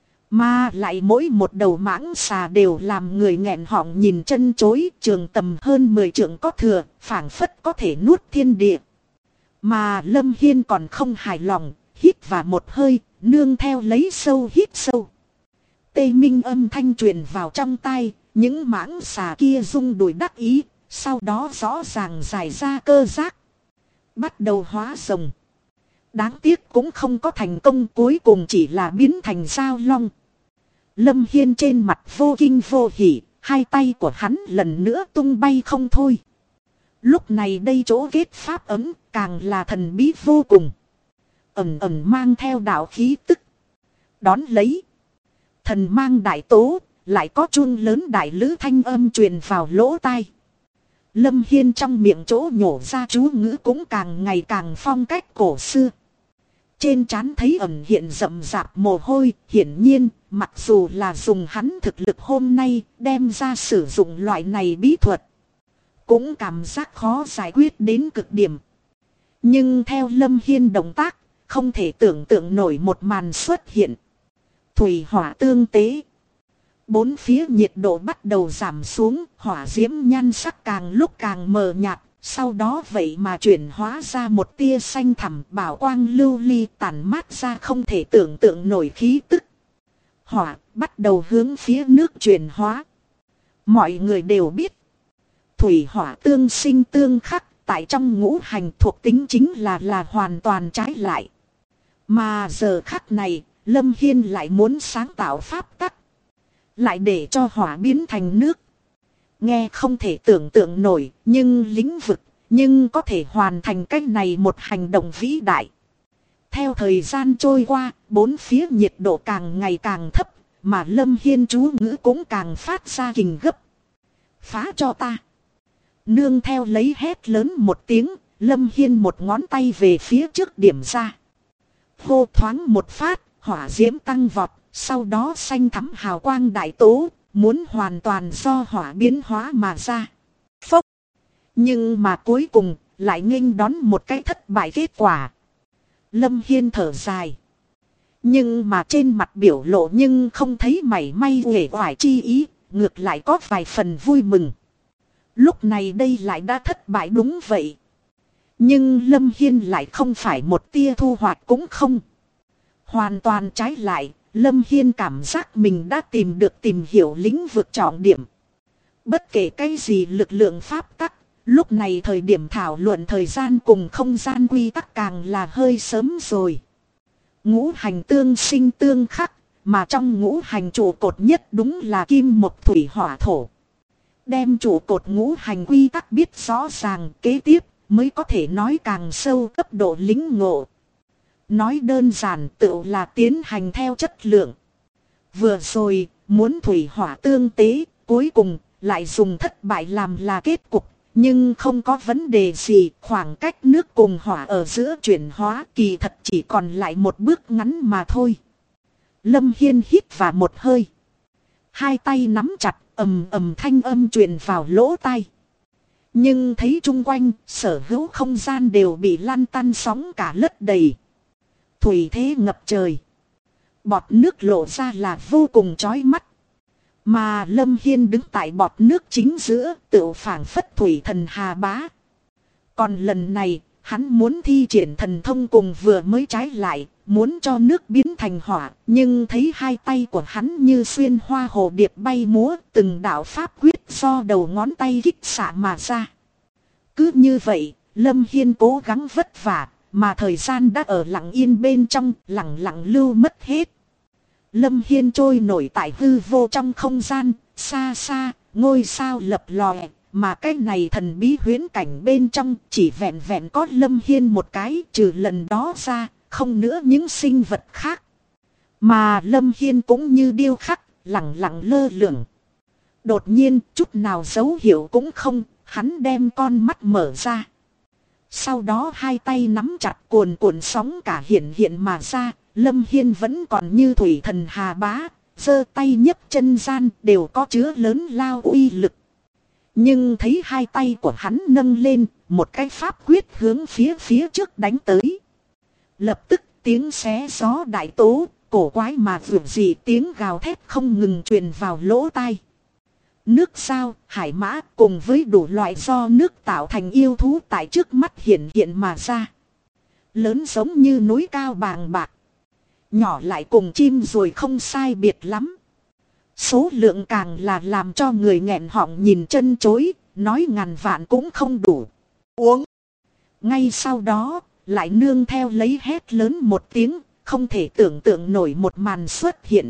Mà lại mỗi một đầu mãng xà đều làm người nghẹn họng nhìn chân chối, trường tầm hơn 10 trượng có thừa, phảng phất có thể nuốt thiên địa. Mà Lâm Hiên còn không hài lòng, hít vào một hơi, nương theo lấy sâu hít sâu. Tê minh âm thanh truyền vào trong tai, những mãng xà kia rung đùi đắc ý, sau đó rõ ràng dài ra cơ giác. Bắt đầu hóa rồng. Đáng tiếc cũng không có thành công, cuối cùng chỉ là biến thành dao long. Lâm Hiên trên mặt vô kinh vô hỉ, hai tay của hắn lần nữa tung bay không thôi. Lúc này đây chỗ kết pháp ấm càng là thần bí vô cùng. Ẩn ẩn mang theo đạo khí tức. Đón lấy. Thần mang đại tố, lại có chuông lớn đại lữ thanh âm truyền vào lỗ tai. Lâm Hiên trong miệng chỗ nhổ ra chú ngữ cũng càng ngày càng phong cách cổ xưa. Trên trán thấy ẩn hiện rậm rạp mồ hôi, hiển nhiên, mặc dù là dùng hắn thực lực hôm nay đem ra sử dụng loại này bí thuật. Cũng cảm giác khó giải quyết đến cực điểm. Nhưng theo Lâm Hiên động tác, không thể tưởng tượng nổi một màn xuất hiện. Thủy hỏa tương tế. Bốn phía nhiệt độ bắt đầu giảm xuống, hỏa diễm nhan sắc càng lúc càng mờ nhạt. Sau đó vậy mà chuyển hóa ra một tia xanh thẳm, bảo quang lưu ly tản mát ra không thể tưởng tượng nổi khí tức. Hỏa bắt đầu hướng phía nước chuyển hóa. Mọi người đều biết. Thủy hỏa tương sinh tương khắc, tại trong ngũ hành thuộc tính chính là hoàn toàn trái lại. Mà giờ khắc này, Lâm Hiên lại muốn sáng tạo pháp tắc. Lại để cho hỏa biến thành nước. Nghe không thể tưởng tượng nổi, nhưng lĩnh vực, nhưng có thể hoàn thành cách này một hành động vĩ đại. Theo thời gian trôi qua, bốn phía nhiệt độ càng ngày càng thấp, mà Lâm Hiên chú ngữ cũng càng phát ra kình gấp. Phá cho ta. Nương theo lấy hét lớn một tiếng, Lâm Hiên một ngón tay về phía trước điểm ra. Hô thoáng một phát, hỏa diễm tăng vọt, sau đó xanh thắm hào quang đại tố, muốn hoàn toàn do hỏa biến hóa mà ra. Phốc. Nhưng mà cuối cùng, lại nghênh đón một cái thất bại kết quả. Lâm Hiên thở dài. Nhưng mà trên mặt biểu lộ nhưng không thấy mảy may uể oải chi ý, ngược lại có vài phần vui mừng. Lúc này đây lại đã thất bại đúng vậy. Nhưng Lâm Hiên lại không phải một tia thu hoạch cũng không. Hoàn toàn trái lại, Lâm Hiên cảm giác mình đã tìm hiểu lĩnh vực trọng điểm. Bất kể cái gì lực lượng pháp tắc, lúc này thời điểm thảo luận thời gian cùng không gian quy tắc càng là hơi sớm rồi. Ngũ hành tương sinh tương khắc, mà trong ngũ hành trụ cột nhất đúng là kim mộc thủy hỏa thổ. Đem trụ cột ngũ hành quy tắc biết rõ ràng kế tiếp mới có thể nói càng sâu cấp độ lĩnh ngộ. Nói đơn giản tựu là tiến hành theo chất lượng. Vừa rồi muốn thủy hỏa tương tế, cuối cùng lại dùng thất bại làm là kết cục. Nhưng không có vấn đề gì, khoảng cách nước cùng hỏa ở giữa chuyển hóa kỳ thật chỉ còn lại một bước ngắn mà thôi. Lâm Hiên hít vào một hơi. Hai tay nắm chặt, ầm ầm thanh âm truyền vào lỗ tai. Nhưng thấy chung quanh, sở hữu không gian đều bị lăn tăn sóng cả lấp đầy. Thủy thế ngập trời. Bọt nước lộ ra là vô cùng chói mắt. Mà Lâm Hiên đứng tại bọt nước chính giữa, tựu phảng phất thủy thần hà bá. Còn lần này, hắn muốn thi triển thần thông cùng vừa mới trái lại, muốn cho nước biến thành hỏa. Nhưng thấy hai tay của hắn như xuyên hoa hồ điệp bay múa, từng đạo pháp quyết do đầu ngón tay kích xạ mà ra. Cứ như vậy, Lâm Hiên cố gắng vất vả, mà thời gian đã ở lặng yên bên trong, lặng lưu mất hết. Lâm Hiên trôi nổi tại hư vô trong không gian, xa xa, ngôi sao lập lòe, mà cái này thần bí huyễn cảnh bên trong chỉ vẹn vẹn có Lâm Hiên một cái, trừ lần đó ra, không nữa những sinh vật khác. Mà Lâm Hiên cũng như điêu khắc, lặng lơ lửng. Đột nhiên, chút nào dấu hiệu cũng không, hắn đem con mắt mở ra. Sau đó hai tay nắm chặt cuồn sóng cả hiện mà ra. Lâm Hiên vẫn còn như thủy thần hà bá, giơ tay nhấc chân gian đều có chứa lớn lao uy lực. Nhưng thấy hai tay của hắn nâng lên, một cái pháp quyết hướng phía trước đánh tới. Lập tức tiếng xé gió đại tố, cổ quái mà vượt dị tiếng gào thét không ngừng truyền vào lỗ tai. Nước sao, hải mã cùng với đủ loại do nước tạo thành yêu thú tại trước mắt hiện mà ra. Lớn giống như núi cao bàng bạc. Nhỏ lại cùng chim rồi không sai biệt lắm. Số lượng càng là làm cho người nghẹn họng nhìn chân chối, nói ngàn vạn cũng không đủ. Uống. Ngay sau đó, lại nương theo lấy hét lớn một tiếng, không thể tưởng tượng nổi một màn xuất hiện.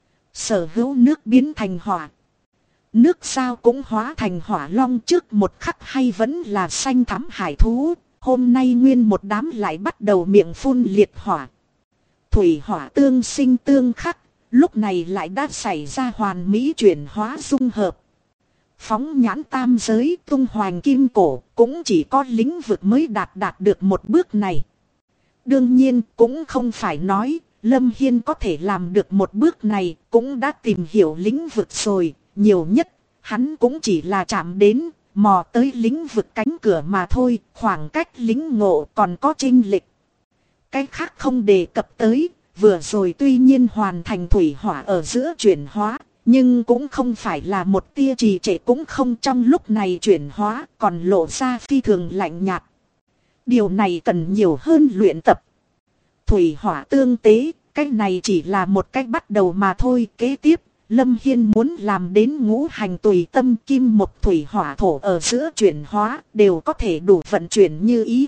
Sở hữu nước biến thành hỏa. Nước sao cũng hóa thành hỏa long trước một khắc hay vẫn là xanh thắm hải thú. Hôm nay nguyên một đám lại bắt đầu miệng phun liệt hỏa. Thủy hỏa tương sinh tương khắc, lúc này lại đã xảy ra hoàn mỹ chuyển hóa dung hợp. Phóng nhãn tam giới tung hoành kim cổ, cũng chỉ có lĩnh vực mới đạt được một bước này. Đương nhiên cũng không phải nói, Lâm Hiên có thể làm được một bước này, cũng đã tìm hiểu lĩnh vực rồi, nhiều nhất, hắn cũng chỉ là chạm đến, mò tới lĩnh vực cánh cửa mà thôi, khoảng cách lĩnh ngộ còn có chênh lệch. Cái khác không đề cập tới, vừa rồi tuy nhiên hoàn thành thủy hỏa ở giữa chuyển hóa, nhưng cũng không phải là một tia trì trệ cũng không, trong lúc này chuyển hóa còn lộ ra phi thường lạnh nhạt. Điều này cần nhiều hơn luyện tập. Thủy hỏa tương tế, cái này chỉ là một cách bắt đầu mà thôi. Kế tiếp, Lâm Hiên muốn làm đến ngũ hành tùy tâm kim mộc thủy hỏa thổ ở giữa chuyển hóa đều có thể đủ vận chuyển như ý.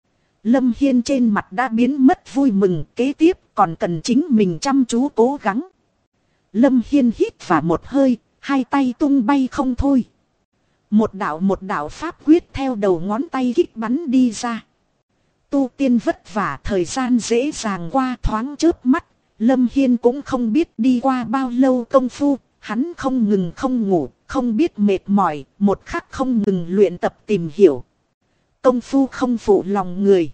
Lâm Hiên trên mặt đã biến mất vui mừng, kế tiếp còn cần chính mình chăm chú cố gắng. Lâm Hiên hít vào một hơi, hai tay tung bay không thôi. Một đạo pháp quyết theo đầu ngón tay kích bắn đi ra. Tu tiên vất vả, thời gian dễ dàng qua thoáng chớp mắt. Lâm Hiên cũng không biết đi qua bao lâu công phu, hắn không ngừng không ngủ, không biết mệt mỏi, một khắc không ngừng luyện tập tìm hiểu. Công phu không phụ lòng người.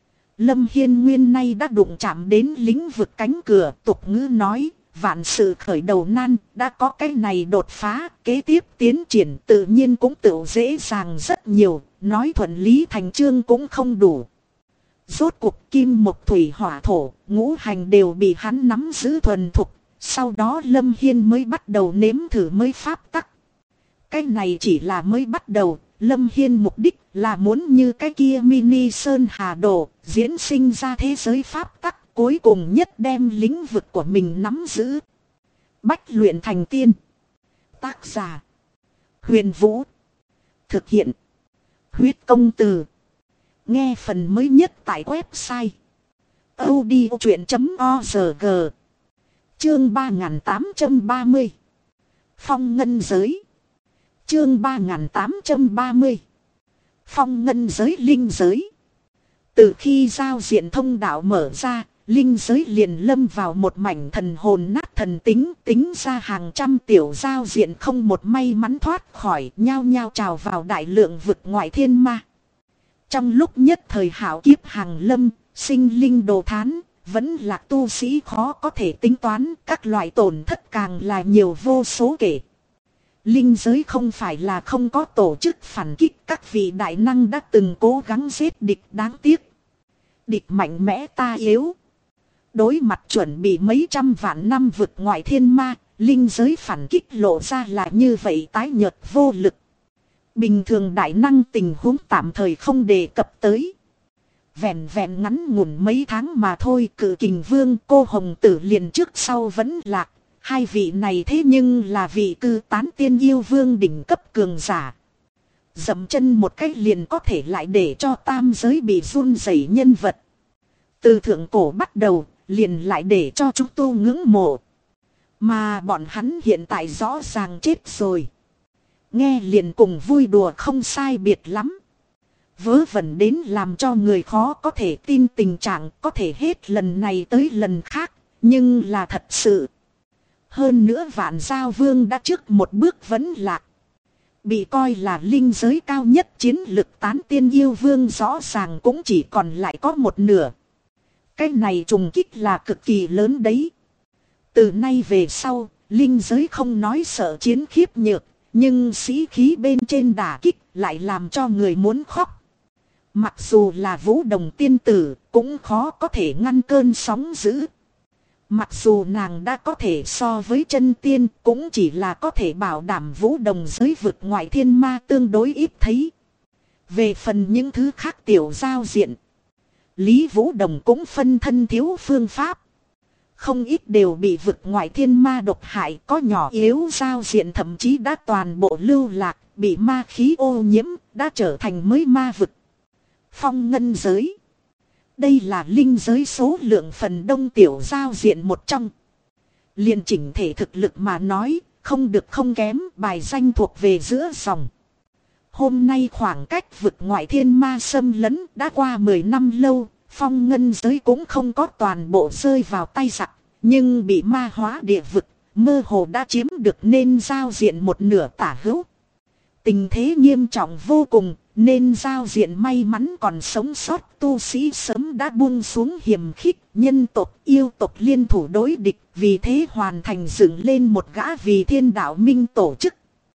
Lâm Hiên nguyên nay đã đụng chạm đến lĩnh vực cánh cửa, tục ngữ nói, vạn sự khởi đầu nan, đã có cái này đột phá, kế tiếp tiến triển tự nhiên cũng tự dễ dàng rất nhiều, nói thuận lý thành chương cũng không đủ. Rốt cuộc kim mộc thủy hỏa thổ, ngũ hành đều bị hắn nắm giữ thuần thục. Sau đó Lâm Hiên mới bắt đầu nếm thử mới pháp tắc. Cái này chỉ là mới bắt đầu. Lâm Hiên mục đích là muốn như cái kia mini sơn hà đồ, diễn sinh ra thế giới pháp tắc, cuối cùng nhất đem lĩnh vực của mình nắm giữ. Bách luyện thành tiên. Tác giả: Huyền Vũ. Thực hiện: Huyết Công Từ. Nghe phần mới nhất tại website audiochuyện.org. Chương 3830. Phong ngân giới. Chương 3830. Phong ngân giới linh giới. Từ khi giao diện thông đạo mở ra, linh giới liền lâm vào một mảnh thần hồn nát thần tính, tính ra hàng trăm tiểu giao diện không một may mắn thoát khỏi, nhao nhao trào vào đại lượng vực ngoại thiên ma. Trong lúc nhất thời hạo kiếp hàng lâm, sinh linh đồ thán, vẫn là tu sĩ khó có thể tính toán, các loại tổn thất càng là nhiều vô số kể. Linh giới không phải là không có tổ chức phản kích, các vị đại năng đã từng cố gắng giết địch, đáng tiếc địch mạnh mẽ ta yếu. Đối mặt chuẩn bị mấy trăm vạn năm vực ngoại thiên ma, linh giới phản kích lộ ra là như vậy tái nhợt vô lực. Bình thường đại năng tình huống tạm thời không đề cập tới. Vẹn vẹn ngắn ngủn mấy tháng mà thôi, Cự Kình Vương cô hồng tử liền trước sau vẫn lạc. Hai vị này thế nhưng là vị cư tán tiên yêu vương đỉnh cấp cường giả. Dậm chân một cách liền có thể lại để cho tam giới bị run rẩy nhân vật. Từ thượng cổ bắt đầu, liền lại để cho chúng tu ngưỡng mộ. Mà bọn hắn hiện tại rõ ràng chết rồi. Nghe liền cùng vui đùa không sai biệt lắm. Vớ vẩn đến làm cho người khó có thể tin tình trạng có thể hết lần này tới lần khác, nhưng là thật sự. Hơn nữa Vạn Giao Vương đã trước một bước vẫn lạc. Bị coi là linh giới cao nhất chiến lực tán tiên yêu vương rõ ràng cũng chỉ còn lại có một nửa. Cái này trùng kích là cực kỳ lớn đấy. Từ nay về sau, linh giới không nói sợ chiến khiếp nhược, nhưng sĩ khí bên trên đả kích lại làm cho người muốn khóc. Mặc dù là Vũ Đồng tiên tử, cũng khó có thể ngăn cơn sóng dữ. Mặc dù nàng đã có thể so với chân tiên, cũng chỉ là có thể bảo đảm Vũ Đồng giới vực ngoại thiên ma tương đối ít thấy. Về phần những thứ khác tiểu giao diện, Lý Vũ Đồng cũng phân thân thiếu phương pháp. Không ít đều bị vực ngoại thiên ma độc hại, có nhỏ yếu giao diện thậm chí đã toàn bộ lưu lạc, bị ma khí ô nhiễm, đã trở thành mới ma vực. Phong ngân giới. Đây là linh giới số lượng phần đông tiểu giao diện một trong. Liên chỉnh thể thực lực mà nói, không được không kém, bài danh thuộc về giữa dòng. Hôm nay khoảng cách vực ngoại thiên ma xâm lấn đã qua 10 năm lâu, phong ngân giới cũng không có toàn bộ rơi vào tay giặc, nhưng bị ma hóa địa vực, mơ hồ đã chiếm được nên giao diện một nửa tả hữu. Tình thế nghiêm trọng vô cùng, nên giao diện may mắn còn sống sót tu sĩ sớm đã buông xuống hiềm khích, nhân tộc yêu tộc liên thủ đối địch, vì thế hoàn thành dựng lên một gã vì thiên đạo minh tổ chức.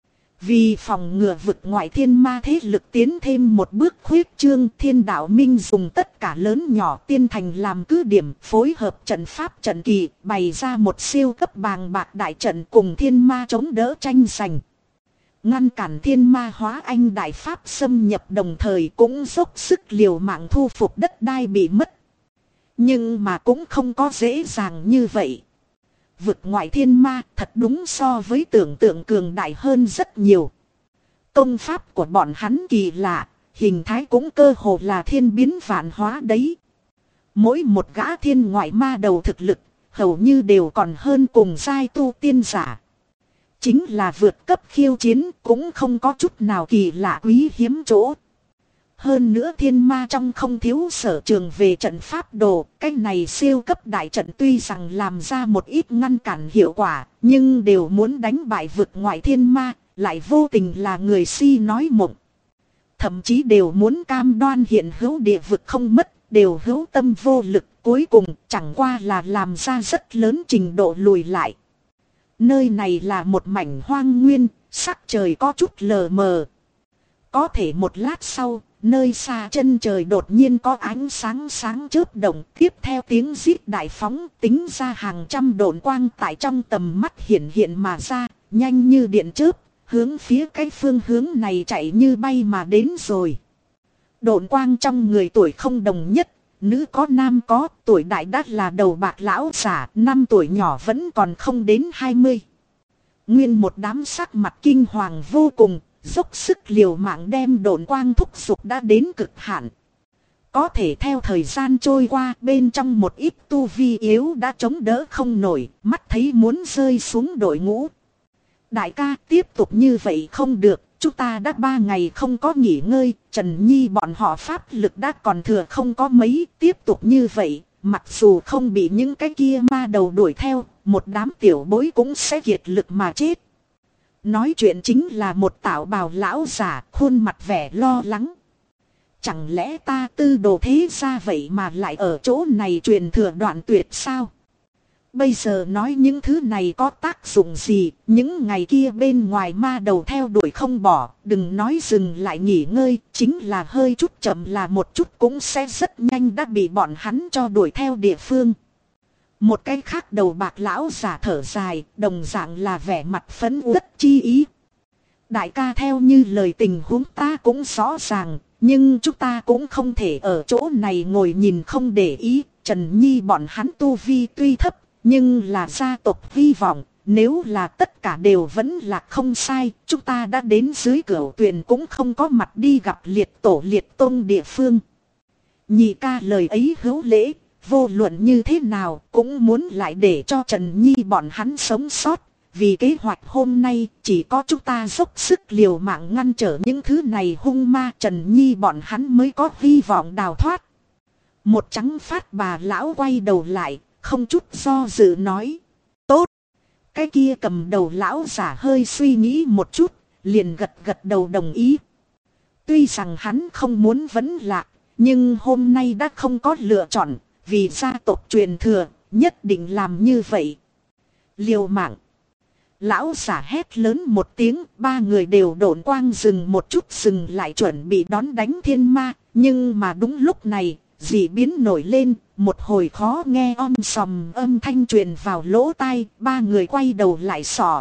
Vì phòng ngừa vực ngoại thiên ma thế lực tiến thêm một bước khuyết trương, thiên đạo minh dùng tất cả lớn nhỏ tiên thành làm cứ điểm, phối hợp trận pháp trận kỳ, bày ra một siêu cấp bàng bạc đại trận cùng thiên ma chống đỡ tranh giành. Ngăn cản thiên ma hóa anh đại pháp xâm nhập, đồng thời cũng dốc sức liều mạng thu phục đất đai bị mất. Nhưng mà cũng không có dễ dàng như vậy. Vực ngoại thiên ma thật đúng so với tưởng tượng cường đại hơn rất nhiều. Công pháp của bọn hắn kỳ lạ, hình thái cũng cơ hồ là thiên biến vạn hóa đấy. Mỗi một gã thiên ngoại ma đầu thực lực, hầu như đều còn hơn cùng giai tu tiên giả. Chính là vượt cấp khiêu chiến cũng không có chút nào kỳ lạ quý hiếm chỗ. Hơn nữa thiên ma trong không thiếu sở trường về trận pháp đồ, cái này siêu cấp đại trận tuy rằng làm ra một ít ngăn cản hiệu quả, nhưng đều muốn đánh bại vực ngoại thiên ma, lại vô tình là người si nói mộng. Thậm chí đều muốn cam đoan hiện hữu địa vực không mất, đều hữu tâm vô lực, cuối cùng chẳng qua là làm ra rất lớn trình độ lùi lại. Nơi này là một mảnh hoang nguyên, sắc trời có chút lờ mờ. Có thể một lát sau, nơi xa chân trời đột nhiên có ánh sáng sáng chớp động, tiếp theo tiếng rít đại phóng, tính ra hàng trăm độn quang tại trong tầm mắt hiện hiện mà ra, nhanh như điện chớp, hướng phía cái phương hướng này chạy như bay mà đến rồi. Độn quang trong người tuổi không đồng nhất, nữ có nam có, tuổi đại đắt là đầu bạc lão giả, năm tuổi nhỏ vẫn còn không đến 20. Nguyên một đám sắc mặt kinh hoàng vô cùng, dốc sức liều mạng đem độn quang thúc giục đã đến cực hạn. Có thể theo thời gian trôi qua, bên trong một ít tu vi yếu đã chống đỡ không nổi, mắt thấy muốn rơi xuống đội ngũ. Đại ca, tiếp tục như vậy không được, chúng ta đã 3 ngày không có nghỉ ngơi, Trần Nhi bọn họ pháp lực đã còn thừa không có mấy, tiếp tục như vậy, mặc dù không bị những cái kia ma đầu đuổi theo, một đám tiểu bối cũng sẽ kiệt lực mà chết. Nói chuyện chính là một tạo bào lão giả, khuôn mặt vẻ lo lắng. Chẳng lẽ ta tư đồ thế ra vậy mà lại ở chỗ này truyền thừa đoạn tuyệt sao? Bây giờ nói những thứ này có tác dụng gì, những ngày kia bên ngoài ma đầu theo đuổi không bỏ, đừng nói dừng lại nghỉ ngơi, chính là hơi chút chậm là một chút cũng sẽ rất nhanh đã bị bọn hắn cho đuổi theo địa phương. Một cái khác đầu bạc lão giả thở dài, đồng dạng là vẻ mặt phấn uất chi ý. Đại ca theo như lời tình huống ta cũng rõ ràng, nhưng chúng ta cũng không thể ở chỗ này ngồi nhìn không để ý. Trần Nhi bọn hắn tu vi tuy thấp, nhưng là gia tộc hy vọng, nếu là tất cả đều vẫn là không sai, chúng ta đã đến dưới cửu tuyền cũng không có mặt đi gặp liệt tổ liệt tôn địa phương. Nhị ca lời ấy hữu lễ, vô luận như thế nào cũng muốn lại để cho Trần Nhi bọn hắn sống sót. Vì kế hoạch hôm nay chỉ có chúng ta dốc sức liều mạng ngăn trở những thứ này hung ma, Trần Nhi bọn hắn mới có hy vọng đào thoát. Một trắng phát bà lão quay đầu lại, không chút do dự nói. Tốt. Cái kia cầm đầu lão giả hơi suy nghĩ một chút, liền gật gật đầu đồng ý. Tuy rằng hắn không muốn vấn lạc, nhưng hôm nay đã không có lựa chọn, vì gia tộc truyền thừa, nhất định làm như vậy. Liều mạng. Lão giả hét lớn một tiếng, 3 người đều độn quang dừng một chút, dừng lại chuẩn bị đón đánh thiên ma. Nhưng mà đúng lúc này, dị biến nổi lên, một hồi khó nghe sòm âm thanh truyền vào lỗ tai, 3 người quay đầu lại sọ.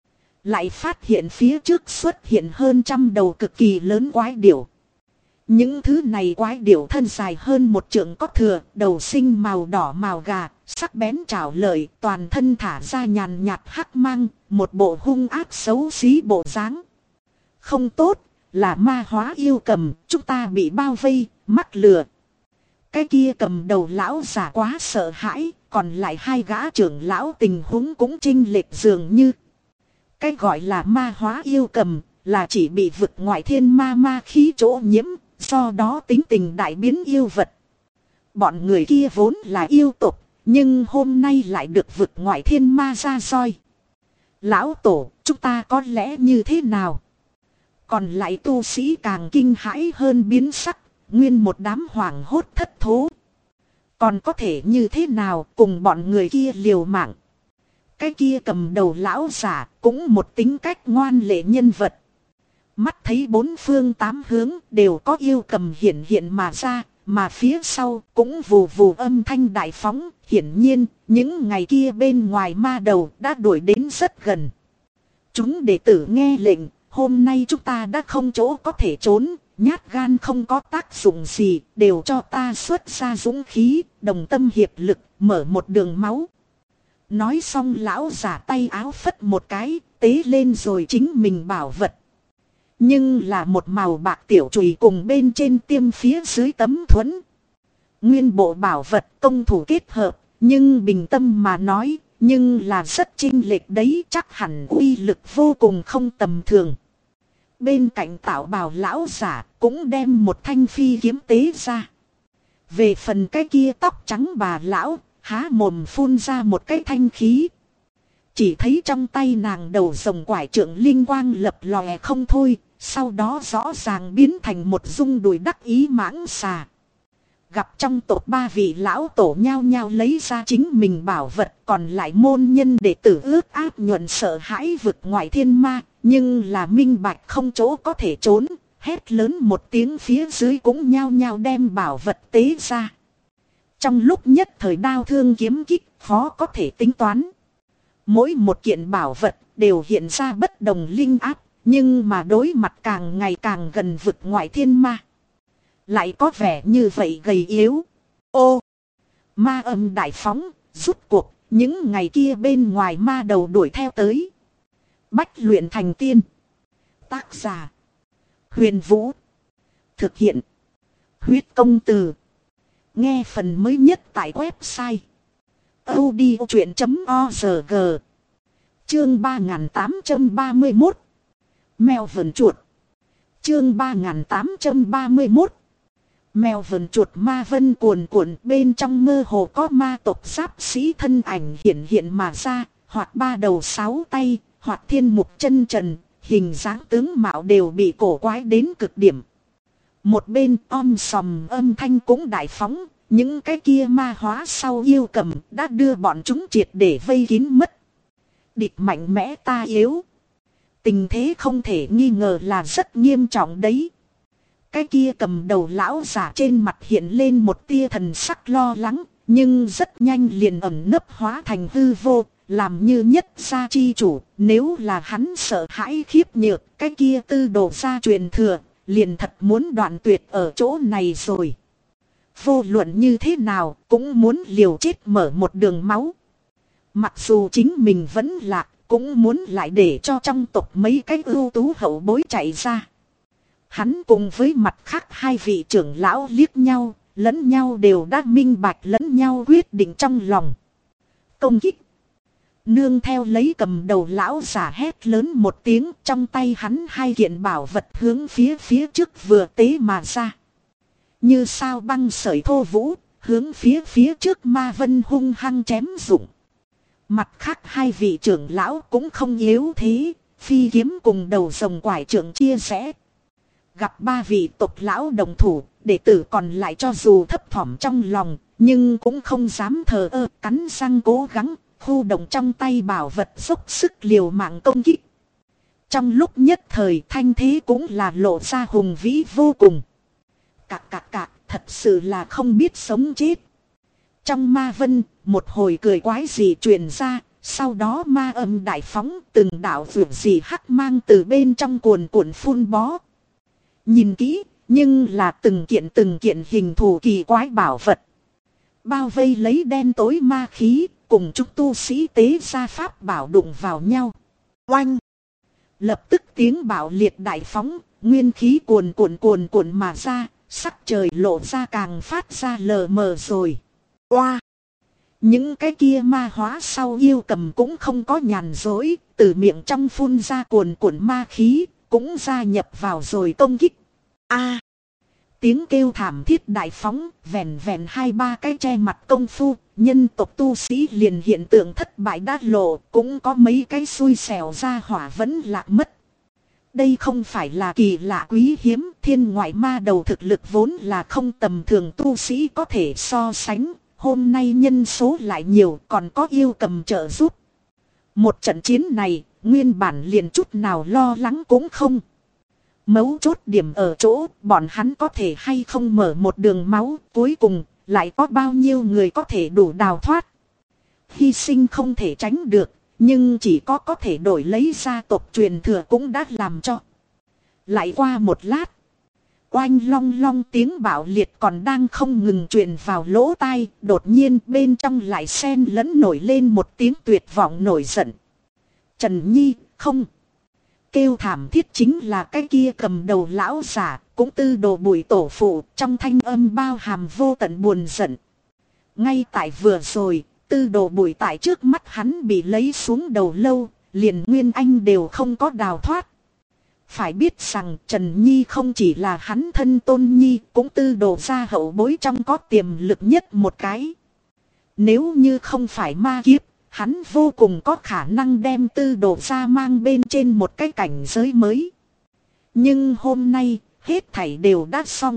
Lại phát hiện phía trước xuất hiện hơn 100 đầu cực kỳ lớn quái điểu. Những thứ này quái điểu thân dài hơn 1 trượng có thừa, đầu sinh màu đỏ màu gà, sắc bén trảo lợi, toàn thân thả ra nhàn nhạt hắc mang, một bộ hung ác xấu xí bộ dáng. Không tốt, là ma hóa yêu cầm, chúng ta bị bao vây, mắc lừa. Cái kia cầm đầu lão giả quá sợ hãi, còn lại 2 gã trưởng lão tình huống cũng chênh lệch dường như. Cái gọi là ma hóa yêu cầm, là chỉ bị vực ngoại thiên ma khí chỗ nhiễm, do đó tính tình đại biến yêu vật. Bọn người kia vốn là yêu tộc, nhưng hôm nay lại được vực ngoại thiên ma ra roi. Lão tổ, chúng ta có lẽ như thế nào? Còn lại tu sĩ càng kinh hãi hơn biến sắc, nguyên một đám hoảng hốt thất thố. Còn có thể như thế nào cùng bọn người kia liều mạng? Cái kia cầm đầu lão giả cũng một tính cách ngoan lệ nhân vật. Mắt thấy 4 phương 8 hướng đều có yêu cầm hiện mà ra, mà phía sau cũng vù vù âm thanh đại phóng. Hiển nhiên, những ngày kia bên ngoài ma đầu đã đuổi đến rất gần. Chúng đệ tử nghe lệnh, hôm nay chúng ta đã không chỗ có thể trốn, nhát gan không có tác dụng gì, đều cho ta xuất ra dũng khí, đồng tâm hiệp lực, mở một đường máu. Nói xong lão giả tay áo phất một cái, tế lên rồi chính mình bảo vật. Nhưng là một màu bạc tiểu chùy cùng bên trên tiêm phía dưới tấm thuẫn. Nguyên bộ bảo vật công thủ kết hợp, nhưng bình tâm mà nói, nhưng là rất chênh lệch đấy, chắc hẳn uy lực vô cùng không tầm thường. Bên cạnh tạo bào lão giả cũng đem một thanh phi kiếm tế ra. Về phần cái kia tóc trắng bà lão, há mồm phun ra một cái thanh khí. Chỉ thấy trong tay nàng đầu rồng quải trượng linh quang lập lòe không thôi, sau đó rõ ràng biến thành một dung đùi đắc ý mãng xà. Gặp trong tộc 3 vị lão tổ nhao nhao lấy ra chính mình bảo vật, còn lại môn nhân đệ tử ước áp nhuận sợ hãi vực ngoại thiên ma, nhưng là minh bạch không chỗ có thể trốn, Hét lớn một tiếng, phía dưới cũng nhao nhao đem bảo vật tế ra. Trong lúc nhất thời đao thương kiếm kích khó có thể tính toán. Mỗi một kiện bảo vật đều hiện ra bất đồng linh áp, nhưng mà đối mặt càng ngày càng gần vực ngoại thiên ma, lại có vẻ như vậy gầy yếu. Ô! Ma âm đại phóng, rút cuộc, những ngày kia bên ngoài ma đầu đuổi theo tới. Bách luyện thành tiên. Tác giả: Huyền Vũ. Thực hiện: Huyết Công Từ. Nghe phần mới nhất tại website audiochuyện.org. Chương 3831. Mèo vờn chuột. Chương 3831. Mèo vờn chuột. Ma vân cuồn cuộn, bên trong mơ hồ có ma tộc giáp sĩ thân ảnh hiện hiện mà ra, hoặc ba đầu sáu tay, hoặc thiên mục chân trần, hình dáng tướng mạo đều bị cổ quái đến cực điểm. Một bên om sòm âm thanh cũng đại phóng, những cái kia ma hóa sau yêu cầm đã đưa bọn chúng triệt để vây kín mất. Địch mạnh mẽ ta yếu. Tình thế không thể nghi ngờ là rất nghiêm trọng đấy. Cái kia cầm đầu lão giả trên mặt hiện lên một tia thần sắc lo lắng, nhưng rất nhanh liền ẩn nấp hóa thành hư vô, làm như nhất gia chi chủ. Nếu là hắn sợ hãi khiếp nhược, cái kia tư đồ gia truyền thừa, liền thật muốn đoạn tuyệt ở chỗ này rồi. Vô luận như thế nào cũng muốn liều chết mở một đường máu. Mặc dù chính mình vẫn lạc, cũng muốn lại để cho trong tộc mấy cái ưu tú hậu bối chạy ra. Hắn cùng với mặt khác hai vị trưởng lão liếc nhau, lẫn nhau đều đã minh bạch lẫn nhau quyết định trong lòng. Công kích. Nương theo lấy cầm đầu lão giả hét lớn một tiếng, trong tay hắn hai kiện bảo vật hướng phía trước vừa tế mà ra. Như sao băng sợi thô vũ, hướng phía trước ma vân hung hăng chém rụng. Mặt khác hai vị trưởng lão cũng không yếu thế, phi kiếm cùng đầu rồng quải trưởng chia sẻ. Gặp ba vị tộc lão đồng thủ, đệ tử còn lại cho dù thấp thỏm trong lòng, nhưng cũng không dám thờ ơ, cắn răng cố gắng, khu động trong tay bảo vật dốc sức liều mạng công kích. Trong lúc nhất thời thanh thế cũng là lộ ra hùng vĩ vô cùng. Cạc, thật sự là không biết sống chết. Trong ma vân, một hồi cười quái gì truyền ra, sau đó ma âm đại phóng, từng đạo vượt gì hắc mang từ bên trong cuồn cuộn phun bó. Nhìn kỹ, nhưng là từng kiện hình thù kỳ quái bảo vật. Bao vây lấy đen tối ma khí, cùng chúng tu sĩ tế ra pháp bảo đụng vào nhau. Oanh! Lập tức tiếng bạo liệt đại phóng, nguyên khí cuồn cuộn mà ra, sắc trời lộ ra càng phát ra lờ mờ rồi. Oa! Những cái kia ma hóa sau yêu cầm cũng không có nhàn dối, từ miệng trong phun ra cuồn cuộn ma khí, cũng gia nhập vào rồi công kích. A! Tiếng kêu thảm thiết đại phóng, vẹn 2-3 cái che mặt công phu, nhân tộc tu sĩ liền hiện tượng thất bại đát lộ, cũng có mấy cái xui xẻo ra hỏa vẫn lạc mất. Đây không phải là kỳ lạ quý hiếm, thiên ngoại ma đầu thực lực vốn là không tầm thường tu sĩ có thể so sánh, hôm nay nhân số lại nhiều còn có yêu cầm trợ giúp. Một trận chiến này, nguyên bản liền chút nào lo lắng cũng không. Mấu chốt điểm ở chỗ bọn hắn có thể hay không mở một đường máu, cuối cùng lại có bao nhiêu người có thể đủ đào thoát. Hy sinh không thể tránh được, nhưng chỉ có thể đổi lấy gia tộc truyền thừa cũng đã làm cho. Lại qua một lát, oanh long long tiếng bạo liệt còn đang không ngừng truyền vào lỗ tai, đột nhiên bên trong lại xen lẫn nổi lên một tiếng tuyệt vọng nổi giận. Trần Nhi, không! Kêu thảm thiết chính là cái kia cầm đầu lão giả, cũng tư đồ Bùi tổ phụ, trong thanh âm bao hàm vô tận buồn giận. Ngay tại vừa rồi, tư đồ Bùi tại trước mắt hắn bị lấy xuống đầu lâu, liền Nguyên Anh đều không có đào thoát. Phải biết rằng Trần Nhi không chỉ là hắn thân tôn nhi, cũng tư đồ gia hậu bối trong có tiềm lực nhất một cái. Nếu như không phải ma kiếp, hắn vô cùng có khả năng đem tư đồ gia mang bên trên một cái cảnh giới mới. Nhưng hôm nay, hết thảy đều đã xong.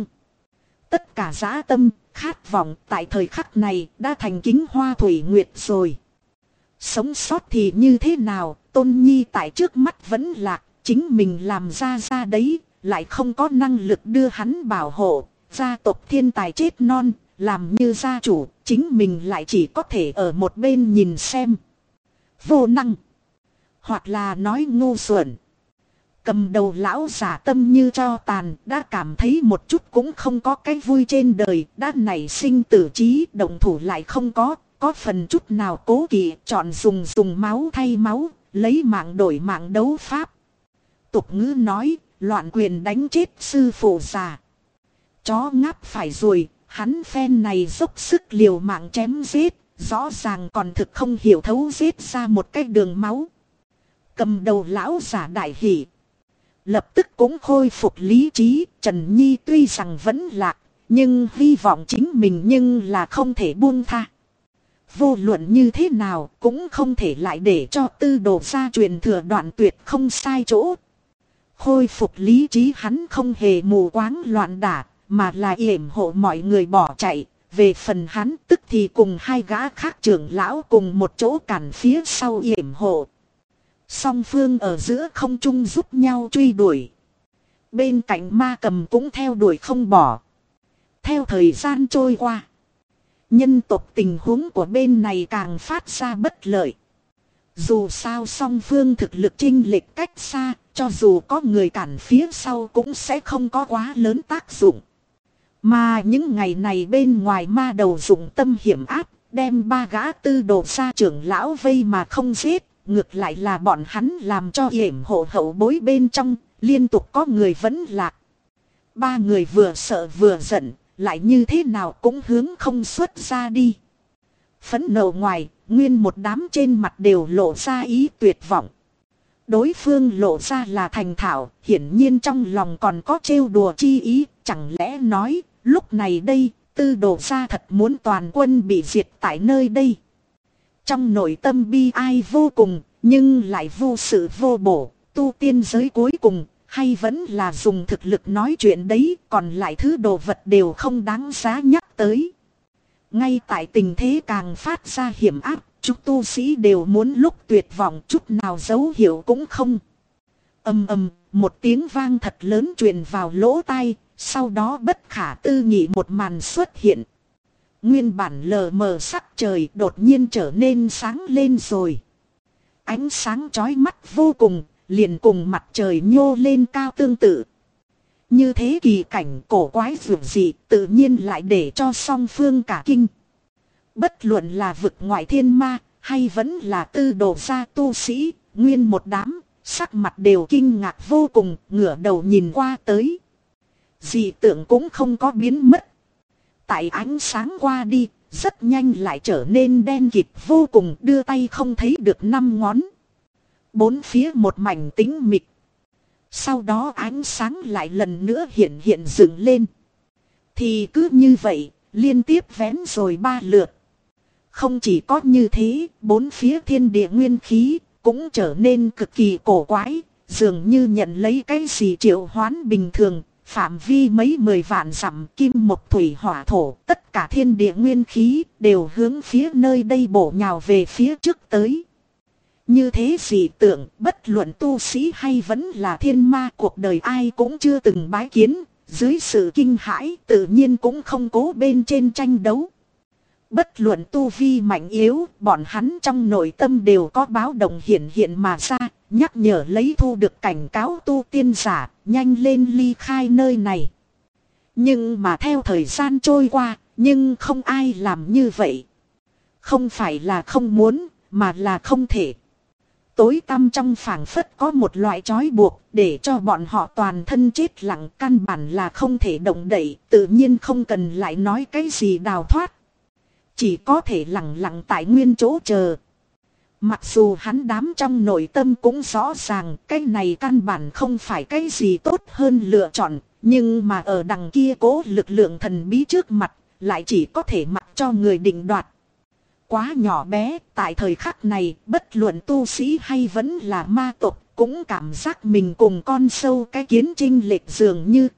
Tất cả dã tâm, khát vọng tại thời khắc này đã thành kính hoa thủy nguyệt rồi. Sống sót thì như thế nào, tôn nhi tại trước mắt vẫn lạc, chính mình làm ra đấy, lại không có năng lực đưa hắn bảo hộ. Gia tộc thiên tài chết non, làm như gia chủ, chính mình lại chỉ có thể ở một bên nhìn xem. Vô năng, hoặc là nói ngu xuẩn. Cầm đầu lão giả tâm như tro tàn, đã cảm thấy một chút cũng không có cái vui trên đời, đã nảy sinh tử trí, động thủ lại không có phần chút nào cố kỵ, chọn dùng máu thay máu, lấy mạng đổi mạng đấu pháp. Tục ngữ nói, loạn quyền đánh chết sư phụ già. Chó ngáp phải ruồi, hắn phen này dốc sức liều mạng chém giết, rõ ràng còn thực không hiểu thấu giết ra một cái đường máu. Cầm đầu lão giả đại hỉ, lập tức cũng khôi phục lý trí. Trần Nhi tuy rằng vẫn lạc, nhưng hy vọng chính mình nhưng là không thể buông tha. Vô luận như thế nào cũng không thể lại để cho Tư Đồ gia truyền thừa đoạn tuyệt không sai chỗ. Khôi phục lý trí, hắn không hề mù quáng loạn đả, mà là yểm hộ mọi người bỏ chạy. Về phần hắn tức thì cùng hai gã khác trưởng lão cùng một chỗ cản phía sau yểm hộ. Song phương ở giữa không trung giúp nhau truy đuổi. Bên cạnh ma cầm cũng theo đuổi không bỏ. Theo thời gian trôi qua, nhân tộc tình huống của bên này càng phát ra bất lợi. Dù sao song phương thực lực chênh lệch cách xa, cho dù có người cản phía sau cũng sẽ không có quá lớn tác dụng. Mà những ngày này bên ngoài ma đầu dụng tâm hiểm áp, đem ba gã Tư Đồ gia trưởng lão vây mà không giết. Ngược lại là bọn hắn làm cho yểm hộ hậu bối bên trong, liên tục có người vẫn lạc. Ba người vừa sợ vừa giận, lại như thế nào cũng hướng không xuất ra đi. Phẫn nộ ngoài, nguyên một đám trên mặt đều lộ ra ý tuyệt vọng. Đối phương lộ ra là thành thạo, hiển nhiên trong lòng còn có trêu đùa chi ý. Chẳng lẽ nói, lúc này đây, Tư Đồ gia thật muốn toàn quân bị diệt tại nơi đây. Trong nội tâm bi ai vô cùng, nhưng lại vô sự vô bổ, tu tiên giới cuối cùng, hay vẫn là dùng thực lực nói chuyện đấy, còn lại thứ đồ vật đều không đáng giá nhắc tới. Ngay tại tình thế càng phát ra hiểm áp, chúng tu sĩ đều muốn lúc tuyệt vọng, chút nào dấu hiệu cũng không. Ầm ầm, một tiếng vang thật lớn truyền vào lỗ tai, sau đó bất khả tư nghị một màn xuất hiện. Nguyên bản lờ mờ sắc trời đột nhiên trở nên sáng lên rồi. Ánh sáng chói mắt vô cùng, liền cùng mặt trời nhô lên cao tương tự. Như thế kỳ cảnh cổ quái vượt dị, tự nhiên lại để cho song phương cả kinh. Bất luận là vực ngoại thiên ma, hay vẫn là Tư Đồ gia tu sĩ, nguyên một đám, sắc mặt đều kinh ngạc vô cùng, ngửa đầu nhìn qua tới. Dị tượng cũng không có biến mất. Tại ánh sáng qua đi, rất nhanh lại trở nên đen kịt vô cùng, đưa tay không thấy được 5 ngón. Bốn phía một mảnh tĩnh mịch. Sau đó ánh sáng lại lần nữa hiện dựng lên. Thì cứ như vậy, liên tiếp vén rồi 3 lượt. Không chỉ có như thế, bốn phía thiên địa nguyên khí cũng trở nên cực kỳ cổ quái, dường như nhận lấy cái gì triệu hoán bình thường. Phạm vi mấy 10 vạn dặm, kim mộc thủy hỏa thổ, tất cả thiên địa nguyên khí đều hướng phía nơi đây bổ nhào về phía trước tới. Như thế dị tượng, bất luận tu sĩ hay vẫn là thiên ma, cuộc đời ai cũng chưa từng bái kiến, dưới sự kinh hãi tự nhiên cũng không cố bên trên tranh đấu. Bất luận tu vi mạnh yếu, bọn hắn trong nội tâm đều có báo động hiện mà ra, nhắc nhở lấy thu được cảnh cáo tu tiên giả, nhanh lên ly khai nơi này. Nhưng mà theo thời gian trôi qua, nhưng không ai làm như vậy. Không phải là không muốn, mà là không thể. Tối tăm trong phảng phất có một loại trói buộc, để cho bọn họ toàn thân chết lặng, căn bản là không thể động đậy, tự nhiên không cần lại nói cái gì đào thoát. Chỉ có thể lặng lặng tại nguyên chỗ chờ. Mặc dù hắn đám trong nội tâm cũng rõ ràng cái này căn bản không phải cái gì tốt hơn lựa chọn, nhưng mà ở đằng kia cố lực lượng thần bí trước mặt, lại chỉ có thể mặc cho người định đoạt. Quá nhỏ bé, tại thời khắc này, bất luận tu sĩ hay vẫn là ma tộc, cũng cảm giác mình cùng con sâu cái kiến chênh lệch dường như.